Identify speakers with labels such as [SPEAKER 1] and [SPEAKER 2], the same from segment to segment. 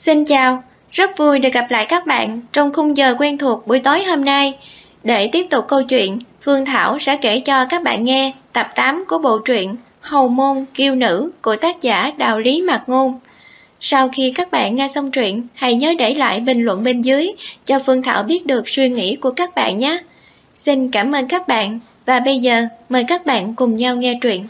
[SPEAKER 1] Xin chào, rất vui được gặp lại các bạn trong khung giờ quen thuộc buổi tối hôm nay. Để tiếp tục câu chuyện, Phương Thảo sẽ kể cho các bạn nghe tập 8 của bộ truyện Hầu Môn Kiêu Nữ của tác giả Đạo Lý Mạc Ngôn. Sau khi các bạn nghe xong truyện, hãy nhớ để lại bình luận bên dưới cho Phương Thảo biết được suy nghĩ của các bạn nhé. Xin cảm ơn các bạn, và bây giờ mời các bạn cùng nhau nghe truyện.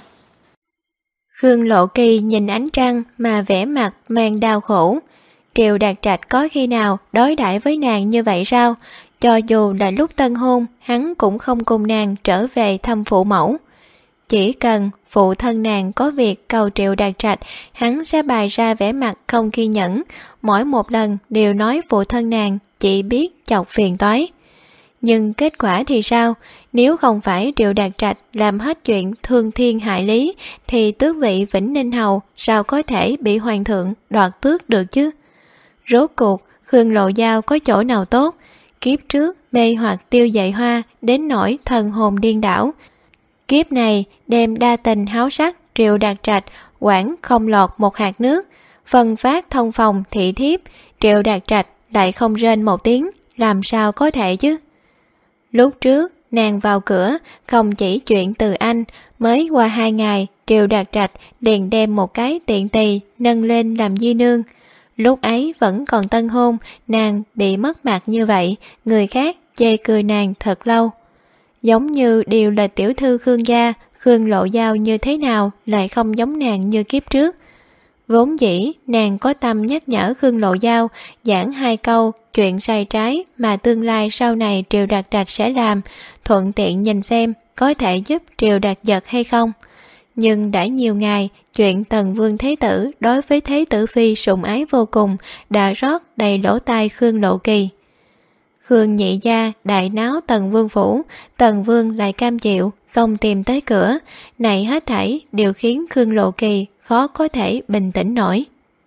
[SPEAKER 2] Khương Lộ Kỳ nhìn ánh trăng mà vẻ mặt mang đau khổ. Triệu Đạt Trạch có khi nào đối đãi với nàng như vậy sao? Cho dù là lúc tân hôn, hắn cũng không cùng nàng trở về thăm phụ mẫu. Chỉ cần phụ thân nàng có việc cầu Triệu Đạt Trạch, hắn sẽ bày ra vẻ mặt không kiên nhẫn, mỗi một lần đều nói phụ thân nàng chỉ biết chọc phiền toái. Nhưng kết quả thì sao? Nếu không phải Triệu Đạt Trạch làm hết chuyện thương thiên hại lý, thì tước vị Vĩnh Ninh Hầu sao có thể bị hoàng thượng đoạt tước được chứ? Rốt cuộc, Khương Lộ Giao có chỗ nào tốt? Kiếp trước mê hoặc Tiêu Dậy Hoa đến nỗi thần hồn điên đảo. Kiếp này đem đa tình háo sắc Triệu Đạt Trạch quản không lọt một hạt nước, phân phát thông phòng thị thiếp, Triệu Đạt Trạch lại không rên một tiếng, làm sao có thể chứ? Lúc trước nàng vào cửa, không chỉ chuyện từ anh, mới qua 2 ngày Triệu Đạt Trạch liền đem một cái tiện tỳ nâng lên làm di nương. Lúc ấy vẫn còn tân hôn, nàng bị mất mặt như vậy, người khác chê cười nàng thật lâu. Giống như đều là tiểu thư Khương gia, Khương Lộ Giao như thế nào lại không giống nàng như kiếp trước. Vốn dĩ nàng có tâm nhắc nhở Khương Lộ Giao giảng 2 câu chuyện sai trái mà tương lai sau này Triệu Đạt Trạch sẽ làm, thuận tiện nhìn xem có thể giúp Triệu Đạt Giật hay không. Nhưng đã nhiều ngày, chuyện Tần Vương Thế Tử đối với Thế Tử Phi sủng ái vô cùng đã rót đầy lỗ tai Khương Lộ Kỳ. Khương nhị gia đại náo Tần Vương phủ, Tần Vương lại cam chịu, không tìm tới cửa, này hết thảy đều khiến Khương Lộ Kỳ khó có thể bình tĩnh nổi.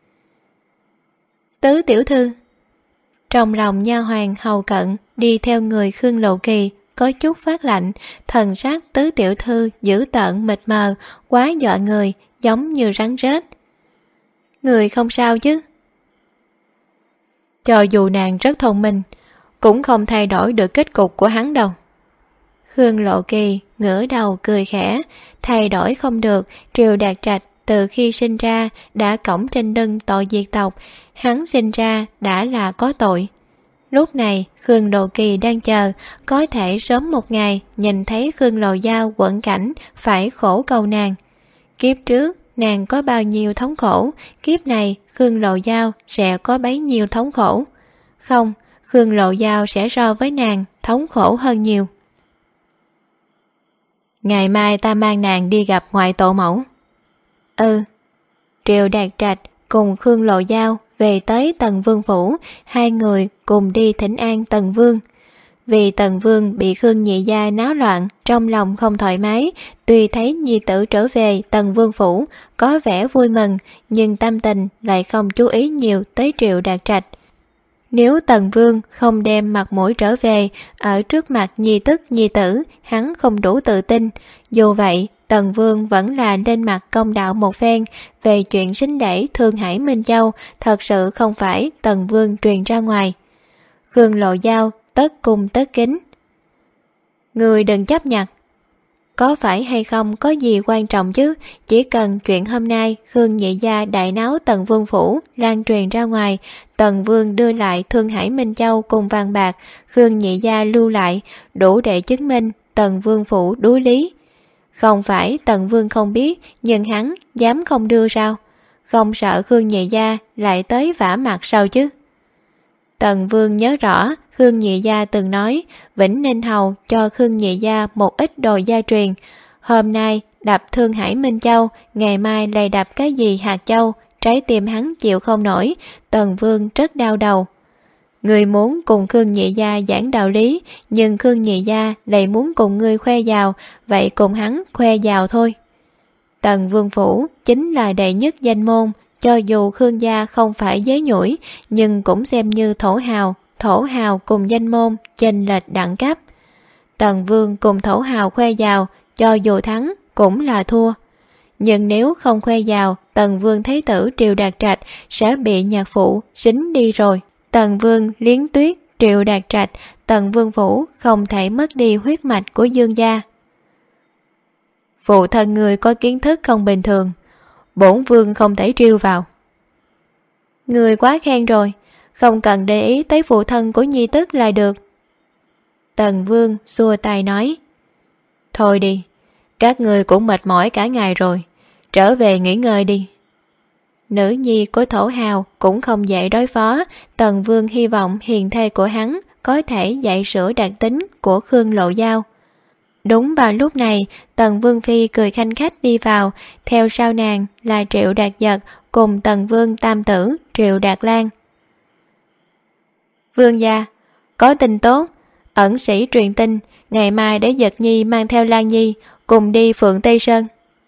[SPEAKER 2] Tứ tiểu thư. Trong lòng nha hoàn hầu cận đi theo người Khương Lộ Kỳ có chút phát lạnh, thần sắc tứ tiểu thư dữ tợn mịt mờ, quá dọa người, giống như rắn rết. Người không sao chứ? Cho dù nàng rất thông minh, cũng không thay đổi được kết cục của hắn đâu. Khương Lộ Kỳ ngửa đầu cười khẽ, thay đổi không được, Triệu Đạt Trạch từ khi sinh ra đã cõng trên lưng tội diệt tộc, hắn sinh ra đã là có tội. Lúc này Khương Lộ Kỳ đang chờ có thể sớm một ngày nhìn thấy Khương Lộ Giao quẫn cảnh phải khổ cầu nàng. Kiếp trước nàng có bao nhiêu thống khổ, kiếp này Khương Lộ Giao sẽ có bấy nhiêu thống khổ. Không, Khương Lộ Giao sẽ so với nàng thống khổ hơn nhiều. Ngày mai ta mang nàng đi gặp ngoại tổ mẫu. Triệu Đạt Trạch cùng Khương Lộ Giao về tới Tần Vương phủ, 2 người cùng đi thỉnh an Tần Vương. Vì Tần Vương bị Khương nhị gia náo loạn, trong lòng không thoải mái, tuy thấy nhi tử trở về Tần Vương phủ có vẻ vui mừng, nhưng tâm tình lại không chú ý nhiều tới Triệu Đạt Trạch. Nếu Tần Vương không đem mặt mũi trở về, ở trước mặt nhi tức nhi tử, hắn không đủ tự tin. Dù vậy, Tần Vương vẫn là lên mặt công đạo một phen về chuyện sính đẩy Thương Hải Minh Châu, thật sự không phải Tần Vương truyền ra ngoài. Khương Lộ Giao tất cung tất kính. Người đừng chấp nhặt. Có phải hay không có gì quan trọng chứ, chỉ cần chuyện hôm nay Khương nhị gia đại náo Tần Vương phủ lan truyền ra ngoài, Tần Vương đưa lại Thương Hải Minh Châu cùng vàng bạc, Khương nhị gia lưu lại, đủ để chứng minh Tần Vương phủ đối lý. Không phải Tần Vương không biết, nhưng hắn dám không đưa sao? Không sợ Khương nhị gia lại tới vả mặt sao chứ? Tần Vương nhớ rõ Khương nhị gia từng nói Vĩnh Ninh Hầu cho Khương nhị gia một ít đồ gia truyền. Hôm nay đập Thương Hải Minh Châu, ngày mai lại đập cái gì hạt châu, trái tim hắn chịu không nổi. Tần Vương rất đau đầu. Người muốn cùng Khương nhị gia giảng đạo lý, nhưng Khương nhị gia lại muốn cùng ngươi khoe giàu, vậy cùng hắn khoe giàu thôi. Tần Vương phủ chính là đệ nhất danh môn, cho dù Khương gia không phải giới nhủi, nhưng cũng xem như thổ hào cùng danh môn chênh lệch đẳng cấp. Tần Vương cùng thổ hào khoe giàu, cho dù thắng cũng là thua. nhưng nếu không khoe giàu, Tần Vương Thế Tử Triệu Đạt Trạch sẽ bị nhạc phụ xính đi rồi. Tần Vương Liến Tuyết Triệu Đạt Trạch, Tần Vương Phủ không thể mất đi huyết mạch của Dương gia. Phụ thân người có kiến thức không bình thường, bổn vương không thể trêu vào. Người quá khen rồi, không cần để ý tới phụ thân của nhi tức là được. Tần Vương xua tay nói, thôi đi, các người cũng mệt mỏi cả ngày rồi, trở về nghỉ ngơi đi. Nữ nhi của Thổ Hào cũng không dễ đối phó, Tần Vương hy vọng hiền thê của hắn có thể dạy sửa đặc tính của Khương Lộ Giao. Đúng vào lúc này, Tần Vương Phi cười khanh khách đi vào, theo sau nàng là Triệu Đạt Giật cùng Tần Vương Tam Tử Triệu Đạt Lan. Vương gia, có tin tốt, ẩn sĩ truyền tin, ngày mai để Giật Nhi mang theo Lan Nhi cùng đi Phượng Tây Sơn.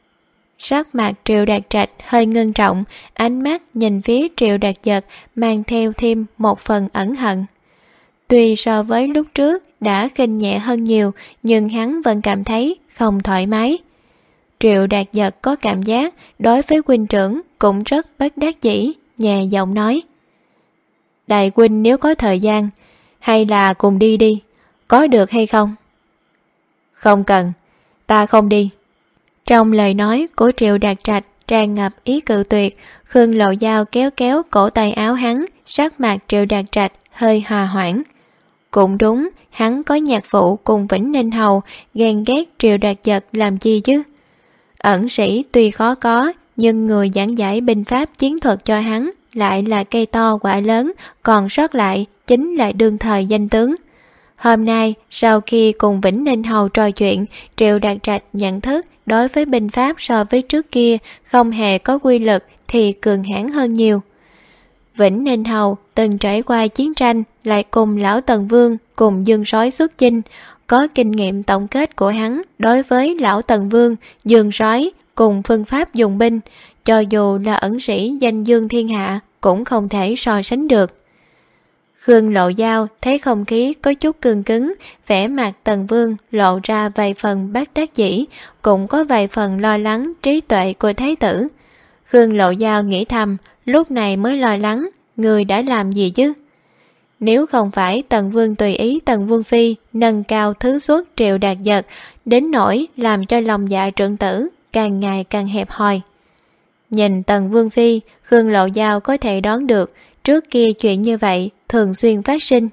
[SPEAKER 2] Sắc mặt Triệu Đạt Trạch hơi ngưng trọng, ánh mắt nhìn phía Triệu Đạt Giật mang theo thêm một phần ẩn hận. Tuy so với lúc trước đã khinh nhẹ hơn nhiều, nhưng hắn vẫn cảm thấy không thoải mái. Triệu Đạt Giật có cảm giác đối với huynh trưởng cũng rất bất đắc dĩ, nhẹ giọng nói, đại huynh nếu có thời gian, hay là cùng đi đi, có được hay không? Không cần, ta không đi. Trong lời nói của Triệu Đạt Trạch tràn ngập ý cự tuyệt. Khương Lộ Giao kéo kéo cổ tay áo hắn, sắc mặt Triệu Đạt Trạch hơi hòa hoãn. Cũng đúng, hắn có nhạc phụ cùng Vĩnh Ninh Hầu, ghen ghét Triệu Đạt Giật làm chi chứ? Ẩn sĩ tuy khó có, nhưng người giảng giải binh pháp chiến thuật cho hắn lại là cây to quả lớn, còn sót lại chính là đương thời danh tướng. Hôm nay, sau khi cùng Vĩnh Ninh Hầu trò chuyện, Triệu Đạt Trạch nhận thức đối với binh pháp so với trước kia không hề có quy lực thì cường hãn hơn nhiều. Vĩnh Ninh Hầu từng trải qua chiến tranh, lại cùng lão Tần Vương cùng Dương Sói xuất chinh, có kinh nghiệm tổng kết của hắn đối với lão Tần Vương, Dương Sói cùng phương pháp dùng binh, cho dù là ẩn sĩ danh dương thiên hạ cũng không thể so sánh được. Khương Lộ Giao thấy không khí có chút cương cứng, vẻ mặt Tần Vương lộ ra vài phần bất đắc dĩ, cũng có vài phần lo lắng trí tuệ của Thái tử. Khương Lộ Giao nghĩ thầm, lúc này mới lo lắng, người đã làm gì chứ? Nếu không phải Tần Vương tùy ý Tần Vương Phi nâng cao thứ suất Triệu Đạt Giật, đến nỗi làm cho lòng dạ trượng tử càng ngày càng hẹp hòi. Nhìn Tần Vương Phi, Khương Lộ Giao có thể đoán được trước kia chuyện như vậy thường xuyên phát sinh.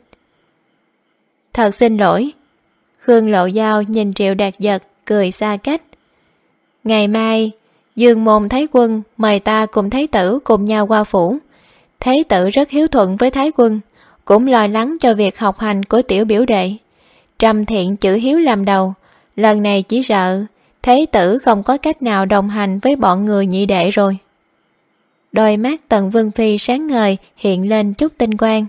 [SPEAKER 2] Thật xin lỗi. Khương Lộ Giao nhìn Triệu Đạt Giật cười xa cách. Ngày mai, Dương Môn Thái Quân mời ta cùng Thái tử cùng nhau qua phủ. Thái tử rất hiếu thuận với Thái Quân, cũng lo lắng cho việc học hành của tiểu biểu đệ. Trầm thiện chữ hiếu làm đầu, lần này chỉ sợ Thái tử không có cách nào đồng hành với bọn người nhị đệ rồi. Đôi mắt Tần Vương Phi sáng ngời hiện lên chút tinh quang.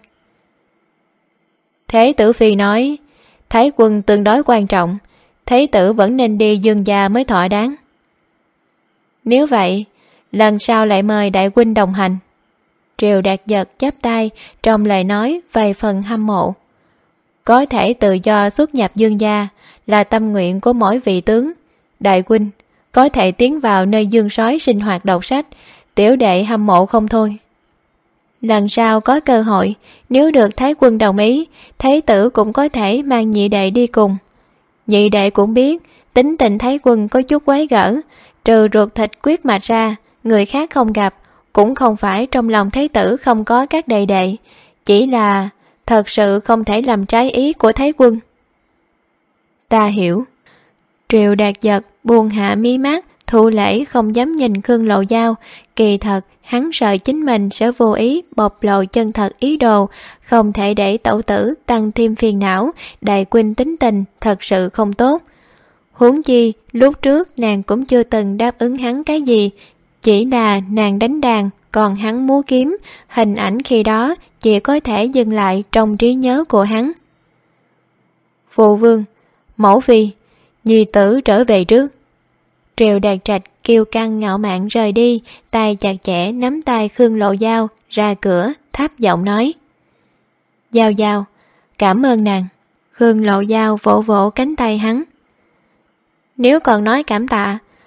[SPEAKER 2] Thái tử Phi nói, Thái Quân tương đối quan trọng, Thái tử vẫn nên đi Dương gia mới thỏa đáng. Nếu vậy, lần sau lại mời đại huynh đồng hành. Triệu Đạt Giật chắp tay, trong lời nói vài phần hâm mộ. Có thể tự do xuất nhập Dương gia là tâm nguyện của mỗi vị tướng. Đại huynh có thể tiến vào nơi Dương Sói sinh hoạt đọc sách, tiểu đệ hâm mộ không thôi. Lần sau có cơ hội, nếu được Thái Quân đồng ý, Thái tử cũng có thể mang nhị đệ đi cùng. Nhị đệ cũng biết, tính tình Thái Quân có chút quái gở, trừ ruột thịt quyết mạch ra, người khác không gặp, cũng không phải trong lòng Thái tử không có các đệ đệ, chỉ là thật sự không thể làm trái ý của Thái Quân. Ta hiểu. Triệu Đạt Giật buông hạ mí mắt, thu lễ không dám nhìn Khương Lộ Giao, kỳ thật hắn sợ chính mình sẽ vô ý bộc lộ chân thật ý đồ, không thể để tẩu tử tăng thêm phiền não, đại huynh tính tình thật sự không tốt. Huống chi lúc trước nàng cũng chưa từng đáp ứng hắn cái gì, chỉ là nàng đánh đàn còn hắn múa kiếm, hình ảnh khi đó chỉ có thể dừng lại trong trí nhớ của hắn. Phụ vương, mẫu phi, nhi tử trở về trước. Triệu Đạt Trạch kiêu căng ngạo mạn rời đi, tay chặt chẽ nắm tay Khương Lộ Giao ra cửa, thấp giọng nói, Giao Giao, cảm ơn nàng. Khương Lộ Giao vỗ vỗ cánh tay hắn. Nếu còn nói cảm tạ,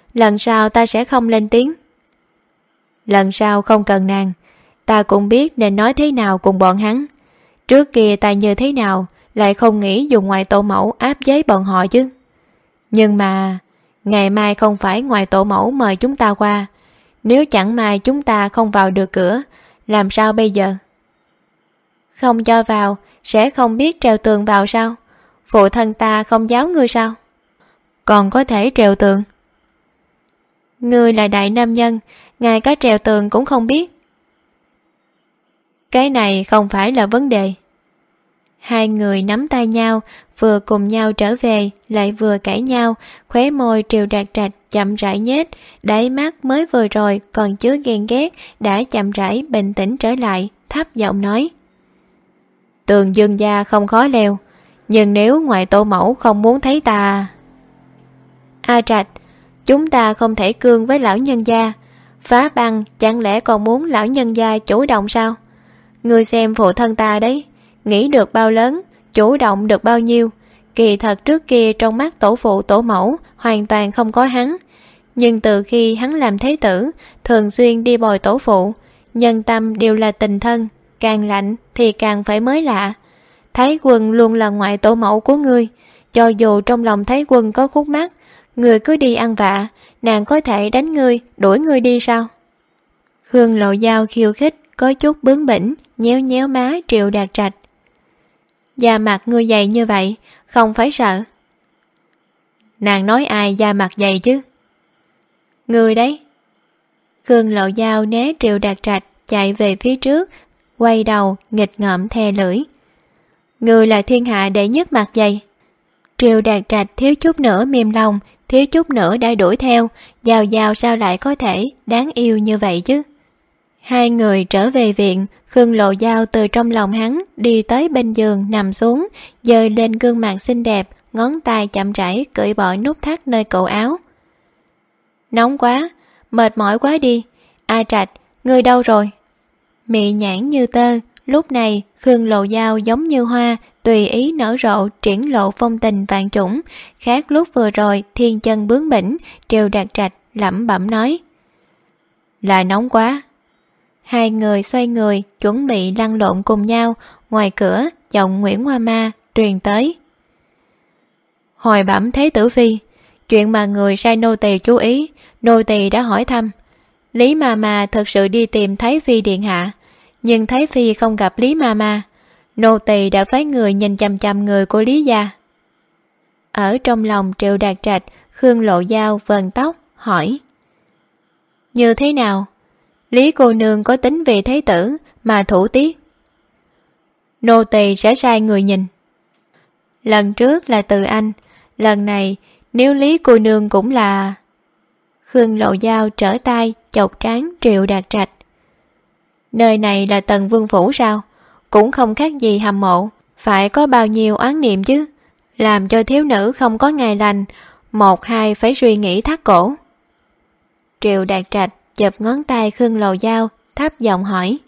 [SPEAKER 2] lần sau ta sẽ không lên tiếng. Lần sau không cần nàng, ta cũng biết nên nói thế nào cùng bọn hắn. Trước kia ta như thế nào lại không nghĩ dùng ngoại tổ mẫu áp chế bọn họ chứ. Nhưng mà ngày mai không phải ngoại tổ mẫu mời chúng ta qua, nếu chẳng may chúng ta không vào được cửa, làm sao bây giờ? Không cho vào sẽ không biết trèo tường vào sao? Phụ thân ta không giáo ngươi sao? Còn có thể trèo tường? Ngươi là đại nam nhân, ngay cả trèo tường cũng không biết. Cái này không phải là vấn đề. Hai người nắm tay nhau, vừa cùng nhau trở về, lại vừa cãi nhau, khóe môi Triệu Đạt Trạch chậm rãi nhếch, đáy mắt mới vừa rồi còn chứa ghen ghét đã chậm rãi bình tĩnh trở lại, thấp giọng nói: Tường Dương gia không khó leo, nhưng nếu ngoại tổ mẫu không muốn thấy ta... A Trạch, chúng ta không thể cương với lão nhân gia. Phá băng chẳng lẽ còn muốn lão nhân gia chủ động sao? Ngươi xem phụ thân ta đấy, nghĩ được bao lớn, chủ động được bao nhiêu. Kỳ thật trước kia trong mắt tổ phụ tổ mẫu hoàn toàn không có hắn, nhưng từ khi hắn làm thế tử, thường xuyên đi bồi tổ phụ, nhân tâm đều là tình thân, càng lạnh thì càng phải mới lạ. Thái Quân luôn là ngoại tổ mẫu của ngươi, cho dù trong lòng Thái Quân có khúc mắc, ngươi cứ đi ăn vạ, nàng có thể đánh ngươi, đuổi ngươi đi sao? Khương Lộ Giao khiêu khích, có chút bướng bỉnh, nhéo nhéo má Triệu Đạt Trạch. Da mặt ngươi dày như vậy, không phải sợ? Nàng nói ai da mặt dày chứ? Ngươi đấy. Khương Lộ Giao né Triệu Đạt Trạch chạy về phía trước, quay đầu nghịch ngợm thè lưỡi. Ngươi là thiên hạ đệ nhất mặt dày. Triệu Đạt Trạch thiếu chút nữa mềm lòng, thiếu chút nữa đã đuổi theo, Giao Giao sao lại có thể đáng yêu như vậy chứ? Hai người trở về viện, Khương Lộ Giao từ trong lòng hắn đi tới bên giường nằm xuống, giơ lên gương mặt xinh đẹp, ngón tay chậm rãi cởi bỏ nút thắt nơi cổ áo. Nóng quá, mệt mỏi quá đi. A Trạch, ngươi đâu rồi? Mị nhãn như tơ, lúc này Khương Lộ Giao giống như hoa, tùy ý nở rộ, triển lộ phong tình vạn chủng, khác lúc vừa rồi thiên chân bướng bỉnh. Triệu Đạt Trạch lẩm bẩm nói: Là nóng quá. Hai người xoay người chuẩn bị lăn lộn cùng nhau. Ngoài cửa giọng Nguyễn Hoa Ma truyền tới: Hồi bẩm Thế tử phi, chuyện mà người sai nô tỳ chú ý, nô tỳ đã hỏi thăm. Lý Ma thật sự đi tìm Thái phi điện hạ, nhưng Thái phi không gặp Lý Ma. Nô tỳ đã phái người nhìn chằm chằm người của Lý gia. Ở trong lòng Triệu Đạt Trạch, Khương Lộ Giao vờn tóc hỏi: Như thế nào? Lý cô nương có tính vì thế tử mà thủ tiết? Nô tỳ sẽ sai người nhìn. Lần trước là Từ Anh, lần này nếu Lý cô nương cũng là... Khương Lộ Giao trở tay chọc trán Triệu Đạt Trạch. Nơi này là Tần Vương phủ sao? Cũng không khác gì hầm mộ, phải có bao nhiêu oán niệm chứ, làm cho thiếu nữ không có ngày lành, một hai phải suy nghĩ thắt cổ. Triệu Đạt Trạch chụp ngón tay Khương Lộ Giao, thấp giọng hỏi: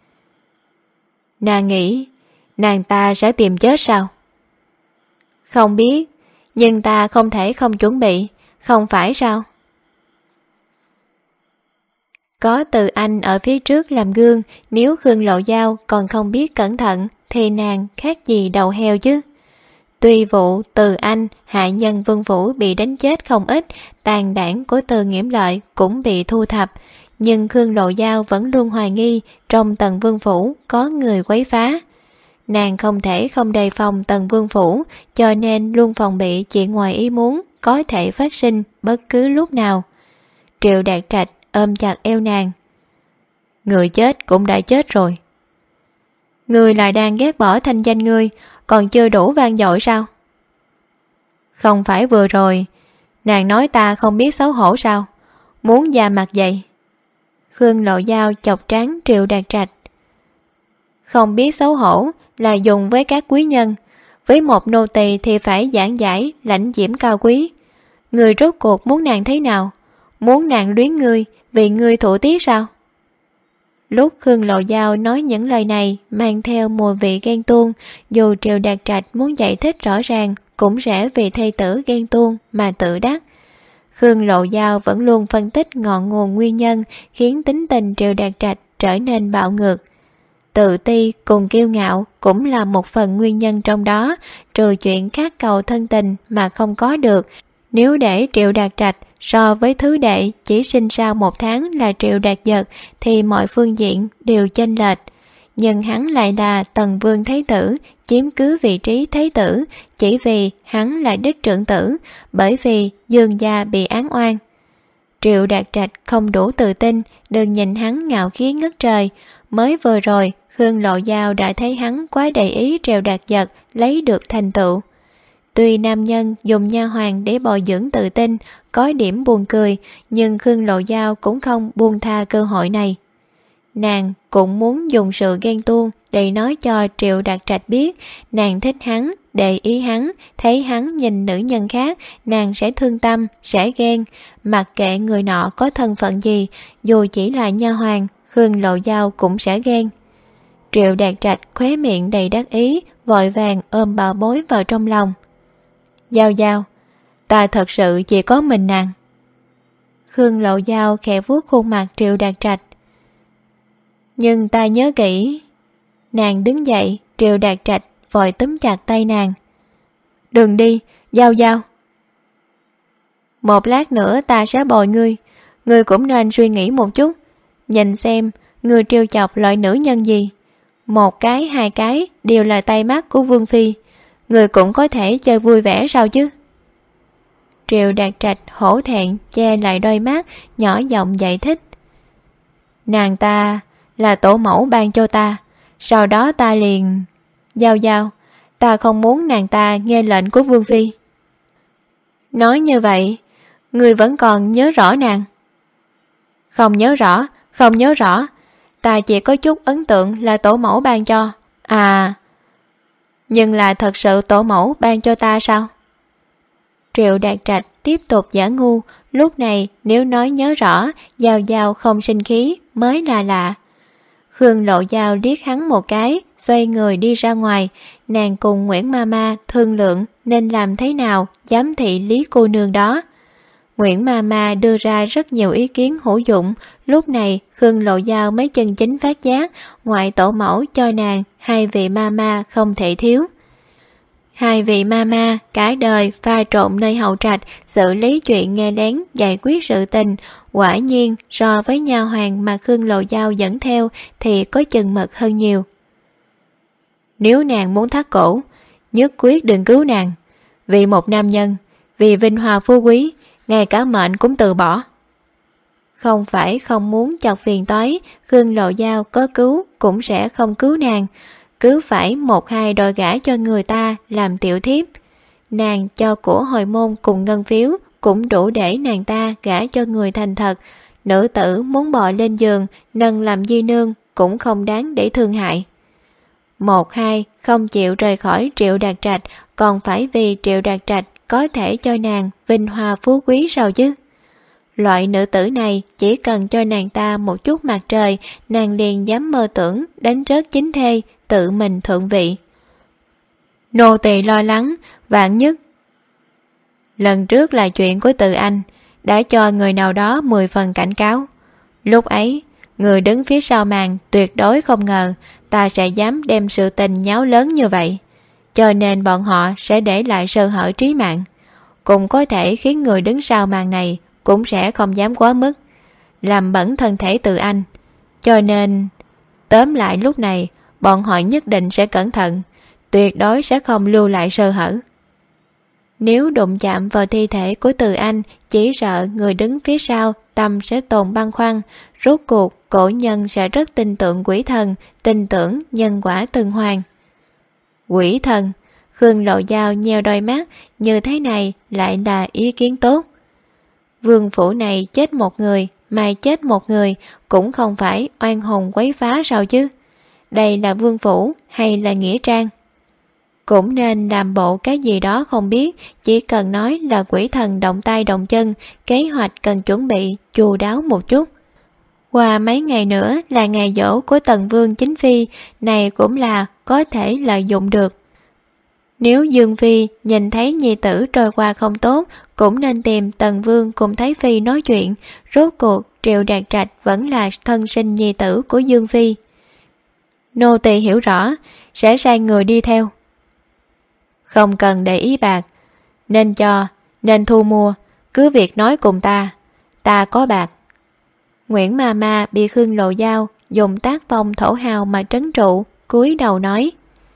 [SPEAKER 2] Nàng nghĩ nàng ta sẽ tìm chết sao? Không biết, nhưng ta không thể không chuẩn bị, không phải sao? Có Từ Anh ở phía trước làm gương, nếu Khương Lộ Giao còn không biết cẩn thận thì nàng khác gì đầu heo chứ. Tuy vụ Từ Anh hạ nhân Vương phủ bị đánh chết không ít, tàn đảng của Từ Nghiễm Lợi cũng bị thu thập, nhưng Khương Lộ Giao vẫn luôn hoài nghi trong Tần Vương phủ có người quấy phá. Nàng không thể không đề phòng Tần Vương phủ, cho nên luôn phòng bị chuyện ngoài ý muốn có thể phát sinh bất cứ lúc nào. Triệu Đạt Trạch ôm chặt eo nàng. Người chết cũng đã chết rồi. Người lại đang ghét bỏ thanh danh ngươi, còn chưa đủ vang dội sao? Không phải vừa rồi nàng nói ta không biết xấu hổ sao? Muốn da mặt dày. Khương Lộ Giao chọc trán Triệu Đạt Trạch. Không biết xấu hổ là dùng với các quý nhân, với một nô tỳ thì phải giảng giải lãnh diễm cao quý. Người rốt cuộc muốn nàng thế nào? Muốn nàng luyến ngươi vì ngươi thủ tiết sao? Lúc Khương Lộ Giao nói những lời này mang theo mùi vị ghen tuông, dù Triệu Đạt Trạch muốn giải thích rõ ràng cũng sẽ vì thê tử ghen tuông mà tự đắc. Khương Lộ Giao vẫn luôn phân tích ngọn nguồn nguyên nhân khiến tính tình Triệu Đạt Trạch trở nên bạo ngược. Tự ti cùng kiêu ngạo cũng là một phần nguyên nhân trong đó, trừ chuyện khát cầu thân tình mà không có được. Nếu để Triệu Đạt Trạch so với thứ đệ chỉ sinh sau 1 tháng là Triệu Đạt Giật thì mọi phương diện đều chênh lệch. Nhưng hắn lại là Tần Vương Thái Tử, chiếm cứ vị trí Thái Tử chỉ vì hắn là đích trưởng tử, bởi vì Dương gia bị án oan. Triệu Đạt Trạch không đủ tự tin, đừng nhìn hắn ngạo khí ngất trời. Mới vừa rồi Khương Lộ Giao đã thấy hắn quá để ý Triệu Đạt Giật lấy được thành tựu. Tuy nam nhân dùng nha hoàn để bồi dưỡng tự tin có điểm buồn cười, nhưng Khương Lộ Giao cũng không buông tha cơ hội này. Nàng cũng muốn dùng sự ghen tuông để nói cho Triệu Đạt Trạch biết nàng thích hắn, để ý hắn, thấy hắn nhìn nữ nhân khác nàng sẽ thương tâm, sẽ ghen. Mặc kệ người nọ có thân phận gì, dù chỉ là nha hoàn, Khương Lộ Giao cũng sẽ ghen. Triệu Đạt Trạch khóe miệng đầy đắc ý, vội vàng ôm bảo bối vào trong lòng. Giao Giao, ta thật sự chỉ có mình nàng. Khương Lộ Giao khẽ vuốt khuôn mặt Triệu Đạt Trạch. Nhưng ta nhớ kỹ. Nàng đứng dậy, Triệu Đạt Trạch vội túm chặt tay nàng. Đừng đi, Giao Giao. Một lát nữa ta sẽ bồi ngươi, ngươi cũng nên suy nghĩ một chút. Nhìn xem, ngươi trêu chọc loại nữ nhân gì. 1 cái, 2 cái đều là tay mắt của Vương Phi. Ngươi cũng có thể chơi vui vẻ sao chứ? Triệu Đạt Trạch hổ thẹn che lại đôi mắt, nhỏ giọng giải thích. Nàng ta là tổ mẫu ban cho ta, sau đó ta liền... Giao Giao, ta không muốn nàng ta nghe lệnh của Vương Phi. Nói như vậy, ngươi vẫn còn nhớ rõ nàng? Không nhớ rõ, không nhớ rõ. Ta chỉ có chút ấn tượng là tổ mẫu ban cho. À, nhưng là thật sự tổ mẫu ban cho ta sao? Triệu Đạt Trạch tiếp tục giả ngu, lúc này nếu nói nhớ rõ, Giao Giao không sinh khí mới là lạ. Khương Lộ Giao liếc hắn một cái, xoay người đi ra ngoài. Nàng cùng Nguyễn Mama thương lượng nên làm thế nào giám thị Lý cô nương đó. Nguyễn Mama đưa ra rất nhiều ý kiến hữu dụng. Lúc này Khương Lộ Giao mới chân chính phát giác, ngoại tổ mẫu cho nàng 2 vị Mama không thể thiếu. 2 vị Mama cả đời pha trộn nơi hậu trạch, xử lý chuyện nghe lén, giải quyết sự tình. Quả nhiên so với nha hoàn mà Khương Lộ Giao dẫn theo thì có chừng mực hơn nhiều. Nếu nàng muốn thắt cổ, nhất quyết đừng cứu nàng. Vì một nam nhân, vì vinh hoa phú quý, ngay cả mệnh cũng từ bỏ. Không phải không muốn chọc phiền toái, Khương Lộ Giao có cứu cũng sẽ không cứu nàng. Cứ phải 1-2 đòi gả cho người ta làm tiểu thiếp. Nàng cho của hồi môn cùng ngân phiếu cũng đủ để nàng ta gả cho người thành thật. Nữ tử muốn bò lên giường nâng làm di nương cũng không đáng để thương hại. 1-2 không chịu rời khỏi Triệu Đạt Trạch, còn phải vì Triệu Đạt Trạch có thể cho nàng vinh hoa phú quý sao chứ? Loại nữ tử này chỉ cần cho nàng ta một chút mặt trời, nàng liền dám mơ tưởng đánh rớt chính thê, tự mình thượng vị. Nô tỳ lo lắng, vạn nhất. Lần trước là chuyện của Từ Anh, đã cho người nào đó 10 phần cảnh cáo. Lúc ấy, người đứng phía sau màn tuyệt đối không ngờ ta sẽ dám đem sự tình nháo lớn như vậy. Cho nên bọn họ sẽ để lại sơ hở trí mạng. Cũng có thể khiến người đứng sau màn này cũng sẽ không dám quá mức, làm bẩn thân thể Từ Anh. Cho nên, tóm lại lúc này, bọn họ nhất định sẽ cẩn thận, tuyệt đối sẽ không lưu lại sơ hở. Nếu đụng chạm vào thi thể của Từ Anh, chỉ sợ người đứng phía sau tâm sẽ tồn băn khoăn. Rốt cuộc cổ nhân sẽ rất tin tưởng quỷ thần, tin tưởng nhân quả tuần hoàn. Quỷ thần? Khương Lộ Giao nheo đôi mắt, như thế này lại là ý kiến tốt. Vương phủ này chết một người, mai chết một người, cũng không phải oan hồn quấy phá sao chứ? Đây là vương phủ hay là nghĩa trang? Cũng nên làm bộ cái gì đó không biết, chỉ cần nói là quỷ thần động tay động chân, kế hoạch cần chuẩn bị chu đáo một chút. Qua mấy ngày nữa là ngày giỗ của Tần Vương chính phi, này cũng là có thể lợi dụng được. Nếu Dương Phi nhìn thấy nhi tử trôi qua không tốt, cũng nên tìm Tần Vương cùng Thái Phi nói chuyện. Rốt cuộc Triệu Đạt Trạch vẫn là thân sinh nhi tử của Dương Phi. Nô tỳ hiểu rõ, sẽ sai người đi theo. Không cần để ý bạc, nên cho, nên thu mua, cứ việc nói cùng ta có bạc. Nguyễn Ma Ma bị Khương Lộ Giao dùng tác phong thổ hào mà trấn trụ, cúi đầu nói: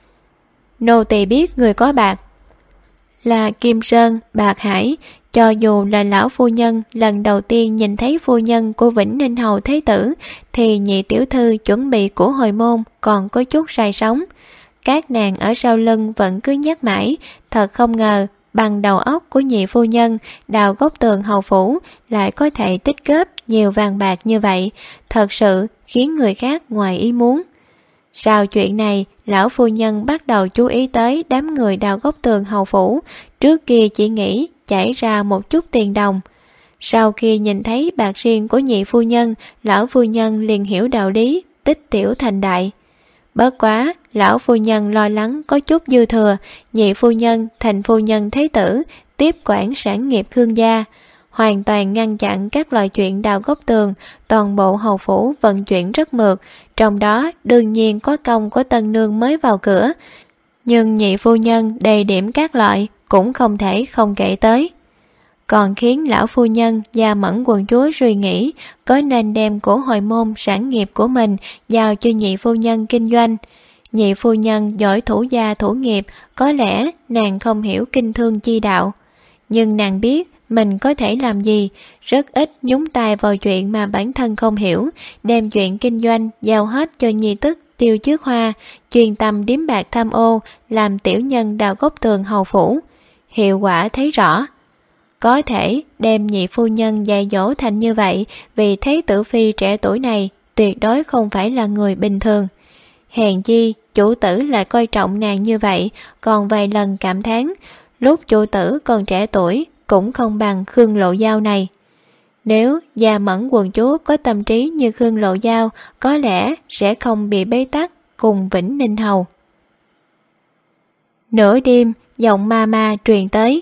[SPEAKER 2] Nô tỳ biết người có bạc là Kim Sơn, Bạc Hải. Cho dù là lão phu nhân lần đầu tiên nhìn thấy phu nhân của Vĩnh Ninh Hầu Thế Tử, thì nhị tiểu thư chuẩn bị của hồi môn còn có chút sai sóng. Các nàng ở sau lưng vẫn cứ nhắc mãi, thật không ngờ bằng đầu óc của nhị phu nhân đào góc tường hầu phủ lại có thể tích góp nhiều vàng bạc như vậy, thật sự khiến người khác ngoài ý muốn. Sau chuyện này, lão phu nhân bắt đầu chú ý tới đám người đào góc tường hầu phủ. Trước kia chỉ nghĩ chảy ra một chút tiền đồng. Sau khi nhìn thấy bạc riêng của nhị phu nhân, lão phu nhân liền hiểu đạo lý, tích tiểu thành đại. Bất quá, lão phu nhân lo lắng có chút dư thừa, nhị phu nhân thành phu nhân thế tử, tiếp quản sản nghiệp Khương gia, hoàn toàn ngăn chặn các loại chuyện đào góc tường. Toàn bộ hầu phủ vận chuyển rất mượt, trong đó đương nhiên có công của tân nương mới vào cửa, nhưng nhị phu nhân đầy điểm các loại cũng không thể không kể tới. Còn khiến lão phu nhân Gia Mẫn quận chúa suy nghĩ có nên đem của hồi môn sản nghiệp của mình giao cho nhị phu nhân kinh doanh. Nhị phu nhân giỏi thủ gia thủ nghiệp, có lẽ nàng không hiểu kinh thương chi đạo, nhưng nàng biết mình có thể làm gì, rất ít nhúng tay vào chuyện mà bản thân không hiểu, đem chuyện kinh doanh giao hết cho nhi tức Tiêu Trước Hoa, chuyên tâm điếm bạc tham ô, làm tiểu nhân đào góc tường hầu phủ. Hiệu quả thấy rõ. Có thể đem nhị phu nhân dạy dỗ thành như vậy, vì Thế Tử Phi trẻ tuổi này tuyệt đối không phải là người bình thường. Hèn chi chủ tử lại coi trọng nàng như vậy, còn vài lần cảm thán lúc chủ tử còn trẻ tuổi cũng không bằng Khương Lộ Giao này. Nếu Gia Mẫn quận chúa có tâm trí như Khương Lộ Giao, có lẽ sẽ không bị bế tắc cùng Vĩnh Ninh Hầu. Nửa đêm, giọng ma ma truyền tới: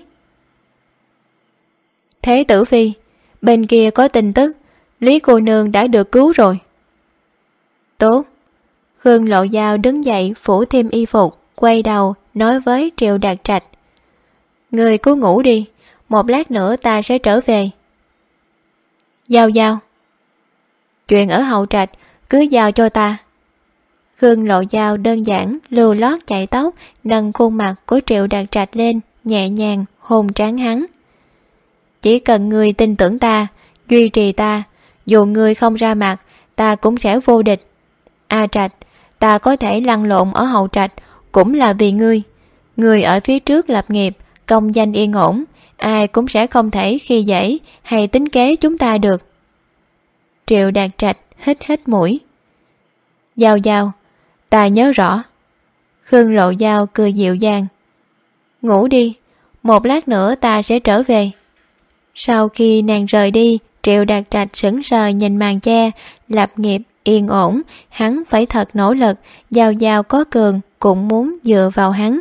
[SPEAKER 2] Thế Tử Phi, bên kia có tin tức, Lý cô nương đã được cứu rồi. Tốt. Khương Lộ Giao đứng dậy phủ thêm y phục, quay đầu nói với Triệu Đạt Trạch: Người cứ ngủ đi, một lát nữa ta sẽ trở về. Giao Giao, chuyện ở hậu trạch cứ giao cho ta. Khương Lộ Giao đơn giản lưu lót chạy tóc, nâng khuôn mặt của Triệu Đạt Trạch lên, nhẹ nhàng hôn trán hắn. Chỉ cần người tin tưởng ta, duy trì ta, dù người không ra mặt, ta cũng sẽ vô địch. A Trạch, ta có thể lăn lộn ở hậu trạch cũng là vì ngươi. Ngươi ở phía trước lập nghiệp, công danh yên ổn, ai cũng sẽ không thể khi dễ hay tính kế chúng ta được. Triệu Đạt Trạch hít hít mũi. Giao Giao, ta nhớ rõ. Khương Lộ Giao cười dịu dàng. Ngủ đi, một lát nữa ta sẽ trở về. Sau khi nàng rời đi, Triệu Đạt Trạch sững sờ nhìn màn che. Lập nghiệp yên ổn, hắn phải thật nỗ lực. Giao Giao có cường cũng muốn dựa vào hắn.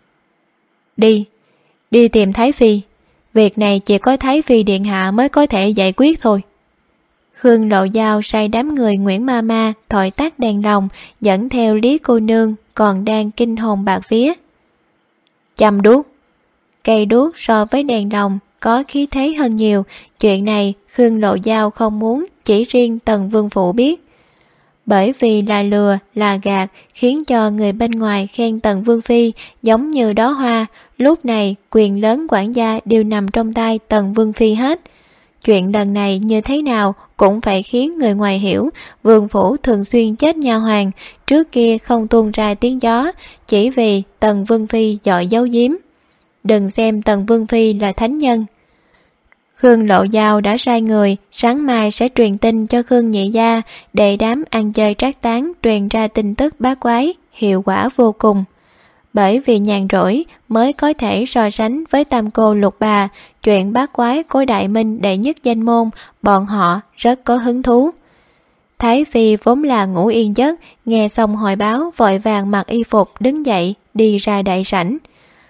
[SPEAKER 2] Đi tìm Thái Phi. Việc này chỉ có Thái Phi điện hạ mới có thể giải quyết thôi. Khương Lộ Giao sai đám người Nguyễn Ma Ma thổi tắt đèn lồng, dẫn theo Lý cô nương còn đang kinh hồn bạt vía. Châm đuốc. Cây đuốc so với đèn lồng có khí thế hơn nhiều. Chuyện này Khương Lộ Giao không muốn chỉ riêng Tần Vương Phủ biết, bởi vì là lừa là gạt khiến cho người bên ngoài khen Tần Vương Phi giống như đóa hoa. Lúc này quyền lớn quản gia đều nằm trong tay Tần Vương Phi hết. Chuyện lần này như thế nào cũng phải khiến người ngoài hiểu Vương Phủ thường xuyên chết nha hoàn, trước kia không tuôn ra tiếng gió, chỉ vì Tần Vương Phi giỏi giấu giếm. Đừng xem Tần Vương Phi là thánh nhân. Khương Lộ Giao đã sai người sáng mai sẽ truyền tin cho Khương nhị gia, để đám ăn chơi trác tán truyền ra tin tức bá quái, hiệu quả vô cùng. Bởi vì nhàn rỗi mới có thể so sánh với tam cô lục bà, chuyện bá quái của Đại Minh đệ nhất danh môn, bọn họ rất có hứng thú. Thái Phi vốn là ngủ yên giấc, nghe xong hồi báo vội vàng mặc y phục đứng dậy đi ra đại sảnh.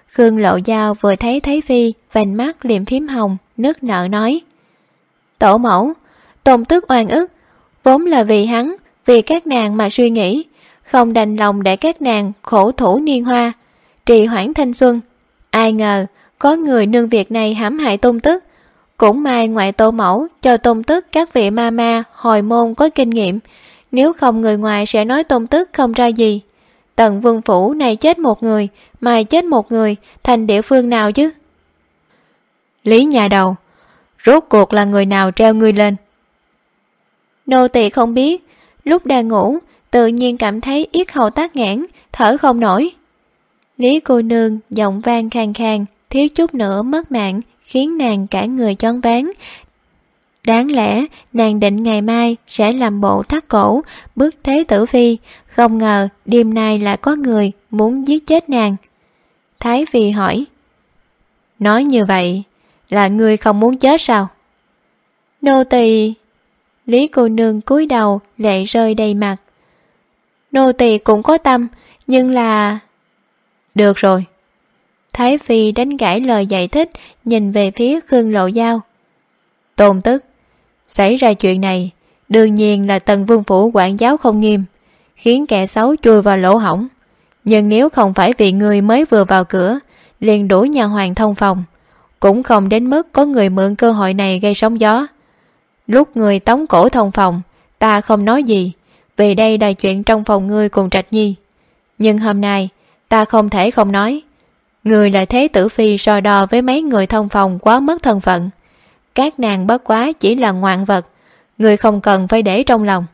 [SPEAKER 2] Khương Lộ Giao vừa thấy Thái Phi, vành mắt liệm phím hồng, nức nở nói: Tổ mẫu, Tôn Tước oan ức, vốn là vì hắn, vì các nàng mà suy nghĩ, không đành lòng để các nàng khổ thủ niên hoa, trì hoãn thanh xuân. Ai ngờ có người nương việc này hãm hại Tôn Tước. Cũng may ngoại tổ mẫu cho Tôn Tước các vị ma ma hồi môn có kinh nghiệm, nếu không người ngoài sẽ nói Tôn Tước không ra gì. Tần vương phủ này chết một người, mai chết một người, thành địa phương nào chứ? Lý nhà đầu, rốt cuộc là người nào treo ngươi lên? Nô tỳ không biết, lúc đang ngủ tự nhiên cảm thấy yết hầu tắc nghẽn, thở không nổi. Lý cô nương giọng vang khàn khàn, thiếu chút nữa mất mạng, khiến nàng cả người choáng váng. Đáng lẽ nàng định ngày mai sẽ làm bộ thắt cổ bức thế tử phi, không ngờ đêm nay lại có người muốn giết chết nàng. Thái Phi hỏi: Nói như vậy là ngươi không muốn chết sao? Nô tỳ... Lý cô nương cúi đầu, lệ rơi đầy mặt. Nô tỳ cũng có tâm, nhưng là... Được rồi. Thái Phi đánh gãy lời giải thích, nhìn về phía Khương Lộ Giao. Tôn Tức, xảy ra chuyện này đương nhiên là Tần vương phủ quản giáo không nghiêm, khiến kẻ xấu chui vào lỗ hổng. Nhưng nếu không phải vì người mới vừa vào cửa liền đuổi nhà hoàng thông phòng, cũng không đến mức có người mượn cơ hội này gây sóng gió. Lúc người tống cổ thông phòng, ta không nói gì, vì đây là chuyện trong phòng ngươi cùng Trạch Nhi. Nhưng hôm nay ta không thể không nói, người là thế tử phi so đo với mấy người thông phòng quá mất thân phận. Các nàng bất quá chỉ là ngoạn vật, người không cần phải để trong lòng.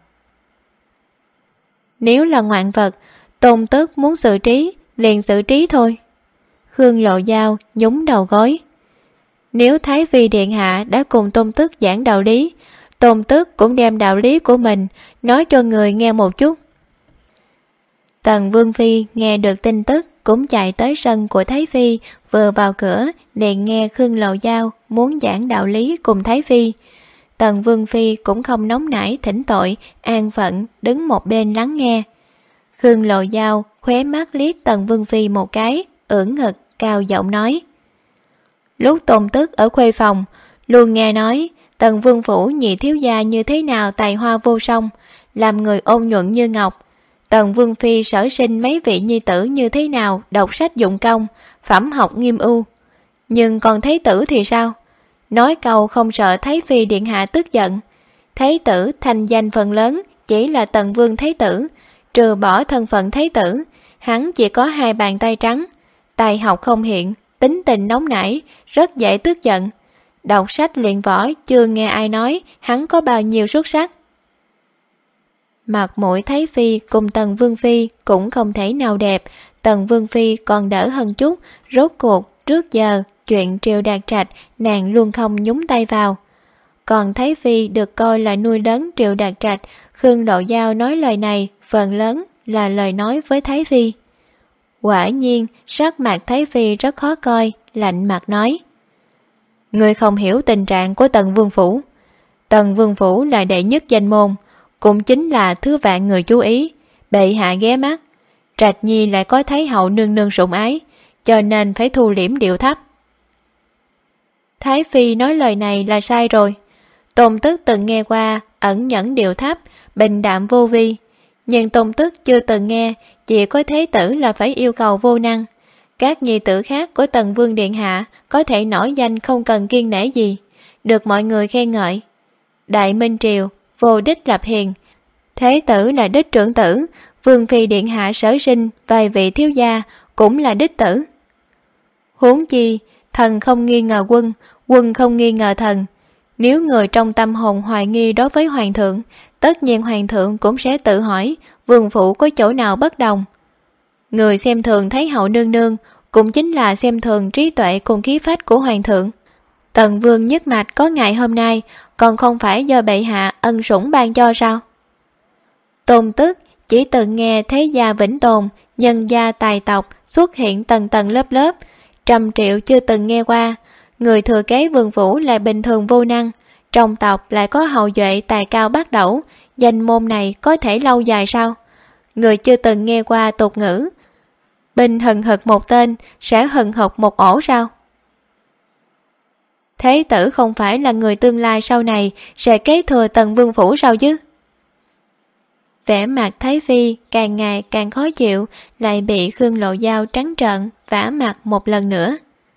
[SPEAKER 2] Nếu là ngoạn vật, Tôn Tức muốn xử trí liền xử trí thôi. Khương Lộ Giao nhúng đầu gối. Nếu Thái Phi điện hạ đã cùng Tôn Tức giảng đạo lý, Tôn Tức cũng đem đạo lý của mình nói cho người nghe một chút. Tần Vương Phi nghe được tin tức cũng chạy tới sân của Thái Phi, vừa vào cửa liền nghe Khương Lộ Giao muốn giảng đạo lý cùng Thái Phi. Tần Vương Phi cũng không nóng nảy thỉnh tội, an phận đứng một bên lắng nghe. Khương Lộ Giao khóe mắt liếc Tần Vương Phi một cái, ưỡn ngực cao giọng nói: Lúc Tôn Tức ở khuê phòng, luôn nghe nói Tần Vương phủ nhị thiếu gia như thế nào tài hoa vô song, làm người ôn nhuận như ngọc. Tần Vương Phi sở sinh mấy vị nhi tử như thế nào đọc sách dụng công, phẩm học nghiêm ưu. Nhưng còn Thái tử thì sao? Nói câu không sợ Thái Phi điện hạ tức giận. Thái tử thành danh phần lớn chỉ là Tần Vương Thái tử, trừ bỏ thân phận Thái tử, hắn chỉ có 2 bàn tay trắng, tài học không hiện, tính tình nóng nảy, rất dễ tức giận. Đọc sách luyện võ chưa nghe ai nói hắn có bao nhiêu xuất sắc. Mặt mũi Thái Phi cùng Tần Vương Phi cũng không thể nào đẹp, Tần Vương Phi còn đỡ hơn chút, rốt cuộc trước giờ chuyện Triều Đạt Trạch nàng luôn không nhúng tay vào. Còn Thái Phi được coi là nuôi lớn Triều Đạt Trạch, Khương Lộ Giao nói lời này phần lớn là lời nói với Thái Phi. Quả nhiên sắc mặt Thái Phi rất khó coi, lạnh mặt nói: Ngươi không hiểu tình trạng của Tần Vương phủ. Tần Vương phủ là đệ nhất danh môn, cũng chính là thứ vạn người chú ý, bệ hạ ghé mắt. Trạch Nhi lại có Thái hậu nương nương sủng ái, cho nên phải thu liễm điệu thấp. Thái Phi nói lời này là sai rồi. Tôn Tức từng nghe qua ẩn nhẫn điệu thấp, bình đạm vô vi, nhưng Tôn Tức chưa từng nghe chỉ có thế tử là phải yêu cầu vô năng. Các nhi tử khác của Tần Vương điện hạ có thể nổi danh không cần kiêng nể gì, được mọi người khen ngợi. Đại Minh Triều vô đích lập hiền, thế tử là đích trưởng tử, Vương Phi điện hạ sở sinh vài vị thiếu gia cũng là đích tử. Huống chi thần không nghi ngờ quân, quân không nghi ngờ thần. Nếu người trong tâm hồn hoài nghi đối với hoàng thượng, tất nhiên hoàng thượng cũng sẽ tự hỏi vương phủ có chỗ nào bất đồng. Người xem thường Thái hậu nương nương cũng chính là xem thường trí tuệ cùng khí phách của hoàng thượng. Tần Vương nhất mạch có ngày hôm nay còn không phải do bệ hạ ân sủng ban cho sao? Tôn Tức chỉ từng nghe thế gia vĩnh tồn, nhân gia tài tộc xuất hiện tầng tầng lớp lớp, 100 triệu chưa từng nghe qua. Người thừa kế vương phủ lại bình thường vô năng, trong tộc lại có hậu duệ tài cao bắt đẩu, danh môn này có thể lâu dài sao? Người chưa từng nghe qua tục ngữ Binh hừng hực một tên, sẽ hừng hực một ổ sao? Thế tử không phải là người tương lai sau này sẽ kế thừa Tần Vương phủ sao chứ? Vẻ mặt Thái Phi càng ngày càng khó chịu, lại bị Khương Lộ Giao trắng trợn vả mặt một lần nữa.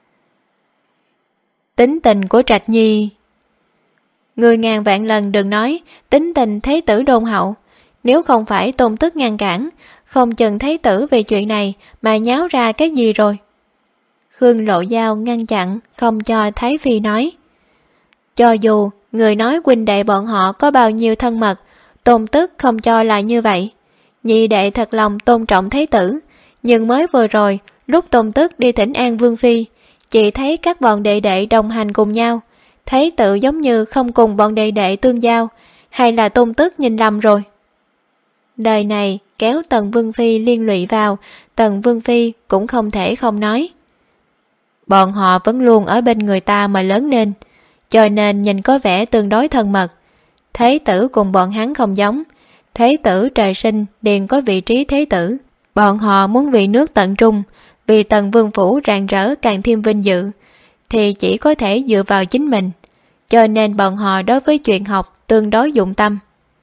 [SPEAKER 2] Tính tình của Trạch Nhi, người ngàn vạn lần đừng nói tính tình thế tử đôn hậu. Nếu không phải Tôn Tức ngăn cản, không chừng thế tử về chuyện này mà nháo ra cái gì rồi. Khương Lộ Giao ngăn chặn, không cho Thái Phi nói. Cho dù người nói huynh đệ bọn họ có bao nhiêu thân mật, Tôn Tức không cho là như vậy. Nhị đệ thật lòng tôn trọng thế tử, nhưng mới vừa rồi, lúc Tôn Tức đi thỉnh an Vương Phi, chị thấy các bọn đệ đệ đồng hành cùng nhau, thế tử giống như không cùng bọn đệ đệ tương giao, hay là Tôn Tức nhìn lầm rồi. Đời này kéo Tần Vương Phi liên lụy vào, Tần Vương Phi cũng không thể không nói. Bọn họ vẫn luôn ở bên người ta mà lớn lên, cho nên nhìn có vẻ tương đối thân mật. Thế tử cùng bọn hắn không giống. Thế tử trời sinh liền có vị trí thế tử. Bọn họ muốn vì nước tận trung, vì Tần Vương phủ rạng rỡ càng thêm vinh dự, thì chỉ có thể dựa vào chính mình. Cho nên bọn họ đối với chuyện học tương đối dụng tâm.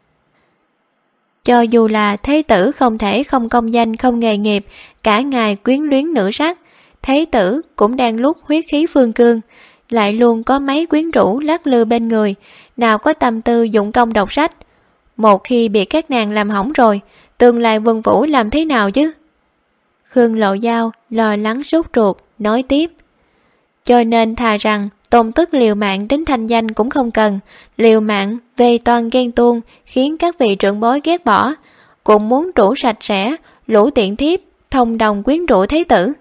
[SPEAKER 2] Cho dù là thế tử không thể không công danh không nghề nghiệp, cả ngày quyến luyến nữ sắc, thế tử cũng đang lúc huyết khí phương cương, lại luôn có mấy quyến rũ lắc lư bên người, nào có tâm tư dụng công đọc sách. Một khi bị các nàng làm hỏng rồi, tương lai Vương phủ làm thế nào chứ? Khương Lộ Giao lo lắng sốt ruột, nói tiếp. Cho nên thà rằng Tôn Tức liều mạng đến thanh danh cũng không cần, liều mạng về toàn ghen tuông khiến các vị trưởng bối ghét bỏ, cũng muốn rủ sạch sẽ, lũ tiện thiếp, thông đồng quyến rũ thế tử.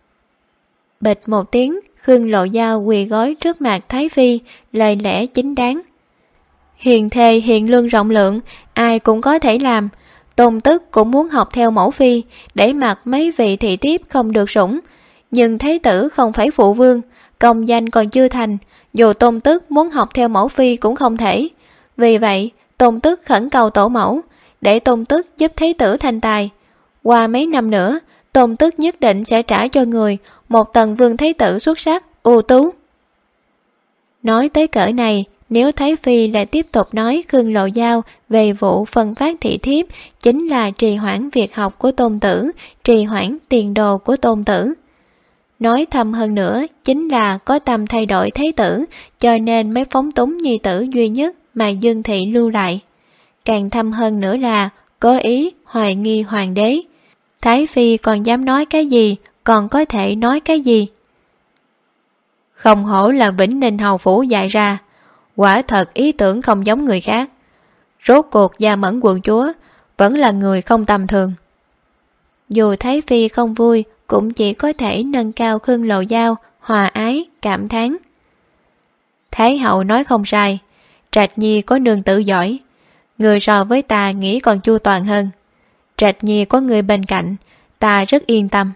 [SPEAKER 2] Bịch một tiếng, Khương Lộ Giao quỳ gối trước mặt Thái Phi, lời lẽ chính đáng. Hiền thề hiền lương rộng lượng, ai cũng có thể làm. Tôn Tức cũng muốn học theo mẫu phi, để mặc mấy vị thị thiếp không được sủng. Nhưng thế tử không phải phụ vương, công danh còn chưa thành, dù Tôn Tức muốn học theo mẫu phi cũng không thể. Vì vậy, Tôn Tức khẩn cầu tổ mẫu, để Tôn Tức giúp thế tử thành tài. Qua mấy năm nữa, Tôn Tức nhất định sẽ trả cho người một Tần Vương thế tử xuất sắc, ưu tú. Nói tới cỡ này, nếu Thái Phi lại tiếp tục nói Khương Lộ Giao về vụ phân phát thị thiếp chính là trì hoãn việc học của Tôn Tử, trì hoãn tiền đồ của Tôn Tử. Nói thầm hơn nữa chính là có tâm thay đổi thế tử, cho nên mới phóng túng nhi tử duy nhất mà Dương Thị lưu lại. Càng thâm hơn nữa là có ý hoài nghi hoàng đế. Thái Phi còn dám nói cái gì, còn có thể nói cái gì? Không hổ là Vĩnh Ninh hầu phủ dạy ra, quả thật ý tưởng không giống người khác. Rốt cuộc Gia Mẫn quận chúa vẫn là người không tầm thường. Dù Thái Phi không vui, cũng chỉ có thể nâng cao Khương Lộ Giao, hòa ái, cảm thán. Thái hậu nói không sai, Trạch Nhi có nương tử giỏi, người so với ta nghĩ còn chu toàn hơn. Trạch Nhi có người bên cạnh, ta rất yên tâm.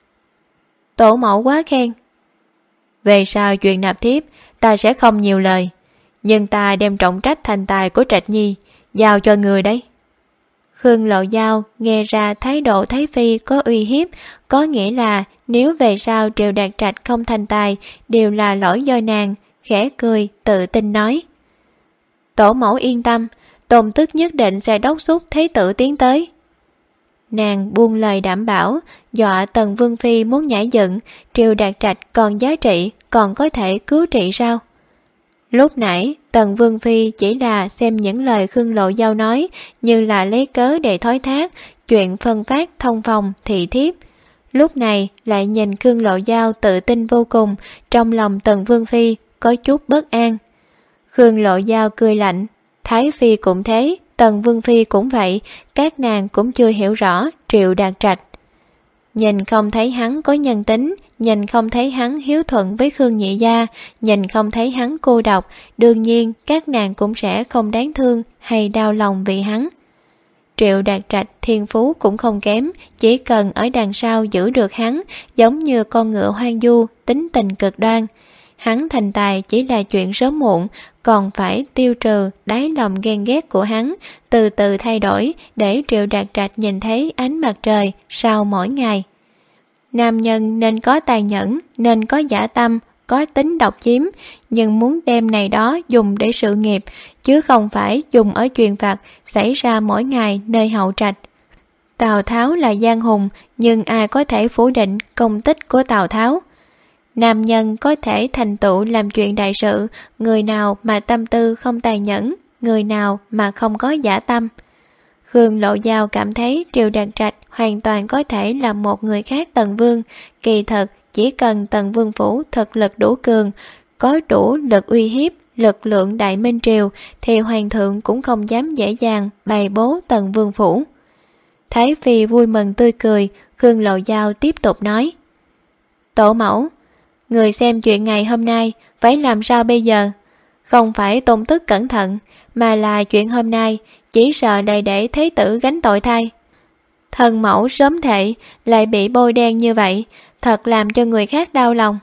[SPEAKER 2] Tổ mẫu quá khen. Về sau chuyện nạp thiếp, ta sẽ không nhiều lời, nhưng ta đem trọng trách thành tài của Trạch Nhi giao cho người đấy. Khương Lộ Giao nghe ra thái độ Thái Phi có uy hiếp, có nghĩa là nếu về sau Triệu Đạt Trạch không thành tài đều là lỗi do nàng, khẽ cười tự tin nói. Tổ mẫu yên tâm, Tôn Tức nhất định sẽ đốc thúc thế tử tiến tới. Nàng buông lời đảm bảo, dọa Tần Vương Phi muốn nhảy dựng, Triệu Đạt Trạch còn giá trị, còn có thể cứu trị sao? Lúc nãy, Tần Vương Phi chỉ là xem những lời Khương Lộ Giao nói như là lấy cớ để thoái thác chuyện phân phát thông phòng thị thiếp. Lúc này lại nhìn Khương Lộ Giao tự tin vô cùng, trong lòng Tần Vương Phi có chút bất an. Khương Lộ Giao cười lạnh, Thái Phi cũng thế, Tần Vương Phi cũng vậy, các nàng cũng chưa hiểu rõ Triệu Đạt Trạch. Nhìn không thấy hắn có nhân tính, nhìn không thấy hắn hiếu thuận với Khương Nhị Gia, nhìn không thấy hắn cô độc, đương nhiên các nàng cũng sẽ không đáng thương hay đau lòng vì hắn. Triệu Đạt Trạch thiên phú cũng không kém, chỉ cần ở đằng sau giữ được hắn, giống như con ngựa hoang du, tính tình cực đoan. Hắn thành tài chỉ là chuyện sớm muộn, còn phải tiêu trừ đáy lòng ghen ghét của hắn, từ từ thay đổi để Triệu Đạt Trạch nhìn thấy ánh mặt trời sau mỗi ngày. Nam nhân nên có tài nhẫn, nên có dã tâm, có tính độc chiếm, nhưng muốn đem này đó dùng để sự nghiệp, chứ không phải dùng ở chuyện vặt xảy ra mỗi ngày nơi hậu trạch. Tào Tháo là gian hùng, nhưng ai có thể phủ định công tích của Tào Tháo? Nam nhân có thể thành tựu làm chuyện đại sự, người nào mà tâm tư không tài nhẫn, người nào mà không có dã tâm. Khương Lộ Giao cảm thấy Triệu Đạt Trạch hoàn toàn có thể là một người khác Tần Vương. Kỳ thật, chỉ cần Tần Vương Phủ thực lực đủ cường, có đủ lực uy hiếp, lực lượng Đại Minh Triều, thì Hoàng thượng cũng không dám dễ dàng bày bố Tần Vương Phủ. Thái Phi vui mừng tươi cười, Khương Lộ Giao tiếp tục nói: Tổ mẫu, người xem chuyện ngày hôm nay phải làm sao bây giờ? Không phải Tôn Tức cẩn thận, mà là chuyện hôm nay chỉ sợ lại để thế tử gánh tội thay. Thần mẫu sớm thệ lại bị bôi đen như vậy, thật làm cho người khác đau lòng.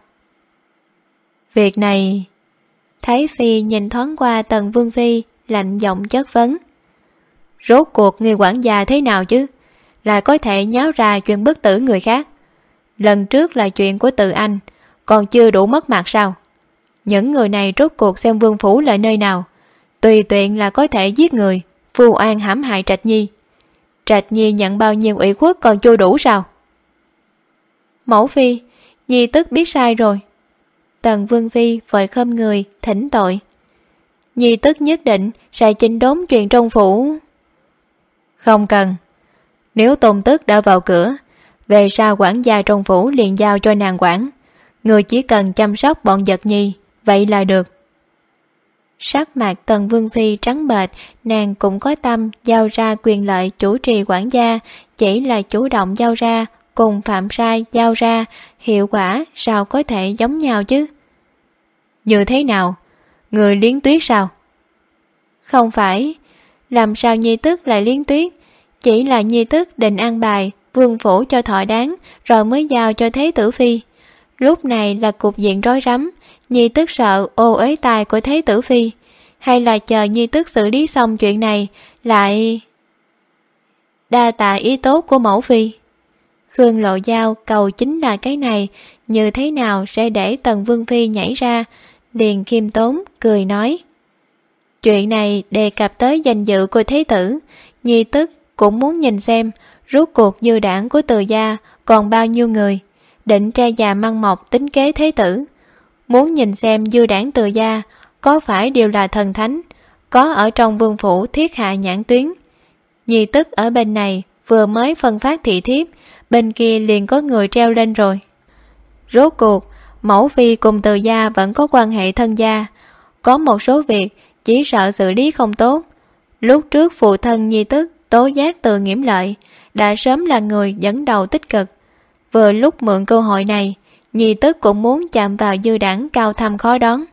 [SPEAKER 2] Việc này... Thái Phi nhìn thoáng qua Tần Vương Phi, lạnh giọng chất vấn: Rốt cuộc người quản gia thế nào chứ? Lại có thể nháo ra chuyện bức tử người khác. Lần trước là chuyện của Từ Anh, còn chưa đủ mất mặt sao? Những người này rốt cuộc xem Vương Phủ là nơi nào? Tùy tiện là có thể giết người, vu oan hãm hại Trạch Nhi. Trạch Nhi nhận bao nhiêu ủy khuất còn chưa đủ sao? Mẫu Phi, Nhi tức biết sai rồi. Tần Vương Phi vội khom người thỉnh tội. Nhi tức nhất định sẽ chỉnh đốn chuyện trong phủ. Không cần. Nếu Tôn Tức đã vào cửa, về sau quản gia trong phủ liền giao cho nàng quản. Người chỉ cần chăm sóc bọn Giật Nhi, vậy là được. Sắc mặt Tần Vương Phi trắng bệch, nàng cũng có tâm giao ra quyền lợi chủ trì quản gia, chỉ là chủ động giao ra, cùng phạm sai giao ra, hiệu quả sao có thể giống nhau chứ? Như thế nào? Người liến tuyết sao? Không phải, làm sao Nhi tức lại liến tuyết? Chỉ là Nhi tức định an bài Vương Phủ cho thỏa đáng, rồi mới giao cho Thế Tử Phi. Lúc này là cục diện rối rắm, Nhi tức sợ ô uế tài của Thế Tử Phi, hay là chờ Nhi tức xử lý xong chuyện này lại... Đa tạ ý tốt của mẫu Phi. Khương Lộ Giao cầu chính là cái này, như thế nào sẽ để Tần Vương Phi nhảy ra, liền khiêm tốn cười nói: Chuyện này đề cập tới danh dự của Thế Tử, Nhi tức cũng muốn nhìn xem rốt cuộc dư đảng của Từ gia còn bao nhiêu người, định tre già măng mọc tính kế Thế Tử. Muốn nhìn xem dư đảng Từ gia có phải đều là thần thánh, có ở trong Vương Phủ thiết hạ nhãn tuyến. Nhi tức ở bên này vừa mới phân phát thị thiếp, bên kia liền có người treo lên rồi. Rốt cuộc mẫu Phi cùng Từ gia vẫn có quan hệ thân gia, có một số việc chỉ sợ xử lý không tốt. Lúc trước phụ thân Nhi tức tố giác Từ Nghiễm Lợi đã sớm là người dẫn đầu tích cực. Vừa lúc mượn cơ hội này, Nhi tức cũng muốn chạm vào dư đảng cao thâm khó đoán.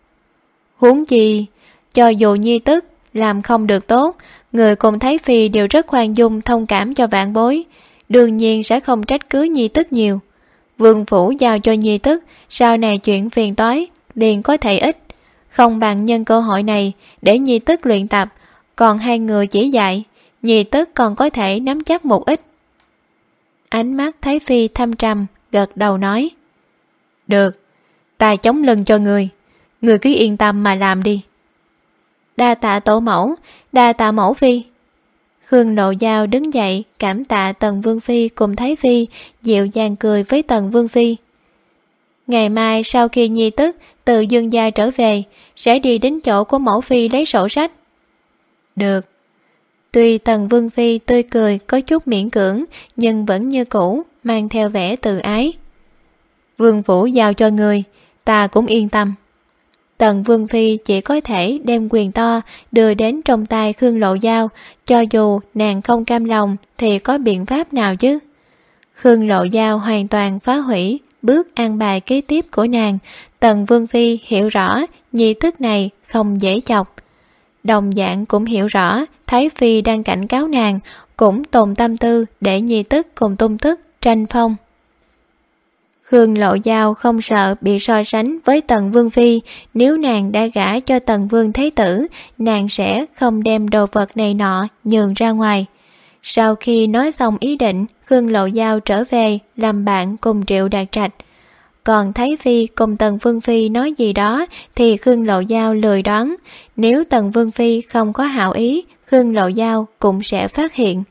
[SPEAKER 2] Huống chi, cho dù Nhi tức làm không được tốt, người cùng Thái Phi đều rất khoan dung thông cảm cho vạn bối, đương nhiên sẽ không trách cứ Nhi tức nhiều. Vương Phủ giao cho Nhi tức, sau này chuyện phiền toái liền có thể ít, không bằng nhân cơ hội này để Nhi tức luyện tập, còn hai người chỉ dạy, Nhi tức còn có thể nắm chắc một ít. Ánh mắt Thái Phi thâm trầm, gật đầu nói: Được, ta chống lưng cho người cứ yên tâm mà làm đi. Đa tạ tổ mẫu, đa tạ mẫu Phi. Khương Lộ Giao đứng dậy cảm tạ Tần Vương Phi cùng Thái Phi, dịu dàng cười với Tần Vương Phi. Ngày mai sau khi Nhi tức từ Dương gia trở về, sẽ đi đến chỗ của mẫu Phi lấy sổ sách. Được. Tuy Tần Vương Phi tươi cười có chút miễn cưỡng, nhưng vẫn như cũ, mang theo vẻ tự ái. Vương Phủ giao cho người, ta cũng yên tâm. Tần Vương Phi chỉ có thể đem quyền to đưa đến trong tay Khương Lộ Giao, cho dù nàng không cam lòng thì có biện pháp nào chứ? Khương Lộ Giao hoàn toàn phá hủy bước an bài kế tiếp của nàng. Tần Vương Phi hiểu rõ Nhi tức này không dễ chọc, đồng dạng cũng hiểu rõ Thái Phi đang cảnh cáo nàng, cũng tồn tâm tư để Nhi tức cùng Tôn Tức tranh phong. Khương Lộ Giao không sợ bị so sánh với Tần Vương Phi, nếu nàng đã gả cho Tần Vương Thế Tử, nàng sẽ không đem đồ vật này nọ nhường ra ngoài. Sau khi nói xong ý định, Khương Lộ Giao trở về làm bạn cùng Triệu Đạt Trạch. Còn Thái Phi cùng Tần Vương Phi nói gì đó thì Khương Lộ Giao lười đoán. Nếu Tần Vương Phi không có hảo ý, Khương Lộ Giao cũng sẽ phát hiện.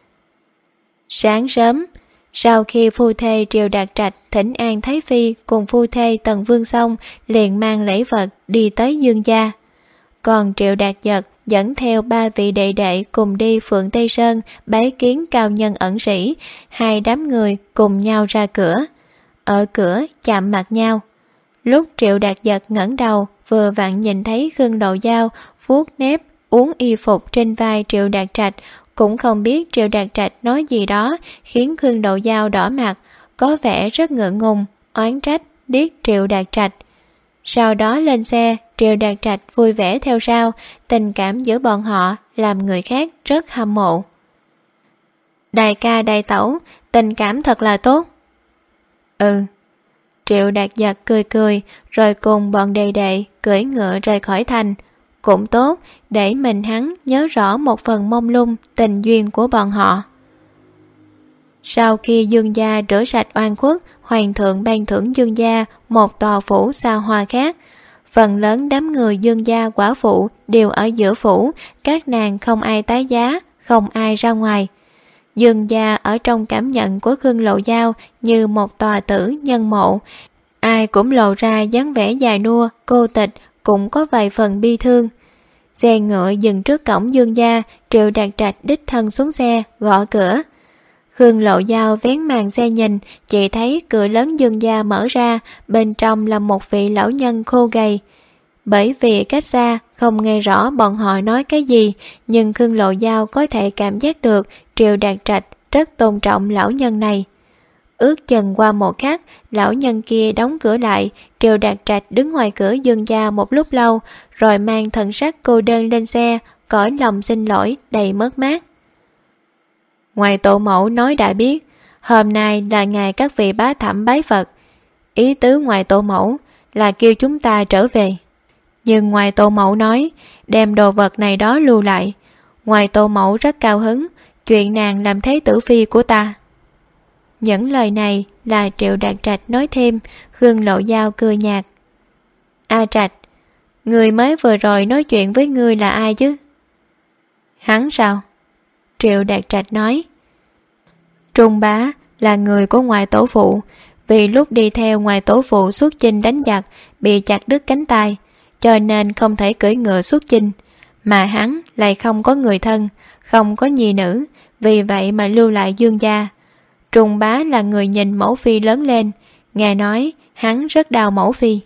[SPEAKER 2] Sáng sớm, sau khi phu thê Triệu Đạt Trạch thỉnh an Thái Phi cùng phu thê Tần Vương xong, liền mang lễ vật đi tới Dương gia. Còn Triệu Đạt Giật dẫn theo 3 vị đệ đệ cùng đi Phượng Tây Sơn bái kiến cao nhân ẩn sĩ, 2 đám người cùng nhau ra cửa. Ở cửa chạm mặt nhau. Lúc Triệu Đạt Giật ngẩng đầu, vừa vặn nhìn thấy Khương Lộ Giao vuốt nếp uống y phục trên vai Triệu Đạt Trạch, cũng không biết Triệu Đạt Trạch nói gì đó khiến Khương Lộ Giao đỏ mặt, có vẻ rất ngượng ngùng, oán trách liếc Triệu Đạt Trạch. Sau đó lên xe, Triệu Đạt Trạch vui vẻ theo sau, tình cảm giữa bọn họ làm người khác rất hâm mộ. Đại ca đại tẩu, tình cảm thật là tốt. Ừ. Triệu Đạt Giật cười cười, rồi cùng bọn đệ đệ cưỡi ngựa rời khỏi thành. Cũng tốt, để mình hắn nhớ rõ một phần mông lung tình duyên của bọn họ. Sau khi Dương gia rửa sạch oan khuất, Hoàng thượng ban thưởng Dương gia một tòa phủ xa hoa khác. Phần lớn đám người Dương gia quả phụ đều ở giữa phủ, các nàng không ai tái giá, không ai ra ngoài. Dương gia ở trong cảm nhận của Khương Lộ Giao như một tòa tử nhân mộ, ai cũng lộ ra dáng vẻ già nua, cô tịch, cũng có vài phần bi thương. Xe ngựa dừng trước cổng Dương gia, Triệu Đạt Trạch đích thân xuống xe, gõ cửa. Khương Lộ Giao vén màn xe nhìn, chỉ thấy cửa lớn Dương gia mở ra, bên trong là một vị lão nhân khô gầy. Bởi vì cách xa, không nghe rõ bọn họ nói cái gì, nhưng Khương Lộ Giao có thể cảm giác được Triệu Đạt Trạch rất tôn trọng lão nhân này. Ước chừng qua một khắc, lão nhân kia đóng cửa lại, Triệu Đạt Trạch đứng ngoài cửa Dương gia một lúc lâu, rồi mang thần sắc cô đơn lên xe, cõi lòng xin lỗi đầy mất mát. Ngoài tổ mẫu nói đã biết, hôm nay là ngày các vị bá thẩm bái Phật. Ý tứ ngoài tổ mẫu là kêu chúng ta trở về. Nhưng ngoài tổ mẫu nói, đem đồ vật này đó lưu lại. Ngoài tổ mẫu rất cao hứng, chuyện nàng làm thế tử phi của ta. Những lời này là Triệu Đạt Trạch nói thêm. Khương Lộ Giao cười nhạt. A Trạch, người mới vừa rồi nói chuyện với ngươi là ai chứ? Hắn sao? Triệu Đạt Trạch nói. Trung bá là người của ngoại tổ phụ, vì lúc đi theo ngoại tổ phụ xuất chinh đánh giặc bị chặt đứt cánh tay, cho nên không thể cưỡi ngựa xuất chinh, mà hắn lại không có người thân, không có nhi nữ, vì vậy mà lưu lại Dương gia. Trung bá là người nhìn mẫu phi lớn lên, nghe nói hắn rất đau mẫu phi.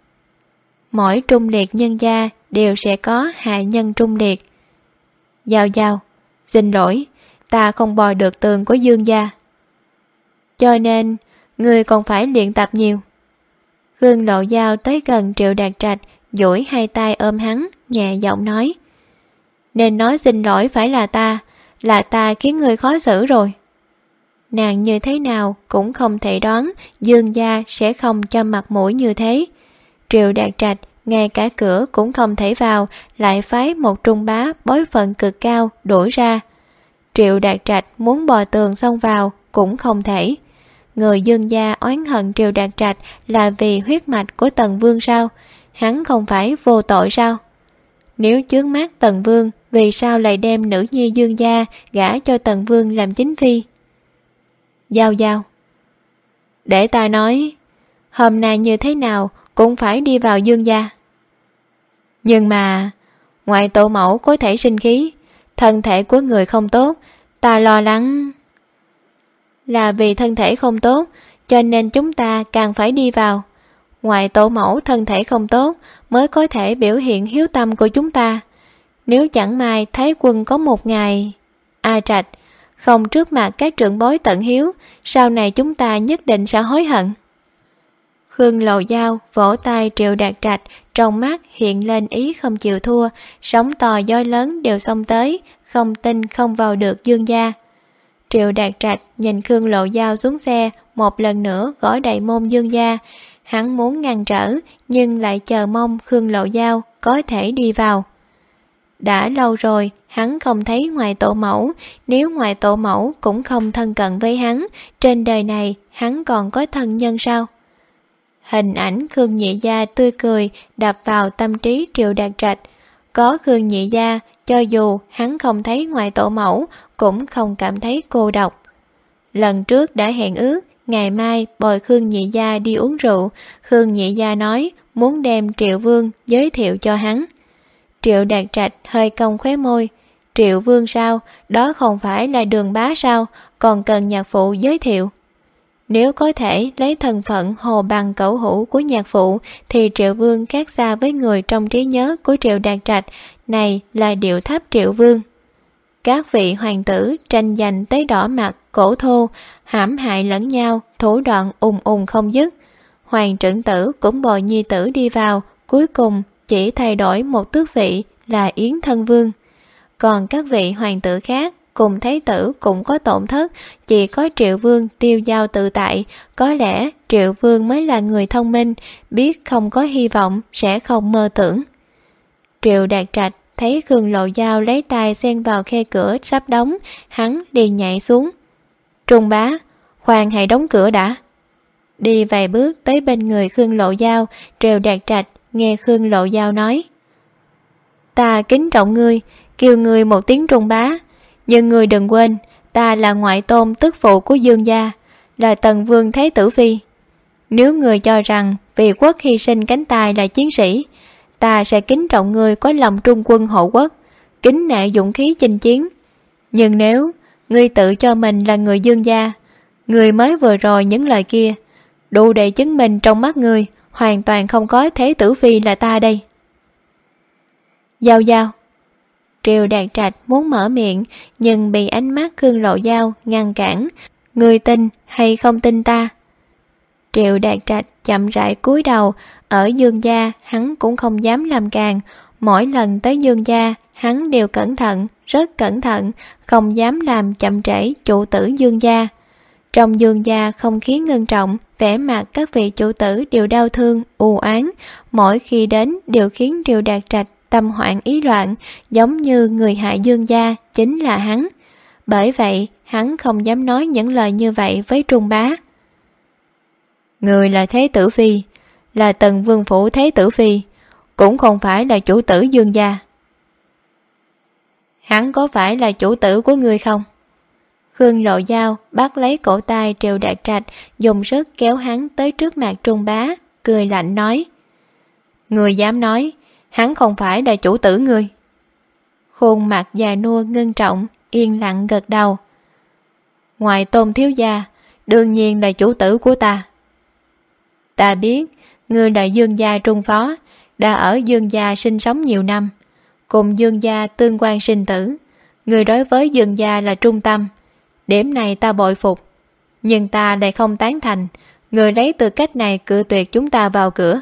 [SPEAKER 2] Mỗi trung liệt nhân gia đều sẽ có hạ nhân trung liệt. Giao Giao, xin lỗi, ta không bò được tường của Dương gia. Cho nên, ngươi còn phải luyện tập nhiều. Khương Lộ Giao tới gần Triệu Đạt Trạch, duỗi hai tay ôm hắn, nhẹ giọng nói. Nên nói xin lỗi phải là ta khiến ngươi khó xử rồi. Nàng như thế nào cũng không thể đoán Dương gia sẽ không cho mặt mũi như thế. Triệu Đạt Trạch ngay cả cửa cũng không thể vào, lại phái một trung bá bối phận cực cao đuổi ra. Triệu Đạt Trạch muốn bò tường xông vào cũng không thể. Người Dương gia oán hận Triệu Đạt Trạch là vì huyết mạch của Tần Vương sao? Hắn không phải vô tội sao? Nếu chướng mắt Tần Vương, vì sao lại đem nữ nhi Dương gia gả cho Tần Vương làm chính phi? Giao Giao, để ta nói, hôm nay như thế nào cũng phải đi vào Dương gia. Nhưng mà ngoại tổ mẫu có thể sinh khí, thân thể của người không tốt, ta lo lắng. Là vì thân thể không tốt, cho nên chúng ta càng phải đi vào. Ngoại tổ mẫu thân thể không tốt mới có thể biểu hiện hiếu tâm của chúng ta. Nếu chẳng may Thái quân có một ngày... A Trạch, không trước mặt các trưởng bối tận hiếu, sau này chúng ta nhất định sẽ hối hận. Khương Lộ Giao vỗ tay Triệu Đạt Trạch, trong mắt hiện lên ý không chịu thua, sóng to gió lớn đều xông tới, không tin không vào được Dương gia. Triệu Đạt Trạch nhìn Khương Lộ Giao xuống xe, một lần nữa gõ đầy môn Dương gia. Hắn muốn ngăn trở, nhưng lại chờ mong Khương Lộ Giao có thể đi vào. Đã lâu rồi hắn không thấy ngoại tổ mẫu, nếu ngoại tổ mẫu cũng không thân cận với hắn, trên đời này hắn còn có thân nhân sao? Hình ảnh Khương Nhị Gia tươi cười đập vào tâm trí Triệu Đạt Trạch. Có Khương Nhị Gia, cho dù hắn không thấy ngoại tổ mẫu cũng không cảm thấy cô độc. Lần trước đã hẹn ước ngày mai bồi Khương Nhị Gia đi uống rượu. Khương Nhị Gia nói muốn đem Triệu Vương giới thiệu cho hắn. Triệu Đạt Trạch hơi cong khóe môi. Triệu Vương sao? Đó không phải là Đường Bá sao? Còn cần nhạc phụ giới thiệu. Nếu có thể lấy thân phận hồ bằng cẩu hữu của nhạc phụ thì Triệu Vương khác xa với người trong trí nhớ của Triệu Đạt Trạch. Này là điệu thấp Triệu Vương. Các vị hoàng tử tranh giành tới đỏ mặt, cổ thô, hãm hại lẫn nhau, thủ đoạn ùng ùng không dứt. Hoàng trưởng tử cũng bồi nhi tử đi vào, cuối cùng chỉ thay đổi một tước vị là Yến Thân Vương. Còn các vị hoàng tử khác cùng thái tử cũng có tổn thất, chỉ có Triệu Vương tiêu dao tự tại. Có lẽ Triệu Vương mới là người thông minh, biết không có hy vọng sẽ không mơ tưởng. Triệu Đạt Trạch thấy Khương Lộ Giao lấy tay xen vào khe cửa sắp đóng, hắn đi nhảy xuống. Trung bá, khoan hãy đóng cửa đã. Đi vài bước tới bên người Khương Lộ Giao, Triệu Đạt Trạch nghe Khương Lộ Giao nói: Ta kính trọng ngươi, kêu ngươi một tiếng Trung bá, nhưng ngươi đừng quên, ta là ngoại tôn tức phụ của Dương gia, là Tần Vương Thế Tử Phi. Nếu ngươi cho rằng vì quốc hy sinh cánh tay là chiến sĩ, ta sẽ kính trọng ngươi có lòng trung quân hộ quốc, kính nể dũng khí chinh chiến. Nhưng nếu ngươi tự cho mình là người Dương gia, ngươi mới vừa rồi những lời kia đủ để chứng minh trong mắt ngươi hoàn toàn không có Thế Tử Phi là ta đây. Giao Giao. Triệu Đạt Trạch muốn mở miệng nhưng bị ánh mắt Khương Lộ Giao ngăn cản. Ngươi tin hay không tin ta? Triệu Đạt Trạch chậm rãi cúi đầu. Ở Dương gia hắn cũng không dám làm càng. Mỗi lần tới Dương gia hắn đều cẩn thận, rất cẩn thận, không dám làm chậm trễ chủ tử Dương gia. Trong Dương gia không khí ngưng trọng, vẻ mặt các vị chủ tử đều đau thương, u oán, mỗi khi đến đều khiến Triệu Đạt Trạch tâm hoảng ý loạn, giống như người hại Dương gia chính là hắn. Bởi vậy hắn không dám nói những lời như vậy với Trung bá. Người là Thế Tử Phi, là Tần Vương phủ Thế Tử Phi, cũng không phải là chủ tử Dương gia. Hắn có phải là chủ tử của ngươi không? Khương Lộ Giao bắt lấy cổ tay Triệu Đạt Trạch, dùng sức kéo hắn tới trước mặt Trung bá, cười lạnh nói: Ngươi dám nói hắn không phải là chủ tử ngươi? Khuôn mặt già nua ngưng trọng, yên lặng gật đầu. Ngoài Tôn thiếu gia, đương nhiên là chủ tử của ta. Ta biết ngươi là Dương gia trung phó, đã ở Dương gia sinh sống nhiều năm, cùng Dương gia tương quan sinh tử. Ngươi đối với Dương gia là trung tâm, điểm này ta bội phục. Nhưng ta lại không tán thành ngươi lấy tư cách này cự tuyệt chúng ta vào cửa.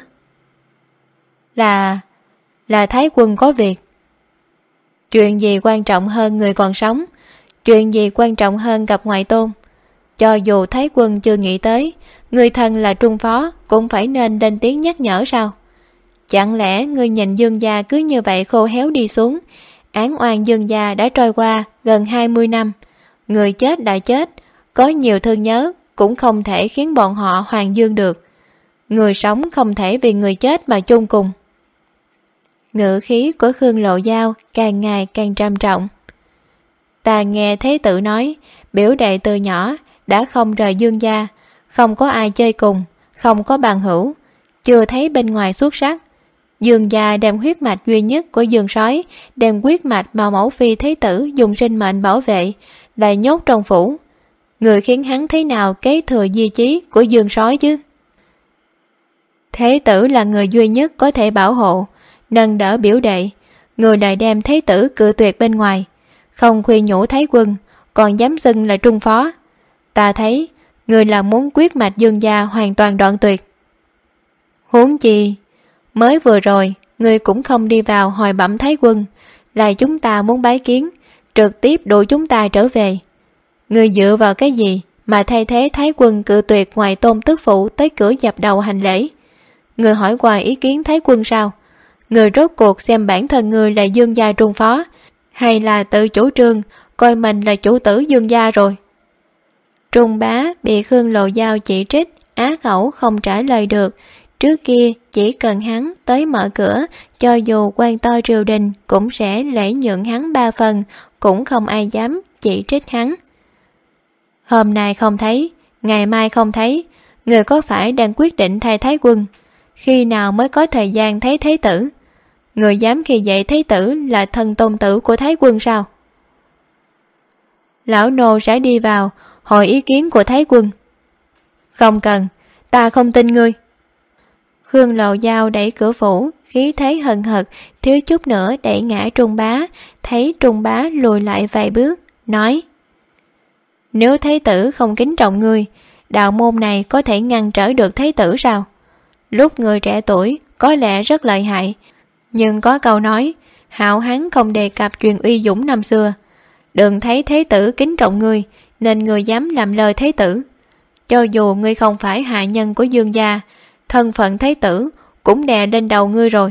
[SPEAKER 2] Là Thái quân có việc. Chuyện gì quan trọng hơn người còn sống? Chuyện gì quan trọng hơn gặp ngoại tôn? Cho dù Thái quân chưa nghĩ tới, người thân là trung phó cũng phải nên lên tiếng nhắc nhở sao? Chẳng lẽ ngươi nhìn Dương gia cứ như vậy khô héo đi xuống? Án oan Dương gia đã trôi qua gần 20 năm. Người chết đã chết, có nhiều thương nhớ cũng không thể khiến bọn họ hoàn dương được. Người sống không thể vì người chết mà chôn cùng. Ngữ khí của Khương Lộ Giao càng ngày càng trầm trọng. Ta nghe Thế Tử nói, biểu đệ từ nhỏ đã không rời Dương gia, không có ai chơi cùng, không có bằng hữu, chưa thấy bên ngoài xuất sắc. Dương gia đem huyết mạch duy nhất của Dương sói, đem huyết mạch mà mẫu phi Thế Tử dùng sinh mệnh bảo vệ, lại nhốt trong phủ. Người khiến hắn thế nào kế thừa di chí của Dương sói chứ? Thế Tử là người duy nhất có thể bảo hộ, nâng đỡ biểu đệ. Người lại đem Thế Tử cự tuyệt bên ngoài, không khuyên nhủ Thái quân, còn dám xưng là trung phó. Ta thấy người là muốn quyết mạch Dương gia hoàn toàn đoạn tuyệt. Huống chi mới vừa rồi người cũng không đi vào hồi bẩm Thái quân, là chúng ta muốn bái kiến, trực tiếp đuổi chúng ta trở về. Người dựa vào cái gì mà thay thế Thái quân cự tuyệt ngoài tôn tức phụ tới cửa dập đầu hành lễ? Người hỏi qua ý kiến Thái quân sao? Người rốt cuộc xem bản thân người là Dương gia Trung phó, hay là tự chủ trương coi mình là chủ tử Dương gia rồi? Trung bá bị Khương Lộ Giao chỉ trích, á khẩu không trả lời được. Trước kia chỉ cần hắn tới mở cửa, cho dù quan to triều đình cũng sẽ lễ nhượng hắn 3 phần, cũng không ai dám chỉ trích hắn. Hôm nay không thấy, ngày mai không thấy, người có phải đang quyết định thay Thái Quân? Khi nào mới có thời gian thấy Thái tử? Người dám khi dậy Thái tử là thân tôn tử của Thái Quân sao? Lão nô sẽ đi vào hỏi ý kiến của Thái Quân. Không cần, ta không tin ngươi. Khương Lộ Giao đẩy cửa phủ, khí thế hừng hực, thiếu chút nữa đẩy ngã Trung bá. Thấy Trung bá lùi lại vài bước, nói: Nếu Thái tử không kính trọng ngươi, đạo môn này có thể ngăn trở được Thái tử sao? Lúc người trẻ tuổi có lẽ rất lợi hại, nhưng có câu nói hạo hán không đề cập chuyện uy dũng năm xưa. Đừng thấy Thái tử kính trọng ngươi nên ngươi dám làm lời Thái tử. Cho dù ngươi không phải hạ nhân của Dương gia, thân phận Thái tử cũng đè lên đầu ngươi rồi.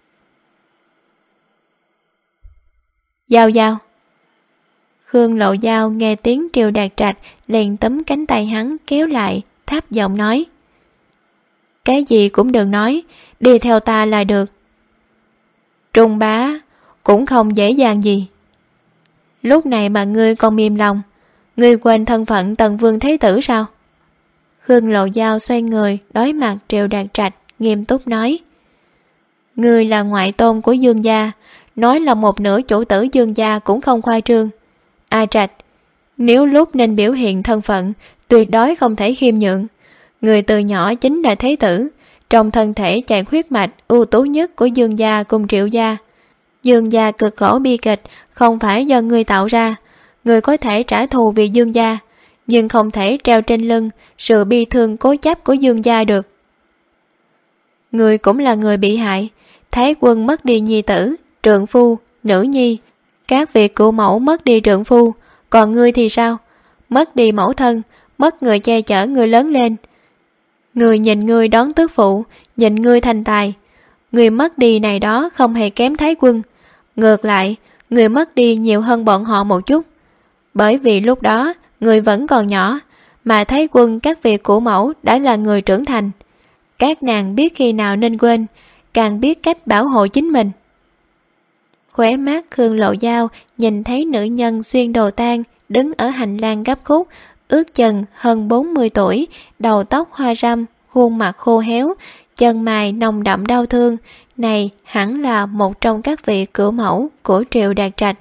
[SPEAKER 2] Giao Giao. Khương Lộ Giao nghe tiếng Triều Đạt Trạch liền túm cánh tay hắn kéo lại, thấp giọng nói: Cái gì cũng đừng nói, đi theo ta là được. Trung bá cũng không dễ dàng gì. Lúc này mà ngươi còn mềm lòng, ngươi quên thân phận Tần Vương Thế tử sao? Khương Lộ Giao xoay người đối mặt Triều Đạt Trạch, nghiêm túc nói: Ngươi là ngoại tôn của Dương gia, nói là một nửa chủ tử Dương gia cũng không khoa trương. A Trạch, nếu lúc nên biểu hiện thân phận, tuyệt đối không thể khiêm nhượng. Người từ nhỏ chính là Thế tử, trong thân thể chạy huyết mạch ưu tú nhất của Dương gia cùng Triệu gia. Dương gia cực khổ bi kịch không phải do ngươi tạo ra. Ngươi có thể trả thù vì Dương gia, nhưng không thể treo trên lưng sự bi thương cố chấp của Dương gia được. Ngươi cũng là người bị hại. Thái Quân mất đi nhi tử, trượng phu, nữ nhi. Các vị cụ mẫu mất đi trượng phu, còn ngươi thì sao? Mất đi mẫu thân, mất người che chở ngươi lớn lên. Người nhìn ngươi đón tước phụ, nhìn ngươi thành tài. Người mất đi này đó không hề kém Thái Quân. Ngược lại, người mất đi nhiều hơn bọn họ một chút. Bởi vì lúc đó, người vẫn còn nhỏ, mà Thái Quân các vị cụ mẫu đã là người trưởng thành. Các nàng biết khi nào nên quên, càng biết cách bảo hộ chính mình. Khóe mắt Khương Lộ Giao nhìn thấy nữ nhân xuyên đồ tang đứng ở hành lang gấp khúc, ước chừng hơn 40 tuổi, đầu tóc hoa râm, khuôn mặt khô héo, chân mày nồng đậm đau thương. Này hẳn là một trong các vị cửu mẫu của Triệu Đạt Trạch.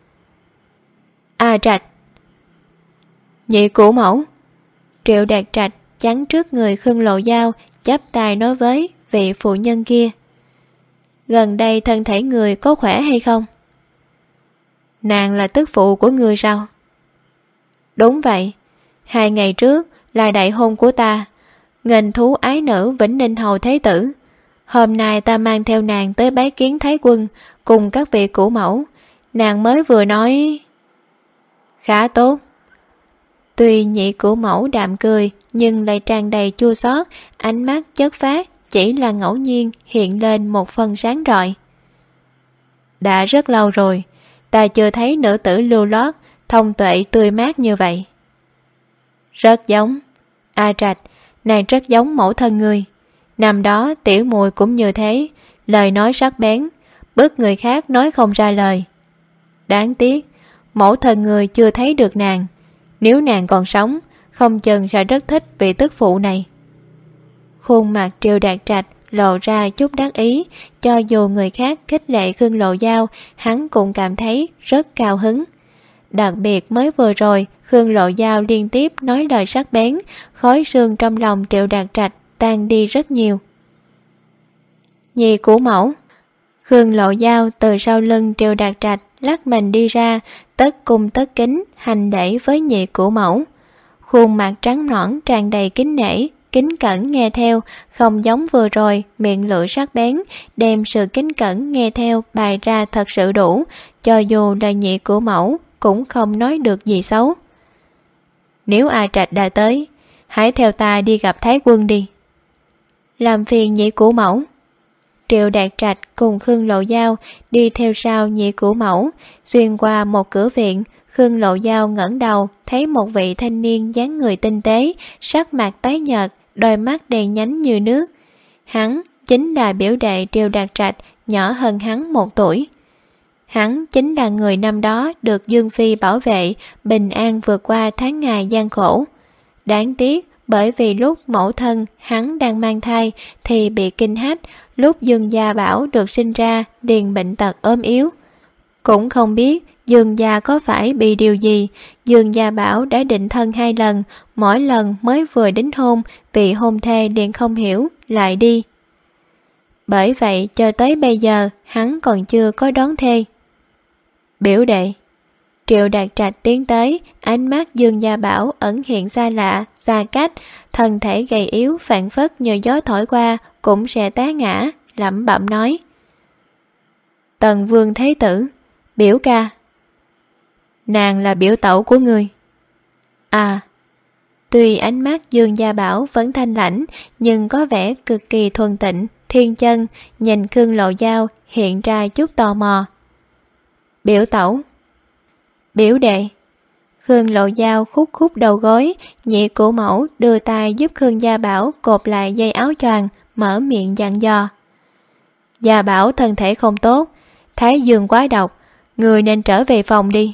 [SPEAKER 2] A Trạch. Nhị cửu mẫu. Triệu Đạt Trạch chắn trước người Khương Lộ Giao, chắp tay nói với vị phụ nhân kia: Gần đây thân thể người có khỏe hay không? Nàng là tức phụ của người sao? Đúng vậy, 2 ngày trước là đại hôn của ta, nghênh thú ái nữ Vĩnh Ninh Hầu Thế tử. Hôm nay ta mang theo nàng tới bái kiến Thái Quân cùng các vị cửu mẫu. Nàng mới vừa nói khá tốt. Tuy nhị cửu mẫu đạm cười nhưng lại tràn đầy chua xót, ánh mắt chất phát chỉ là ngẫu nhiên hiện lên một phần sáng rọi. Đã rất lâu rồi, ta chưa thấy nữ tử lưu lót, thông tuệ tươi mát như vậy. Rất giống. A Trạch, nàng rất giống mẫu thân ngươi. Năm đó tiểu muội cũng như thế, lời nói sắc bén, bức người khác nói không ra lời. Đáng tiếc, mẫu thân người chưa thấy được nàng. Nếu nàng còn sống, không chừng sẽ rất thích vị tức phụ này. Khuôn mặt Triệu Đạt Trạch lộ ra chút đắc ý, cho dù người khác khích lệ Khương Lộ Giao, hắn cũng cảm thấy rất cao hứng. Đặc biệt mới vừa rồi, Khương Lộ Giao liên tiếp nói lời sắc bén, khói sương trong lòng Triệu Đạt Trạch tan đi rất nhiều. Nhị cửu mẫu. Khương Lộ Giao từ sau lưng Triệu Đạt Trạch lắc mình đi ra, tất cung tất kính hành lễ với nhị cửu mẫu. Khuôn mặt trắng nõn tràn đầy kính nể, kính cẩn nghe theo, không giống vừa rồi miệng lưỡi sắc bén, đem sự kính cẩn nghe theo bày ra thật sự đủ, cho dù là nhị cửu mẫu cũng không nói được gì xấu. Nếu A Trạch đã tới, hãy theo ta đi gặp Thái Quân đi. Làm phiền nhị cửu mẫu. Triệu Đạt Trạch cùng Khương Lộ Giao đi theo sau nhị cửu mẫu, xuyên qua một cửa viện. Khương Lộ Giao ngẩng đầu thấy một vị thanh niên dáng người tinh tế, sắc mặt tái nhợt, đôi mắt đen nhánh như nước. Hắn chính là biểu đệ Triệu Đạt Trạch, nhỏ hơn hắn 1 tuổi. Hắn chính là người năm đó được Dương Phi bảo vệ, bình an vượt qua tháng ngày gian khổ. Đáng tiếc bởi vì lúc mẫu thân hắn đang mang thai thì bị kinh hách, lúc Dương Gia Bảo được sinh ra liền bệnh tật ốm yếu. Cũng không biết Dương Gia có phải bị điều gì, Dương Gia Bảo đã định thân 2 lần, mỗi lần mới vừa đính hôn, vị hôn thê liền không hiểu, lại đi. Bởi vậy cho tới bây giờ hắn còn chưa có đón thê. Biểu đệ. Triệu Đạt Trạch tiến tới, ánh mắt Dương Gia Bảo ẩn hiện xa lạ, xa cách, thân thể gầy yếu phảng phất như gió thổi qua cũng sẽ té ngã, lẩm bẩm nói: Tần Vương Thế Tử, biểu ca. Nàng là biểu tẩu của người. À. Tuy ánh mắt Dương Gia Bảo vẫn thanh lãnh, nhưng có vẻ cực kỳ thuần tịnh, thiên chân, nhìn Khương Lộ Giao hiện ra chút tò mò. Biểu tẩu. Biểu đệ. Khương Lộ Giao khúc khúc đầu gối, nhị cửu mẫu đưa tay giúp Khương Gia Bảo cột lại dây áo choàng, mở miệng dặn dò. Gia Bảo thân thể không tốt, thái dương quá độc, người nên trở về phòng đi.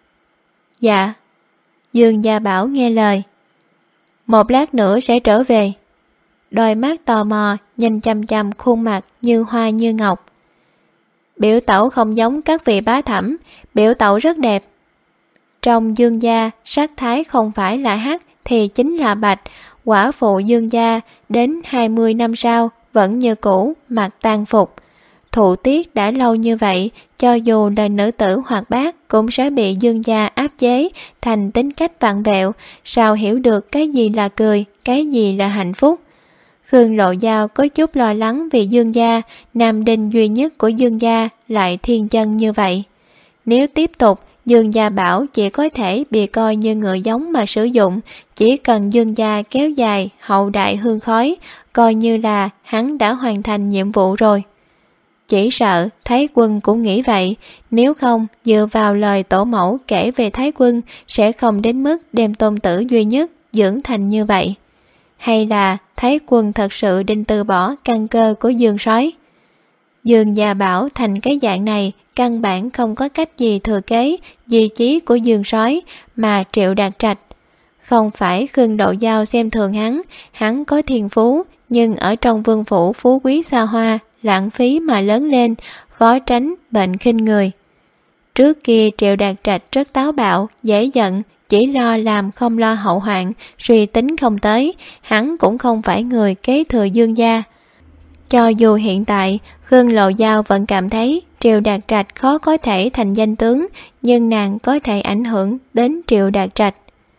[SPEAKER 2] Dạ. Dương Gia Bảo nghe lời. 1 lát nữa sẽ trở về. Đôi mắt tò mò nhìn chăm chăm khuôn mặt như hoa như ngọc. Biểu tẩu không giống các vị bá thẩm, biểu tẩu rất đẹp. Trong Dương gia, sắc thái không phải là hắc thì chính là bạch. Quả phụ Dương gia đến 20 năm sau vẫn như cũ, mặc tang phục. Thụ tiết đã lâu như vậy, cho dù là nữ tử hoạt bát cũng sẽ bị Dương gia áp chế thành tính cách vặn vẹo, sao hiểu được cái gì là cười, cái gì là hạnh phúc. Khương Lộ Giao có chút lo lắng vì Dương gia, nam đinh duy nhất của Dương gia lại thiên chân như vậy. Nếu tiếp tục, Dương Gia Bảo chỉ có thể bị coi như người giống mà sử dụng, chỉ cần Dương gia kéo dài hậu đại hương khói, coi như là hắn đã hoàn thành nhiệm vụ rồi. Chỉ sợ Thái Quân cũng nghĩ vậy, nếu không dựa vào lời tổ mẫu kể về Thái Quân sẽ không đến mức đem tôn tử duy nhất dưỡng thành như vậy. Hay là Thái Quân thật sự định từ bỏ căn cơ của Dương soái? Dương Gia Bảo thành cái dạng này căn bản không có cách gì thừa kế di chí của Dương soái, mà Triệu Đạt Trạch. Không phải Khương Lộ Giao xem thường hắn có thiên phú, nhưng ở trong vương phủ phú quý xa hoa, lãng phí mà lớn lên, khó tránh bệnh khinh người. Trước kia Triệu Đạt Trạch rất táo bạo, dễ giận, chỉ lo làm không lo hậu hoạn, suy tính không tới, hắn cũng không phải người kế thừa Dương gia. Cho dù hiện tại Khương Lộ Giao vẫn cảm thấy Triệu Đạt Trạch khó có thể thành danh tướng, nhưng nàng có thể ảnh hưởng đến Triệu Đạt Trạch.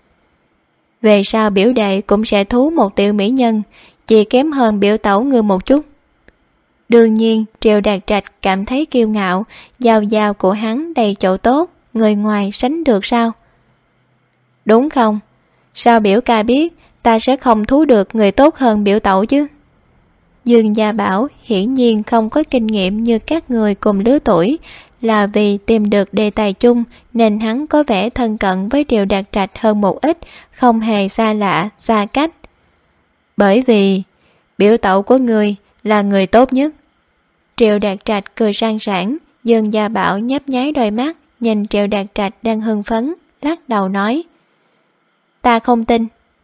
[SPEAKER 2] Về sau biểu đệ cũng sẽ thú một tiểu mỹ nhân, chỉ kém hơn biểu tẩu người một chút. Đương nhiên Triệu Đạt Trạch cảm thấy kiêu ngạo, giao giao của hắn đầy chỗ tốt, người ngoài sánh được sao? Đúng không? Sao biểu ca biết ta sẽ không thú được người tốt hơn biểu tẩu chứ? Dương Gia Bảo hiển nhiên không có kinh nghiệm như các người cùng lứa tuổi, là vì tìm được đề tài chung nên hắn có vẻ thân cận với Triệu Đạt Trạch hơn một ít, không hề xa lạ, xa cách. Bởi vì biểu tẩu của người là người tốt nhất. Triệu Đạt Trạch cười sang sảng. Dương Gia Bảo nhấp nháy đôi mắt nhìn Triệu Đạt Trạch đang hưng phấn, lắc đầu nói: Ta không tin.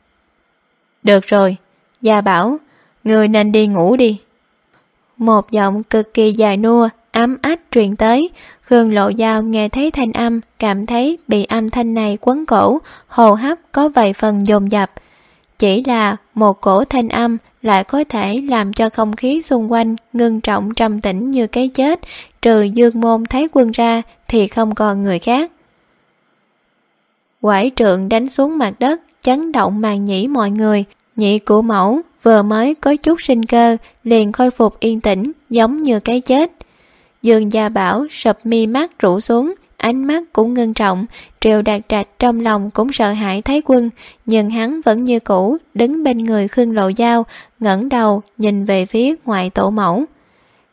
[SPEAKER 2] Được rồi, Gia Bảo, người nên đi ngủ đi. Một giọng cực kỳ dài nua, ấm ách truyền tới. Khương Lộ Giao nghe thấy thanh âm, cảm thấy bị âm thanh này quấn cổ, hô hấp có vài phần dồn dập. Chỉ là một cổ thanh âm lại có thể làm cho không khí xung quanh ngưng trọng trầm tĩnh như cái chết, trừ Dương Môn Thái Quân ra thì không còn người khác. Quải trượng đánh xuống mặt đất, chấn động màng nhĩ mọi người. Nhị cửu mẫu vừa mới có chút sinh cơ liền khôi phục yên tĩnh, giống như cái chết. Dương Gia Bảo sụp mi mắt rũ xuống, ánh mắt cũng ngưng trọng. Triệu Đạt Trạch trong lòng cũng sợ hãi Thái Quân, nhưng hắn vẫn như cũ đứng bên người Khương Lộ Giao, ngẩng đầu nhìn về phía ngoại tổ mẫu.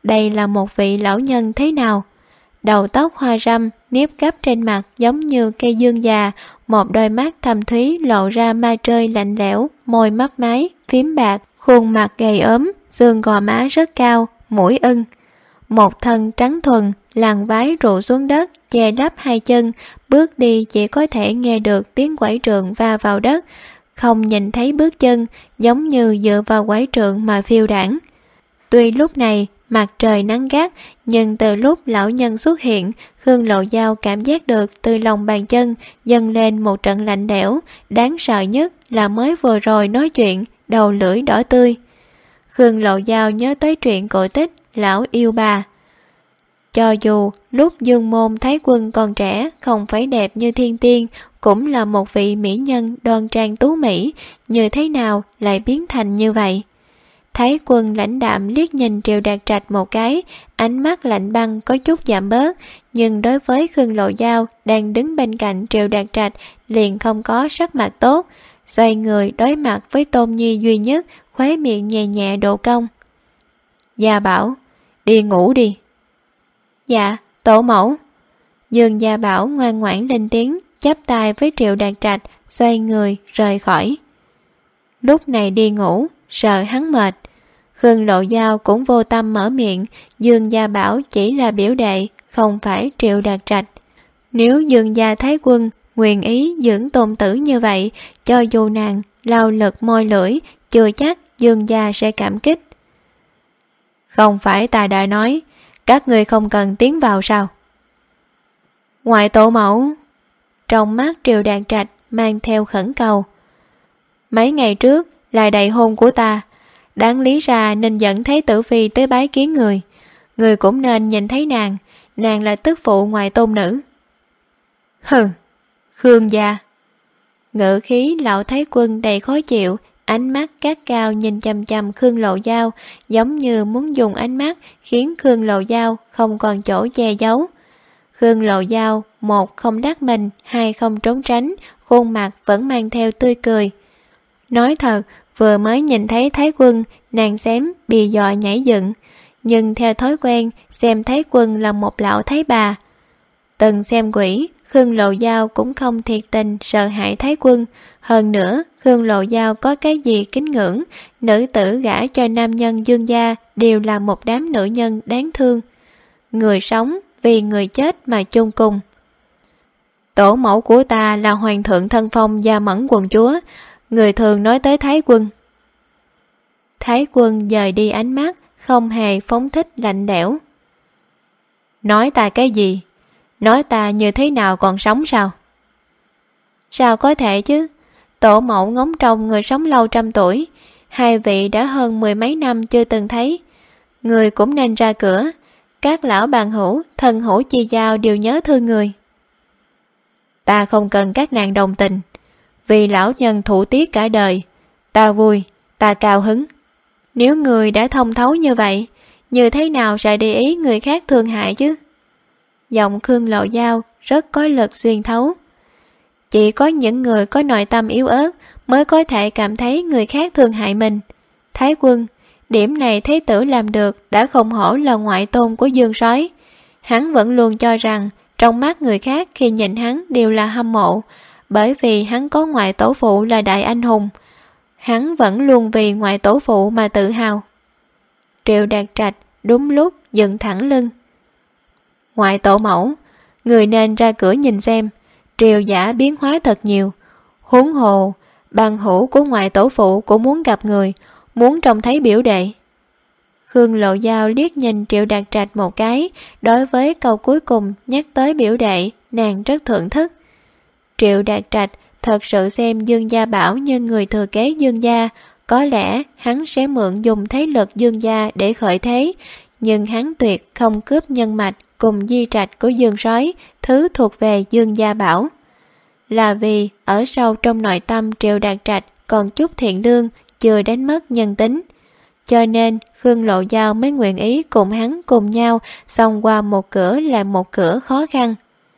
[SPEAKER 2] đây là một vị lão nhân thế nào. Đầu tóc hoa râm, nếp gấp trên mặt giống như cây dương già, một đôi mắt thâm thúy lộ ra ma trơi lạnh lẽo, môi mấp máy, phím bạc, khuôn mặt gầy ốm, xương gò má rất cao, mũi ưng. Một thân trắng thuần, làn váy rụ xuống đất, che đắp hai chân, bước đi chỉ có thể nghe được tiếng quẩy trượng va vào đất, không nhìn thấy bước chân, giống như dựa vào quẩy trượng mà phiêu đãng. Tuy lúc này mặt trời nắng gắt, nhưng từ lúc lão nhân xuất hiện, Khương Lộ Giao cảm giác được từ lòng bàn chân dâng lên một trận lạnh lẽo, đáng sợ nhất là mới vừa rồi nói chuyện, đầu lưỡi đỏ tươi. Khương Lộ Giao nhớ tới chuyện cổ tích lão yêu bà. Cho dù lúc Dương Môn Thái Quân còn trẻ, không phải đẹp như thiên tiên, cũng là một vị mỹ nhân đoan trang tú mỹ, như thế nào lại biến thành như vậy? Thái Quân lãnh đạm liếc nhìn Triệu Đạt Trạch một cái, ánh mắt lạnh băng có chút giảm bớt, nhưng đối với Khương Lộ Giao đang đứng bên cạnh Triệu Đạt Trạch liền không có sắc mặt tốt, xoay người đối mặt với Tôn Nhi duy nhất, khóe miệng nhẹ nhẹ độ cong. Gia Bảo, đi ngủ đi. Dạ, tổ mẫu. Dương Gia Bảo ngoan ngoãn lên tiếng, chắp tay với Triệu Đạt Trạch, xoay người rời khỏi. Lúc này đi ngủ, sợ hắn mệt. Khương Lộ Giao cũng vô tâm mở miệng, Dương Gia Bảo chỉ là biểu đệ, không phải Triệu Đạt Trạch. Nếu Dương Gia Thái Quân nguyện ý dưỡng tôn tử như vậy, cho dù nàng lao lực môi lưỡi, chưa chắc Dương Gia sẽ cảm kích. Không phải ta đã nói, các ngươi không cần tiến vào sao? Ngoại tổ mẫu. Trong mắt Triệu Đạt Trạch mang theo khẩn cầu. Mấy ngày trước là đại hôn của ta, đáng lý ra nên dẫn Thái tử phi tới bái kiến người. Người cũng nên nhìn thấy nàng, nàng là tức phụ ngoại tôn nữ. Hừ, Khương gia. Ngữ khí lão Thái Quân đầy khó chịu, ánh mắt cát cao nhìn chằm chằm Khương Lộ Giao, giống như muốn dùng ánh mắt khiến Khương Lộ Giao không còn chỗ che giấu. Khương Lộ Giao, một không đắc mình, hai không trốn tránh, khuôn mặt vẫn mang theo tươi cười. Nói thật, vừa mới nhìn thấy Thái Quân, nàng xém bị dọa nhảy dựng, nhưng theo thói quen xem Thái Quân là một lão thái bà. Từng xem quỷ, Khương Lộ Giao cũng không thiệt tình sợ hãi Thái Quân. Hơn nữa, Khương Lộ Giao có cái gì kính ngưỡng, nữ tử gả cho nam nhân Dương gia đều là một đám nữ nhân đáng thương. Người sống vì người chết mà chung cùng. Tổ mẫu của ta là hoàng thượng thân phong Gia Mẫn quận chúa, người thường nói tới Thái Quân. Thái Quân dời đi ánh mắt, không hề phóng thích lạnh lẽo. Nói ta cái gì? Nói ta như thế nào còn sống sao? Sao có thể chứ? Tổ mẫu ngóng trông người sống lâu trăm tuổi, hai vị đã hơn mười mấy năm chưa từng thấy. Người cũng nên ra cửa, các lão bạn hữu, thân hữu chi giao đều nhớ thương người. Ta không cần các nàng đồng tình, vì lão nhân thủ tiết cả đời. Ta vui, ta cao hứng. Nếu người đã thông thấu như vậy, như thế nào sẽ để ý người khác thương hại chứ? Giọng Khương Lộ Giao rất có lực xuyên thấu. Chỉ có những người có nội tâm yếu ớt mới có thể cảm thấy người khác thương hại mình. Thái Quân, điểm này Thế tử làm được đã không hổ là ngoại tôn của Dương Soái. Hắn vẫn luôn cho rằng trong mắt người khác khi nhìn hắn đều là hâm mộ, bởi vì hắn có ngoại tổ phụ là đại anh hùng. Hắn vẫn luôn vì ngoại tổ phụ mà tự hào. Triệu Đạt Trạch đúng lúc dựng thẳng lưng. Ngoại tổ mẫu, người nên ra cửa nhìn xem, Triều giả biến hóa thật nhiều. Huống hồ, bằng hữu của ngoại tổ phụ cũng muốn gặp người, muốn trông thấy biểu đệ. Khương Lộ Giao liếc nhìn Triệu Đạt Trạch một cái, đối với câu cuối cùng nhắc tới biểu đệ, nàng rất thưởng thức. Triệu Đạt Trạch thật sự xem Dương Gia Bảo như người thừa kế Dương Gia, có lẽ hắn sẽ mượn dùng thế lực Dương Gia để khởi thế, nhưng hắn tuyệt không cướp nhân mạch cùng di trạch của Dương Soái, thứ thuộc về Dương Gia Bảo. Là vì ở sâu trong nội tâm Triệu Đạt Trạch còn chút thiện lương, chưa đánh mất nhân tính. Cho nên Khương Lộ Giao mới nguyện ý cùng hắn cùng nhau xông qua một cửa là một cửa khó khăn.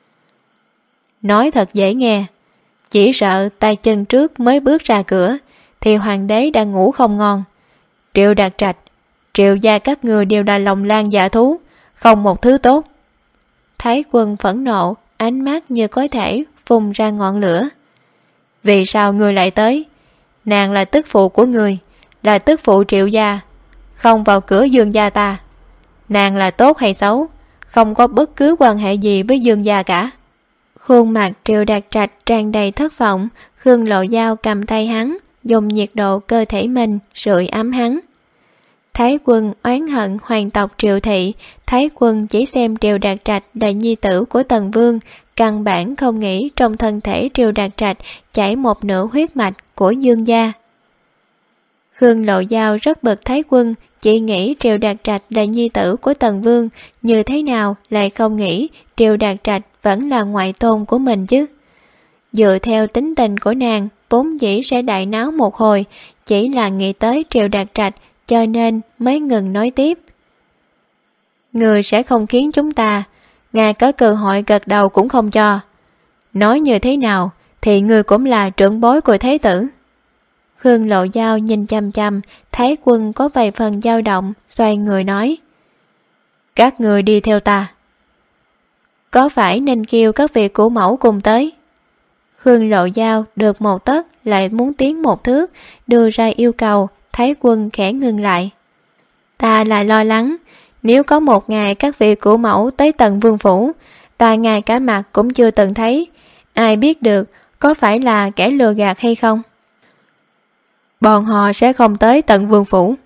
[SPEAKER 2] Nói thật dễ nghe, chỉ sợ tay chân trước mới bước ra cửa thì hoàng đế đang ngủ không ngon. Triệu Đạt Trạch, Triệu gia các người đều là lòng lang dạ thú, không một thứ tốt. Thái Quân phẫn nộ, ánh mắt như có thể phun ra ngọn lửa. Vì sao ngươi lại tới? Nàng là tức phụ của ngươi, là tức phụ Triệu gia, không vào cửa Dương gia ta. Nàng là tốt hay xấu, không có bất cứ quan hệ gì với Dương gia cả. Khuôn mặt Triệu Đạt Trạch tràn đầy thất vọng. Khương Lộ Dao cầm tay hắn, dùng nhiệt độ cơ thể mình sưởi ấm hắn. Thái Quân oán hận hoàng tộc Triệu thị. Thái Quân chỉ xem Triệu Đạt Trạch là nhi tử của Tần Vương, căn bản không nghĩ trong thân thể Triệu Đạt Trạch chảy một nửa huyết mạch của Dương gia. Khương Lộ Dao rất bực Thái Quân, chỉ nghĩ Triệu Đạt Trạch là nhi tử của Tần Vương, như thế nào lại không nghĩ Triệu Đạt Trạch vẫn là ngoại tôn của mình chứ. Dựa theo tính tình của nàng, vốn dĩ sẽ đại náo một hồi, chỉ là nghĩ tới Triệu Đạt Trạch cho nên mới ngừng nói tiếp. Người sẽ không khiến chúng ta, ngay có cơ hội gật đầu cũng không cho. Nói như thế nào thì người cũng là trưởng bối của Thế tử. Khương Lộ Dao nhìn chăm chăm, Thái Quân có vài phần dao động, xoay người nói. Các người đi theo ta. Có phải nên kêu các vị cũ mẫu cùng tới? Khương Lộ Dao được một tấc lại muốn tiến một thước, đưa ra yêu cầu. Thái Quân khẽ ngừng lại. Ta là lo lắng, nếu có một ngày các vị cũ mẫu tới Tần Vương phủ, ta ngay cả mặt cũng chưa từng thấy, ai biết được có phải là kẻ lừa gạt hay không. Bọn họ sẽ không tới Tần Vương phủ.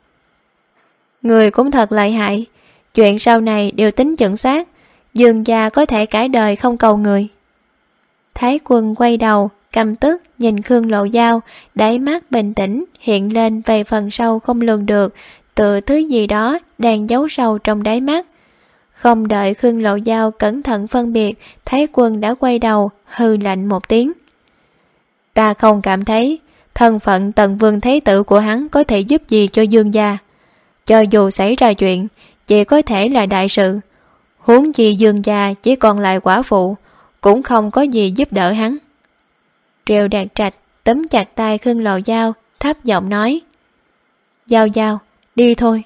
[SPEAKER 2] Người cũng thật lợi hại, chuyện sau này đều tính chuẩn xác, Dương gia có thể cải đời không cầu người. Thái Quân quay đầu, căm tức nhìn Khương Lộ Dao, đáy mắt bình tĩnh hiện lên vài phần sâu không lường được, tựa thứ gì đó đang giấu sâu trong đáy mắt. Không đợi Khương Lộ Dao cẩn thận phân biệt, Thái Quân đã quay đầu, hừ lạnh một tiếng. Ta không cảm thấy thân phận Tần Vương Thế tử của hắn có thể giúp gì cho Dương gia. Cho dù xảy ra chuyện, chỉ có thể là đại sự. Huống chi Dương gia chỉ còn lại quả phụ, cũng không có gì giúp đỡ hắn. Triệu Đạt Trạch túm chặt tay Khương Lộ Dao, thấp giọng nói. Dao Dao, đi thôi.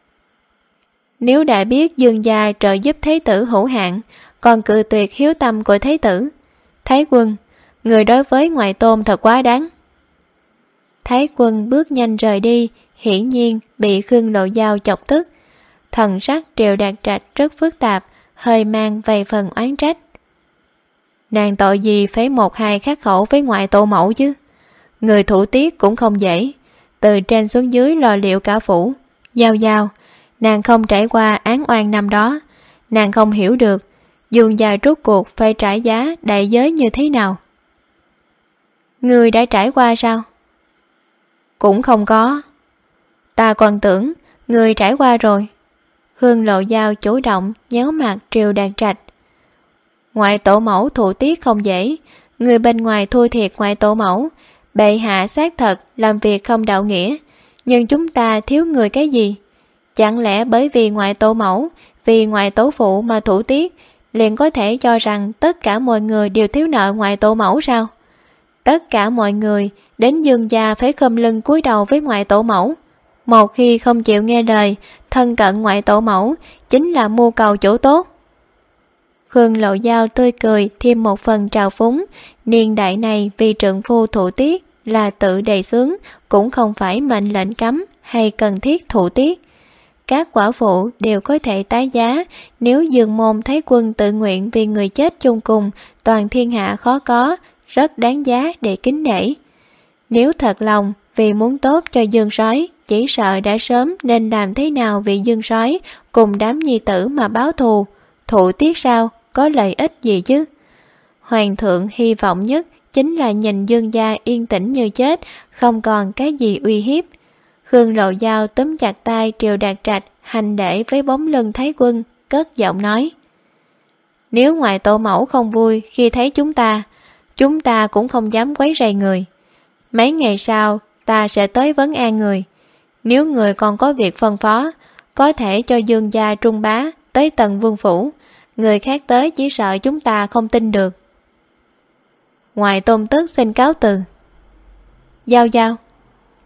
[SPEAKER 2] Nếu đã biết Dương gia trợ giúp Thế tử hữu hạn, còn cự tuyệt hiếu tâm của Thế tử, Thái Quân, người đối với ngoại tôn thật quá đáng. Thái Quân bước nhanh rời đi, hiển nhiên bị Khương Lộ Dao chọc tức. Thần sắc Triệu Đạt Trạch rất phức tạp, hơi mang vài phần oán trách. Nàng tội gì phải một hai khắc khẩu với ngoại tổ mẫu chứ? Người thủ tiết cũng không dễ, từ trên xuống dưới lo liệu cả phủ. Giao Giao, nàng không trải qua án oan năm đó, nàng không hiểu được Dương gia rốt cuộc phải trả giá đại giới như thế nào. Người đã trải qua sao? Cũng không có. Ta còn tưởng người trải qua rồi. Khương Lộ Dao chủ động nhéo mặt Triệu Đạt Trạch. Ngoại tổ mẫu thủ tiết không dễ, người bên ngoài thua thiệt ngoại tổ mẫu, bệ hạ xác thật làm việc không đạo nghĩa, nhưng chúng ta thiếu người cái gì? Chẳng lẽ bởi vì ngoại tổ mẫu, vì ngoại tổ phụ mà thủ tiết, liền có thể cho rằng tất cả mọi người đều thiếu nợ ngoại tổ mẫu sao? Tất cả mọi người đến Dương gia phải khom lưng cúi đầu với ngoại tổ mẫu. Một khi không chịu nghe lời, thân cận ngoại tổ mẫu chính là mưu cầu chỗ tốt. Khương Lộ Dao tươi cười thêm một phần trào phúng, niên đại này vì trượng phu thủ tiết là tự đề xướng, cũng không phải mệnh lệnh cấm hay cần thiết thủ tiết. Các quả phụ đều có thể tái giá, nếu Dương môn Thái Quân tự nguyện vì người chết chung cùng, toàn thiên hạ khó có, rất đáng giá để kính nể. Nếu thật lòng vì muốn tốt cho Dương Soái, chỉ sợ đã sớm nên làm thế nào vì Dương Soái cùng đám nhi tử mà báo thù. Thủ tiết sao, có lợi ích gì chứ? Hoàng thượng hy vọng nhất chính là nhìn Dương gia yên tĩnh như chết, không còn cái gì uy hiếp. Khương Lộ Dao túm chặt tay Triệu Đạt Trạch, hành lễ với bóng lưng Thái Quân, cất giọng nói. Nếu ngoại tổ mẫu không vui khi thấy chúng ta cũng không dám quấy rầy người. Mấy ngày sau ta sẽ tới vấn an người. Nếu người còn có việc phân phó, có thể cho Dương gia trung bá tới Tần Vương phủ, người khác tới chỉ sợ chúng ta không tin được. Ngoại tôn tức xin cáo từ. Giao Giao.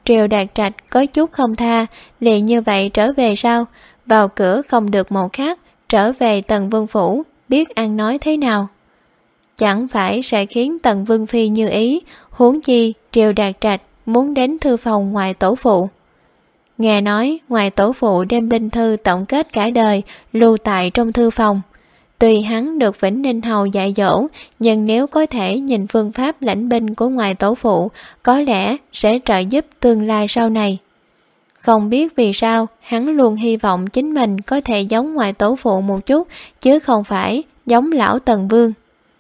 [SPEAKER 2] Triệu Đạt Trạch có chút không tha, liền như vậy trở về sao? Vào cửa không được một khắc, trở về Tần Vương phủ, biết ăn nói thế nào? Chẳng phải sẽ khiến Tần Vương phi như ý, huống chi Triệu Đạt Trạch muốn đến thư phòng ngoài tổ phụ. Nghe nói ngoài tổ phụ đem binh thư tổng kết cả đời lưu tại trong thư phòng. Tuy hắn được Vĩnh Ninh Hầu dạy dỗ, nhưng nếu có thể nhìn phương pháp lãnh binh của ngoài tổ phụ, có lẽ sẽ trợ giúp tương lai sau này. Không biết vì sao, hắn luôn hy vọng chính mình có thể giống ngoài tổ phụ một chút, chứ không phải giống lão Tần Vương.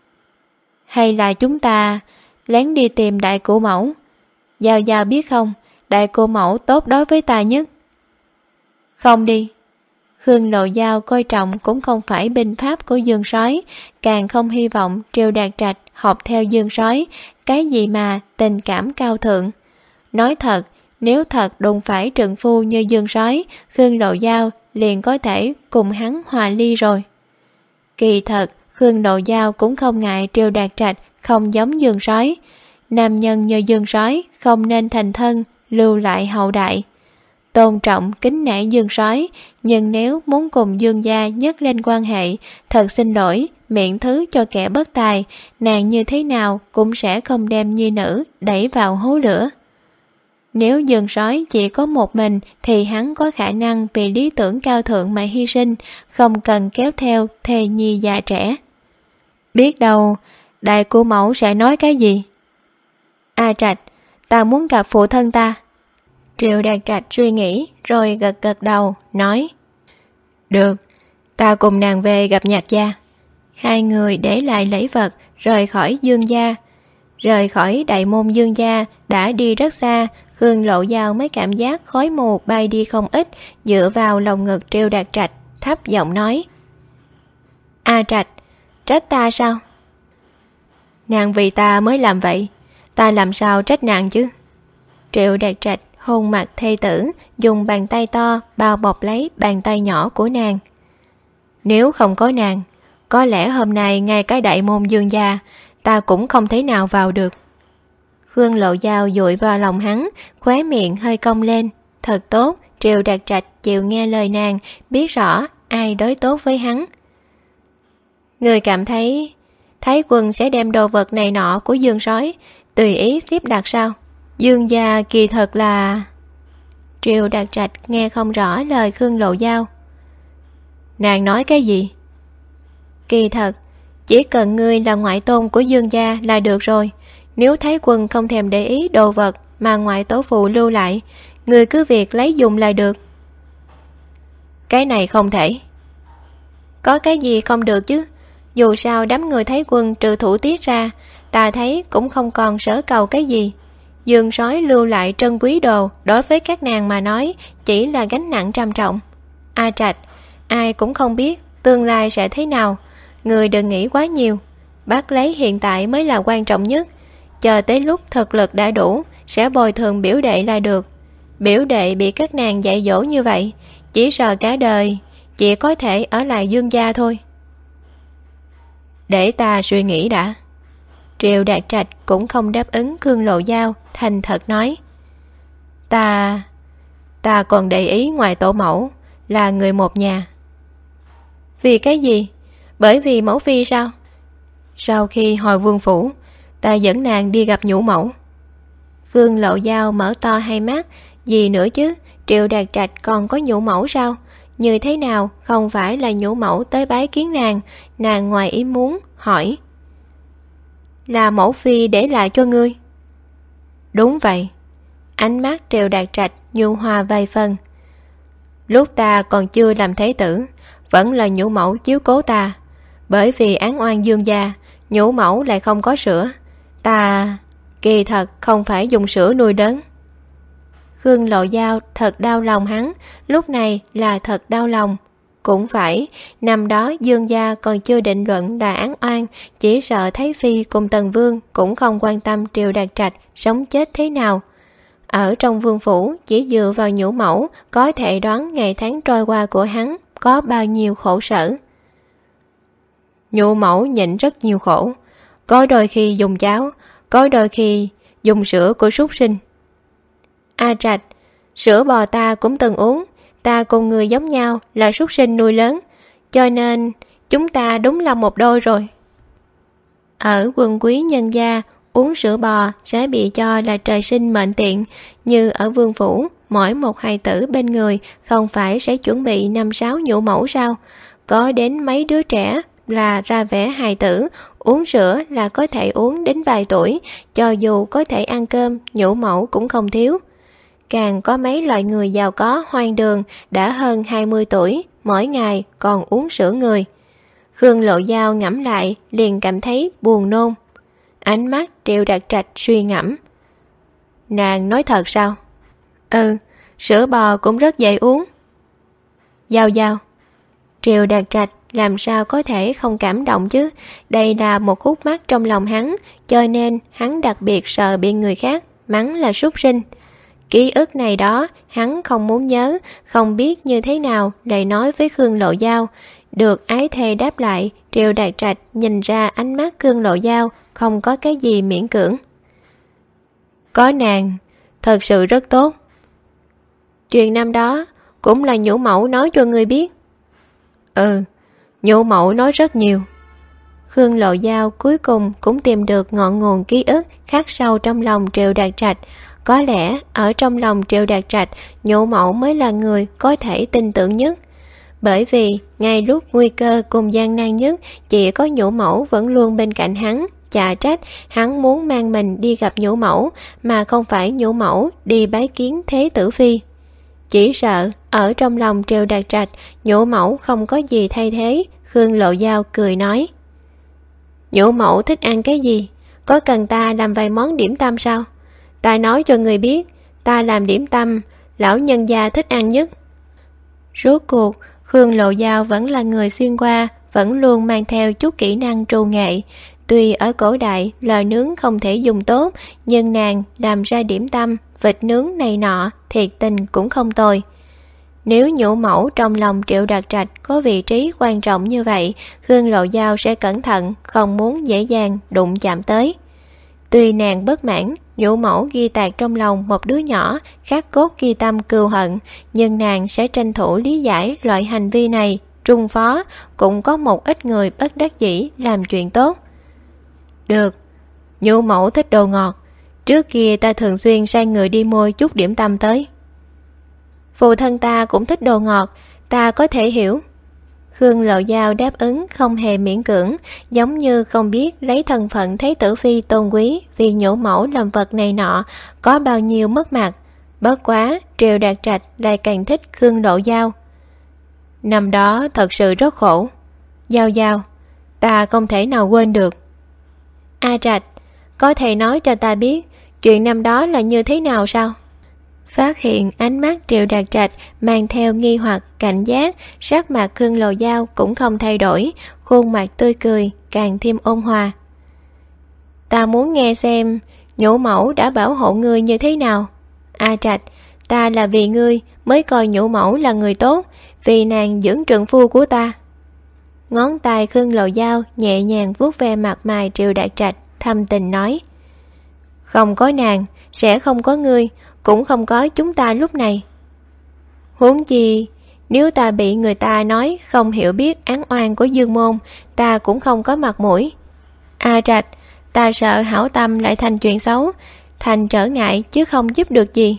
[SPEAKER 2] Hay là chúng ta lén đi tìm đại cụ mẫu? Giao Giao biết không, đại cụ mẫu tốt đối với ta nhất. Không đi. Khương Lộ Giao coi trọng cũng không phải binh pháp của Dương Soái, càng không hy vọng Triệu Đạt Trạch học theo Dương Soái, cái gì mà tình cảm cao thượng. Nói thật, nếu thật đụng phải trượng phu như Dương Soái, Khương Lộ Giao liền có thể cùng hắn hòa ly rồi. Kỳ thật, Khương Lộ Giao cũng không ngại Triệu Đạt Trạch không giống Dương Soái. Nam nhân như Dương Soái không nên thành thân, lưu lại hậu đại. Tôn trọng kính nể Dương Soái, nhưng nếu muốn cùng Dương gia nhấc lên quan hệ, thật xin lỗi, miễn thứ cho kẻ bất tài, nàng như thế nào cũng sẽ không đem nhi nữ đẩy vào hố lửa. Nếu Dương Soái chỉ có một mình thì hắn có khả năng vì lý tưởng cao thượng mà hy sinh, không cần kéo theo thê nhi già trẻ. Biết đâu đại cô mẫu sẽ nói cái gì? A Trạch, ta muốn gặp phụ thân ta. Triệu Đạt Trạch suy nghĩ rồi gật gật đầu, nói: Được, ta cùng nàng về gặp Nhạc gia. Hai người để lại lễ vật, rời khỏi Dương gia. Rời khỏi đại môn Dương gia, đã đi rất xa, Khương Lộ Giao mới cảm giác khói mù bay đi không ít, dựa vào lồng ngực Triệu Đạt Trạch, thấp giọng nói: A Trạch, trách ta sao? Nàng vì ta mới làm vậy, ta làm sao trách nàng chứ? Triệu Đạt Trạch hôn mặt thê tử, dùng bàn tay to bao bọc lấy bàn tay nhỏ của nàng. Nếu không có nàng, có lẽ hôm nay ngay cái đại môn Dương gia ta cũng không thể nào vào được. Khương Lộ Giao dụi vào lòng hắn, khóe miệng hơi cong lên. Thật tốt, Triệu Đạt Trạch chịu nghe lời nàng, biết rõ ai đối tốt với hắn. Người cảm thấy Thái Quân sẽ đem đồ vật này nọ của Dương Soái tùy ý xếp đặt sao? Dương gia kỳ thật là... Triệu Đạt Trạch nghe không rõ lời Khương Lộ Giao. Nàng nói cái gì? Kỳ thật, chỉ cần ngươi là ngoại tôn của Dương gia là được rồi. Nếu Thái Quân không thèm để ý đồ vật mà ngoại tổ phụ lưu lại, ngươi cứ việc lấy dùng là được. Cái này không thể. Có cái gì không được chứ? Dù sao đám người Thái Quân trừ thủ tiết ra, ta thấy cũng không còn sở cầu cái gì. Dương Soái lưu lại trân quý đồ đối với các nàng mà nói chỉ là gánh nặng trầm trọng. A Trạch, ai cũng không biết tương lai sẽ thế nào, người đừng nghĩ quá nhiều, bắt lấy hiện tại mới là quan trọng nhất. Chờ tới lúc thực lực đã đủ sẽ bồi thường biểu đệ là được. Biểu đệ bị các nàng dạy dỗ như vậy, chỉ sợ cả đời chỉ có thể ở lại Dương gia thôi. Để ta suy nghĩ đã. Triệu Đạt Trạch cũng không đáp ứng Khương Lộ Giao, thành thật nói: Ta còn để ý ngoài tổ mẫu là người một nhà. Vì cái gì? Bởi vì mẫu phi sao? Sau khi hồi vương phủ, ta dẫn nàng đi gặp nhũ mẫu. Khương Lộ Giao mở to hai mắt. Gì nữa chứ? Triệu Đạt Trạch còn có nhũ mẫu sao? Như thế nào không phải là nhũ mẫu tới bái kiến nàng? Nàng ngoài ý muốn hỏi: Là mẫu phi để lại cho ngươi? Đúng vậy. Ánh mắt Triệu Đạt Trạch nhu hòa vài phần. Lúc ta còn chưa làm thế tử, vẫn là nhũ mẫu chiếu cố ta. Bởi vì án oan Dương gia, nhũ mẫu lại không có sữa. Ta kỳ thật không phải dùng sữa nuôi đấng. Khương Lộ Giao thật đau lòng hắn, lúc này là thật đau lòng. Cũng phải, năm đó Dương gia còn chưa định luận là án oan, chỉ sợ Thái Phi cùng Tần Vương cũng không quan tâm Triệu Đạt Trạch sống chết thế nào. Ở trong vương phủ, chỉ dựa vào nhũ mẫu có thể đoán ngày tháng trôi qua của hắn có bao nhiêu khổ sở. Nhũ mẫu nhịn rất nhiều khổ, có đôi khi dùng cháo, có đôi khi dùng sữa của súc sinh. A Trạch, sữa bò ta cũng từng uống, ta cùng người giống nhau là súc sinh nuôi lớn, cho nên chúng ta đúng là một đôi rồi. Ở Quân quý nhân gia, uống sữa bò sẽ bị cho là trời sinh mệnh tiện, như ở vương phủ, mỗi một hài tử bên người không phải sẽ chuẩn bị 5-6 nhũ mẫu sao? Có đến mấy đứa trẻ là ra vẻ hài tử, uống sữa là có thể uống đến vài tuổi, cho dù có thể ăn cơm, nhũ mẫu cũng không thiếu. Càng có mấy loại người giàu có hoang đường đã hơn 20 tuổi, mỗi ngày còn uống sữa người. Khương Lộ Giao ngẫm lại liền cảm thấy buồn nôn. Ánh mắt Triệu Đạt Trạch suy ngẫm. Nàng nói thật sao? Ừ, sữa bò cũng rất dễ uống. Giao Giao. Triệu Đạt Trạch làm sao có thể không cảm động chứ? Đây là một khúc mắc trong lòng hắn, cho nên hắn đặc biệt sợ bị người khác mắng là súc sinh. Ký ức này đó hắn không muốn nhớ, không biết như thế nào lại nói với Khương Lộ Giao. Được ái thê đáp lại, Triệu Đạt Trạch nhìn ra ánh mắt Khương Lộ Giao không có cái gì miễn cưỡng. Có nàng, thật sự rất tốt. Chuyện năm đó cũng là nhũ mẫu nói cho ngươi biết. Ừ, nhũ mẫu nói rất nhiều. Khương Lộ Giao cuối cùng cũng tìm được ngọn nguồn ký ức khắc sâu trong lòng Triệu Đạt Trạch. Có lẽ ở trong lòng Triệu Đạt Trạch, nhũ mẫu mới là người có thể tin tưởng nhất. Bởi vì ngay lúc nguy cơ cùng gian nan nhất, chỉ có nhũ mẫu vẫn luôn bên cạnh hắn. Chả trách hắn muốn mang mình đi gặp nhũ mẫu, mà không phải nhũ mẫu đi bái kiến Thế Tử Phi. Chỉ sợ ở trong lòng Triệu Đạt Trạch, nhũ mẫu không có gì thay thế. Khương Lộ Giao cười nói, nhũ mẫu thích ăn cái gì? Có cần ta làm vài món điểm tâm sao? Ta nói cho người biết, ta làm điểm tâm lão nhân gia thích ăn nhất. Rốt cuộc Khương Lộ Giao vẫn là người xuyên qua, vẫn luôn mang theo chút kỹ năng trù nghệ. Tuy ở cổ đại lò nướng không thể dùng tốt, nhưng nàng làm ra điểm tâm, vịt nướng này nọ, thiệt tình cũng không tồi. Nếu nhũ mẫu trong lòng Triệu Đạt Trạch có vị trí quan trọng như vậy, Khương Lộ Giao sẽ cẩn thận, không muốn dễ dàng đụng chạm tới. Tuy nàng bất mãn, nhũ mẫu ghi tạc trong lòng một đứa nhỏ, khắc cốt ghi tâm cừu hận, nhưng nàng sẽ tranh thủ lý giải loại hành vi này. Trung phó cũng có một ít người bất đắc dĩ làm chuyện tốt. Được, nhũ mẫu thích đồ ngọt, trước kia ta thường xuyên sai người đi mua chút điểm tâm tới. Phụ thân ta cũng thích đồ ngọt, ta có thể hiểu. Khương Lộ Giao đáp ứng không hề miễn cưỡng, giống như không biết lấy thân phận Thế Tử Phi tôn quý vì nhũ mẫu làm vật này nọ có bao nhiêu mất mặt. Bất quá Triệu Đạt Trạch lại càng thích Khương Lộ Giao. Năm đó thật sự rất khổ. Giao Giao, ta không thể nào quên được. A Trạch, có thể nói cho ta biết chuyện năm đó là như thế nào sao? Phát hiện ánh mắt Triệu Đạt Trạch mang theo nghi hoặc, cảnh giác, sắc mặt Khương Lộ Giao cũng không thay đổi, khuôn mặt tươi cười càng thêm ôn hòa. Ta muốn nghe xem nhũ mẫu đã bảo hộ ngươi như thế nào. A Trạch, ta là vì ngươi mới coi nhũ mẫu là người tốt, vì nàng dưỡng trượng phu của ta. Ngón tay Khương Lộ Giao nhẹ nhàng vuốt ve mặt mày Triệu Đạt Trạch, thâm tình nói, không có nàng sẽ không có ngươi, cũng không có chúng ta lúc này. Huống chi nếu ta bị người ta nói không hiểu biết án oan của Dương Môn, ta cũng không có mặt mũi. A Trạch, ta sợ hảo tâm lại thành chuyện xấu, thành trở ngại chứ không giúp được gì.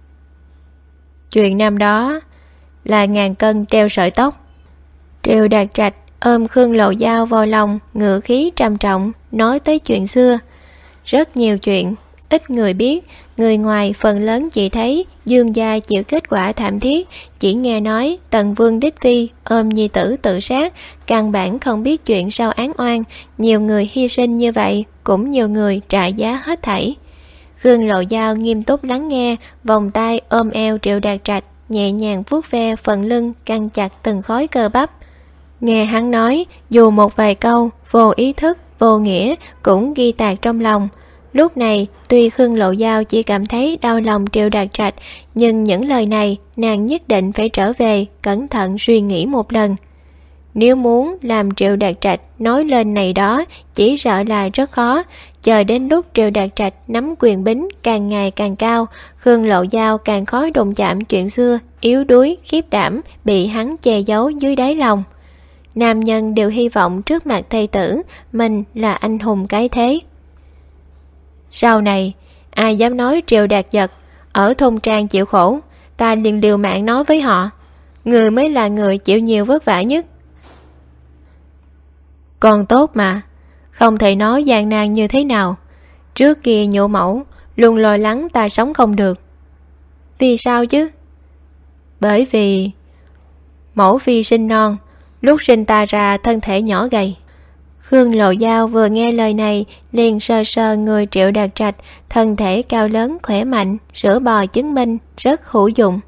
[SPEAKER 2] Chuyện năm đó là ngàn cân treo sợi tóc. Triệu Đạt Trạch ôm Khương Lộ Giao vào lòng, ngữ khí trầm trọng nói tới chuyện xưa. Rất nhiều chuyện ít người biết, người ngoài phần lớn chỉ thấy Dương gia chịu kết quả thảm thiết, chỉ nghe nói Tần Vương đích phi ôm nhi tử tự sát, căn bản không biết chuyện sau án oan. Nhiều người hy sinh như vậy, cũng nhiều người trả giá hết thảy. Khương Lộ Giao nghiêm túc lắng nghe, vòng tay ôm eo Triệu Đạt Trạch, nhẹ nhàng vuốt ve phần lưng căng chặt từng khối cơ bắp. Nghe hắn nói, dù một vài câu vô ý thức, vô nghĩa cũng ghi tạc trong lòng. Lúc này tuy Khương Lộ Giao chỉ cảm thấy đau lòng Triệu Đạt Trạch, nhưng những lời này nàng nhất định phải trở về cẩn thận suy nghĩ một lần. Nếu muốn làm Triệu Đạt Trạch nói lên này đó, chỉ sợ là rất khó. Chờ đến lúc Triệu Đạt Trạch nắm quyền bính càng ngày càng cao, Khương Lộ Giao càng khó đụng chạm chuyện xưa yếu đuối khiếp đảm bị hắn che giấu dưới đáy lòng. Nam nhân đều hy vọng trước mặt thê tử mình là anh hùng cái thế. Sau này ai dám nói Triệu Đạt Giật ở thôn trang chịu khổ, ta liền liều mạng nói với họ, người mới là người chịu nhiều vất vả nhất. Còn tốt mà, không thể nói gian nan như thế nào. Trước kia nhũ mẫu luôn lo lắng ta sống không được. Vì sao chứ? Bởi vì mẫu phi sinh non, lúc sinh ta ra thân thể nhỏ gầy. Khương Lộ Giao vừa nghe lời này liền sờ sờ người Triệu Đạt Trạch, thân thể cao lớn khỏe mạnh, sữa bò chứng minh rất hữu dụng.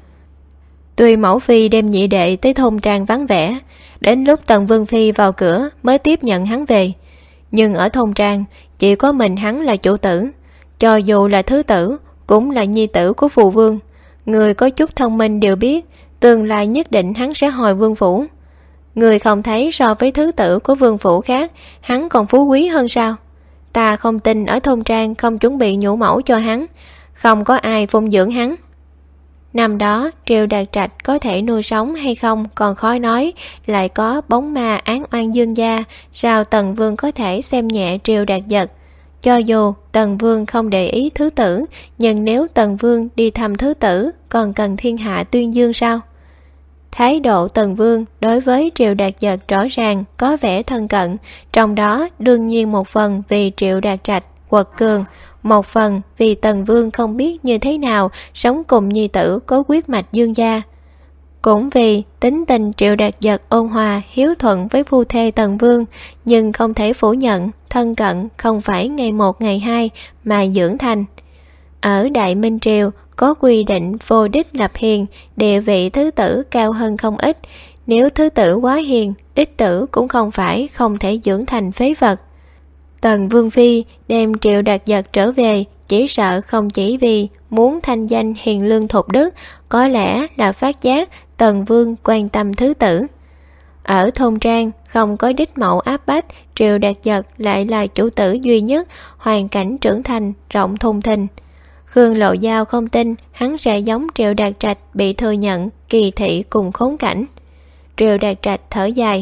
[SPEAKER 2] Tuy mẫu phi đem nhị đệ tới thôn trang vắng vẻ, đến lúc Tần Vương phi vào cửa mới tiếp nhận hắn về, nhưng ở thôn trang chỉ có mình hắn là chủ tử, cho dù là thứ tử cũng là nhi tử của phù vương. Người có chút thông minh đều biết tương lai nhất định hắn sẽ hồi vương phủ. Người không thấy so với thứ tử của vương phủ khác hắn còn phú quý hơn sao? Ta không tin ở thôn trang không chuẩn bị nhũ mẫu cho hắn, không có ai phụng dưỡng hắn. Năm đó Triệu Đạt Trạch có thể nuôi sống hay không còn khó nói, lại có bóng ma án oan Dương gia, sao Tần Vương có thể xem nhẹ Triệu Đạt Giật? Cho dù Tần Vương không để ý thứ tử, nhưng nếu Tần Vương đi thăm thứ tử còn cần thiên hạ tuyên dương sao? Thái độ Tần Vương đối với Triệu Đạt Giật rõ ràng có vẻ thân cận, trong đó đương nhiên một phần vì Triệu Đạt Trạch quật cường, một phần vì Tần Vương không biết như thế nào sống cùng nhi tử có huyết mạch Dương gia. Cũng vì tính tình Triệu Đạt Giật ôn hòa hiếu thuận với phu thê Tần Vương, nhưng không thể phủ nhận thân cận không phải ngày một ngày hai mà dưỡng thành. Ở Đại Minh Triều có quy định vô đích lập hiền, địa vị thứ tử cao hơn không ít. Nếu thứ tử quá hiền, đích tử cũng không phải không thể dưỡng thành phế vật. Tần Vương phi đem Triệu Đạt Giật trở về chỉ sợ không chỉ vì muốn thanh danh hiền lương thục đức, có lẽ là phát giác Tần Vương quan tâm thứ tử. Ở thôn trang không có đích mẫu áp bách, Triệu Đạt Giật lại là chủ tử duy nhất, hoàn cảnh trưởng thành rộng thùng thình. Khương Lộ Giao không tin hắn sẽ giống Triệu Đạt Trạch bị thừa nhận kỳ thị cùng khốn cảnh. Triệu Đạt Trạch thở dài,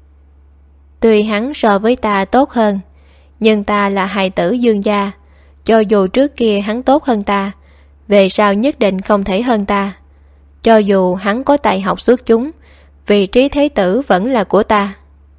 [SPEAKER 2] tuy hắn so với ta tốt hơn, nhưng ta là hài tử Dương gia, cho dù trước kia hắn tốt hơn ta, về sau nhất định không thể hơn ta. Cho dù hắn có tài học xuất chúng, vị trí thế tử vẫn là của ta.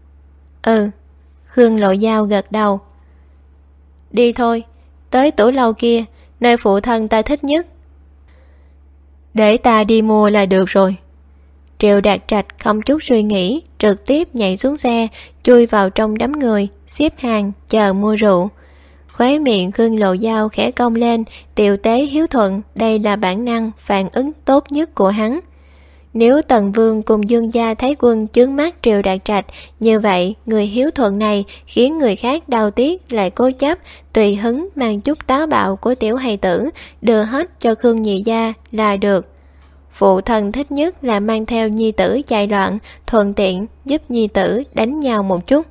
[SPEAKER 2] Khương Lộ Giao gật đầu. Đi thôi, tới tủ lâu kia, nơi phụ thân ta thích nhất. Để ta đi mua là được rồi. Triệu Đạt Trạch không chút suy nghĩ, trực tiếp nhảy xuống xe, chui vào trong đám người, xếp hàng chờ mua rượu. Khóe miệng Khương Lộ Giao khẽ cong lên, tiều tế hiếu thuận, đây là bản năng phản ứng tốt nhất của hắn. Nếu Tần Vương cùng Dương gia Thái quân chướng mắt Triệu Đạt Trạch, như vậy người hiếu thuận này khiến người khác đau tiếc lại cố chấp, tùy hứng mang chút táo bạo của tiểu hài tử, đưa hết cho Khương nhị gia là được. Phụ thân thích nhất là mang theo nhi tử chạy loạn, thuận tiện giúp nhi tử đánh nhau một chút.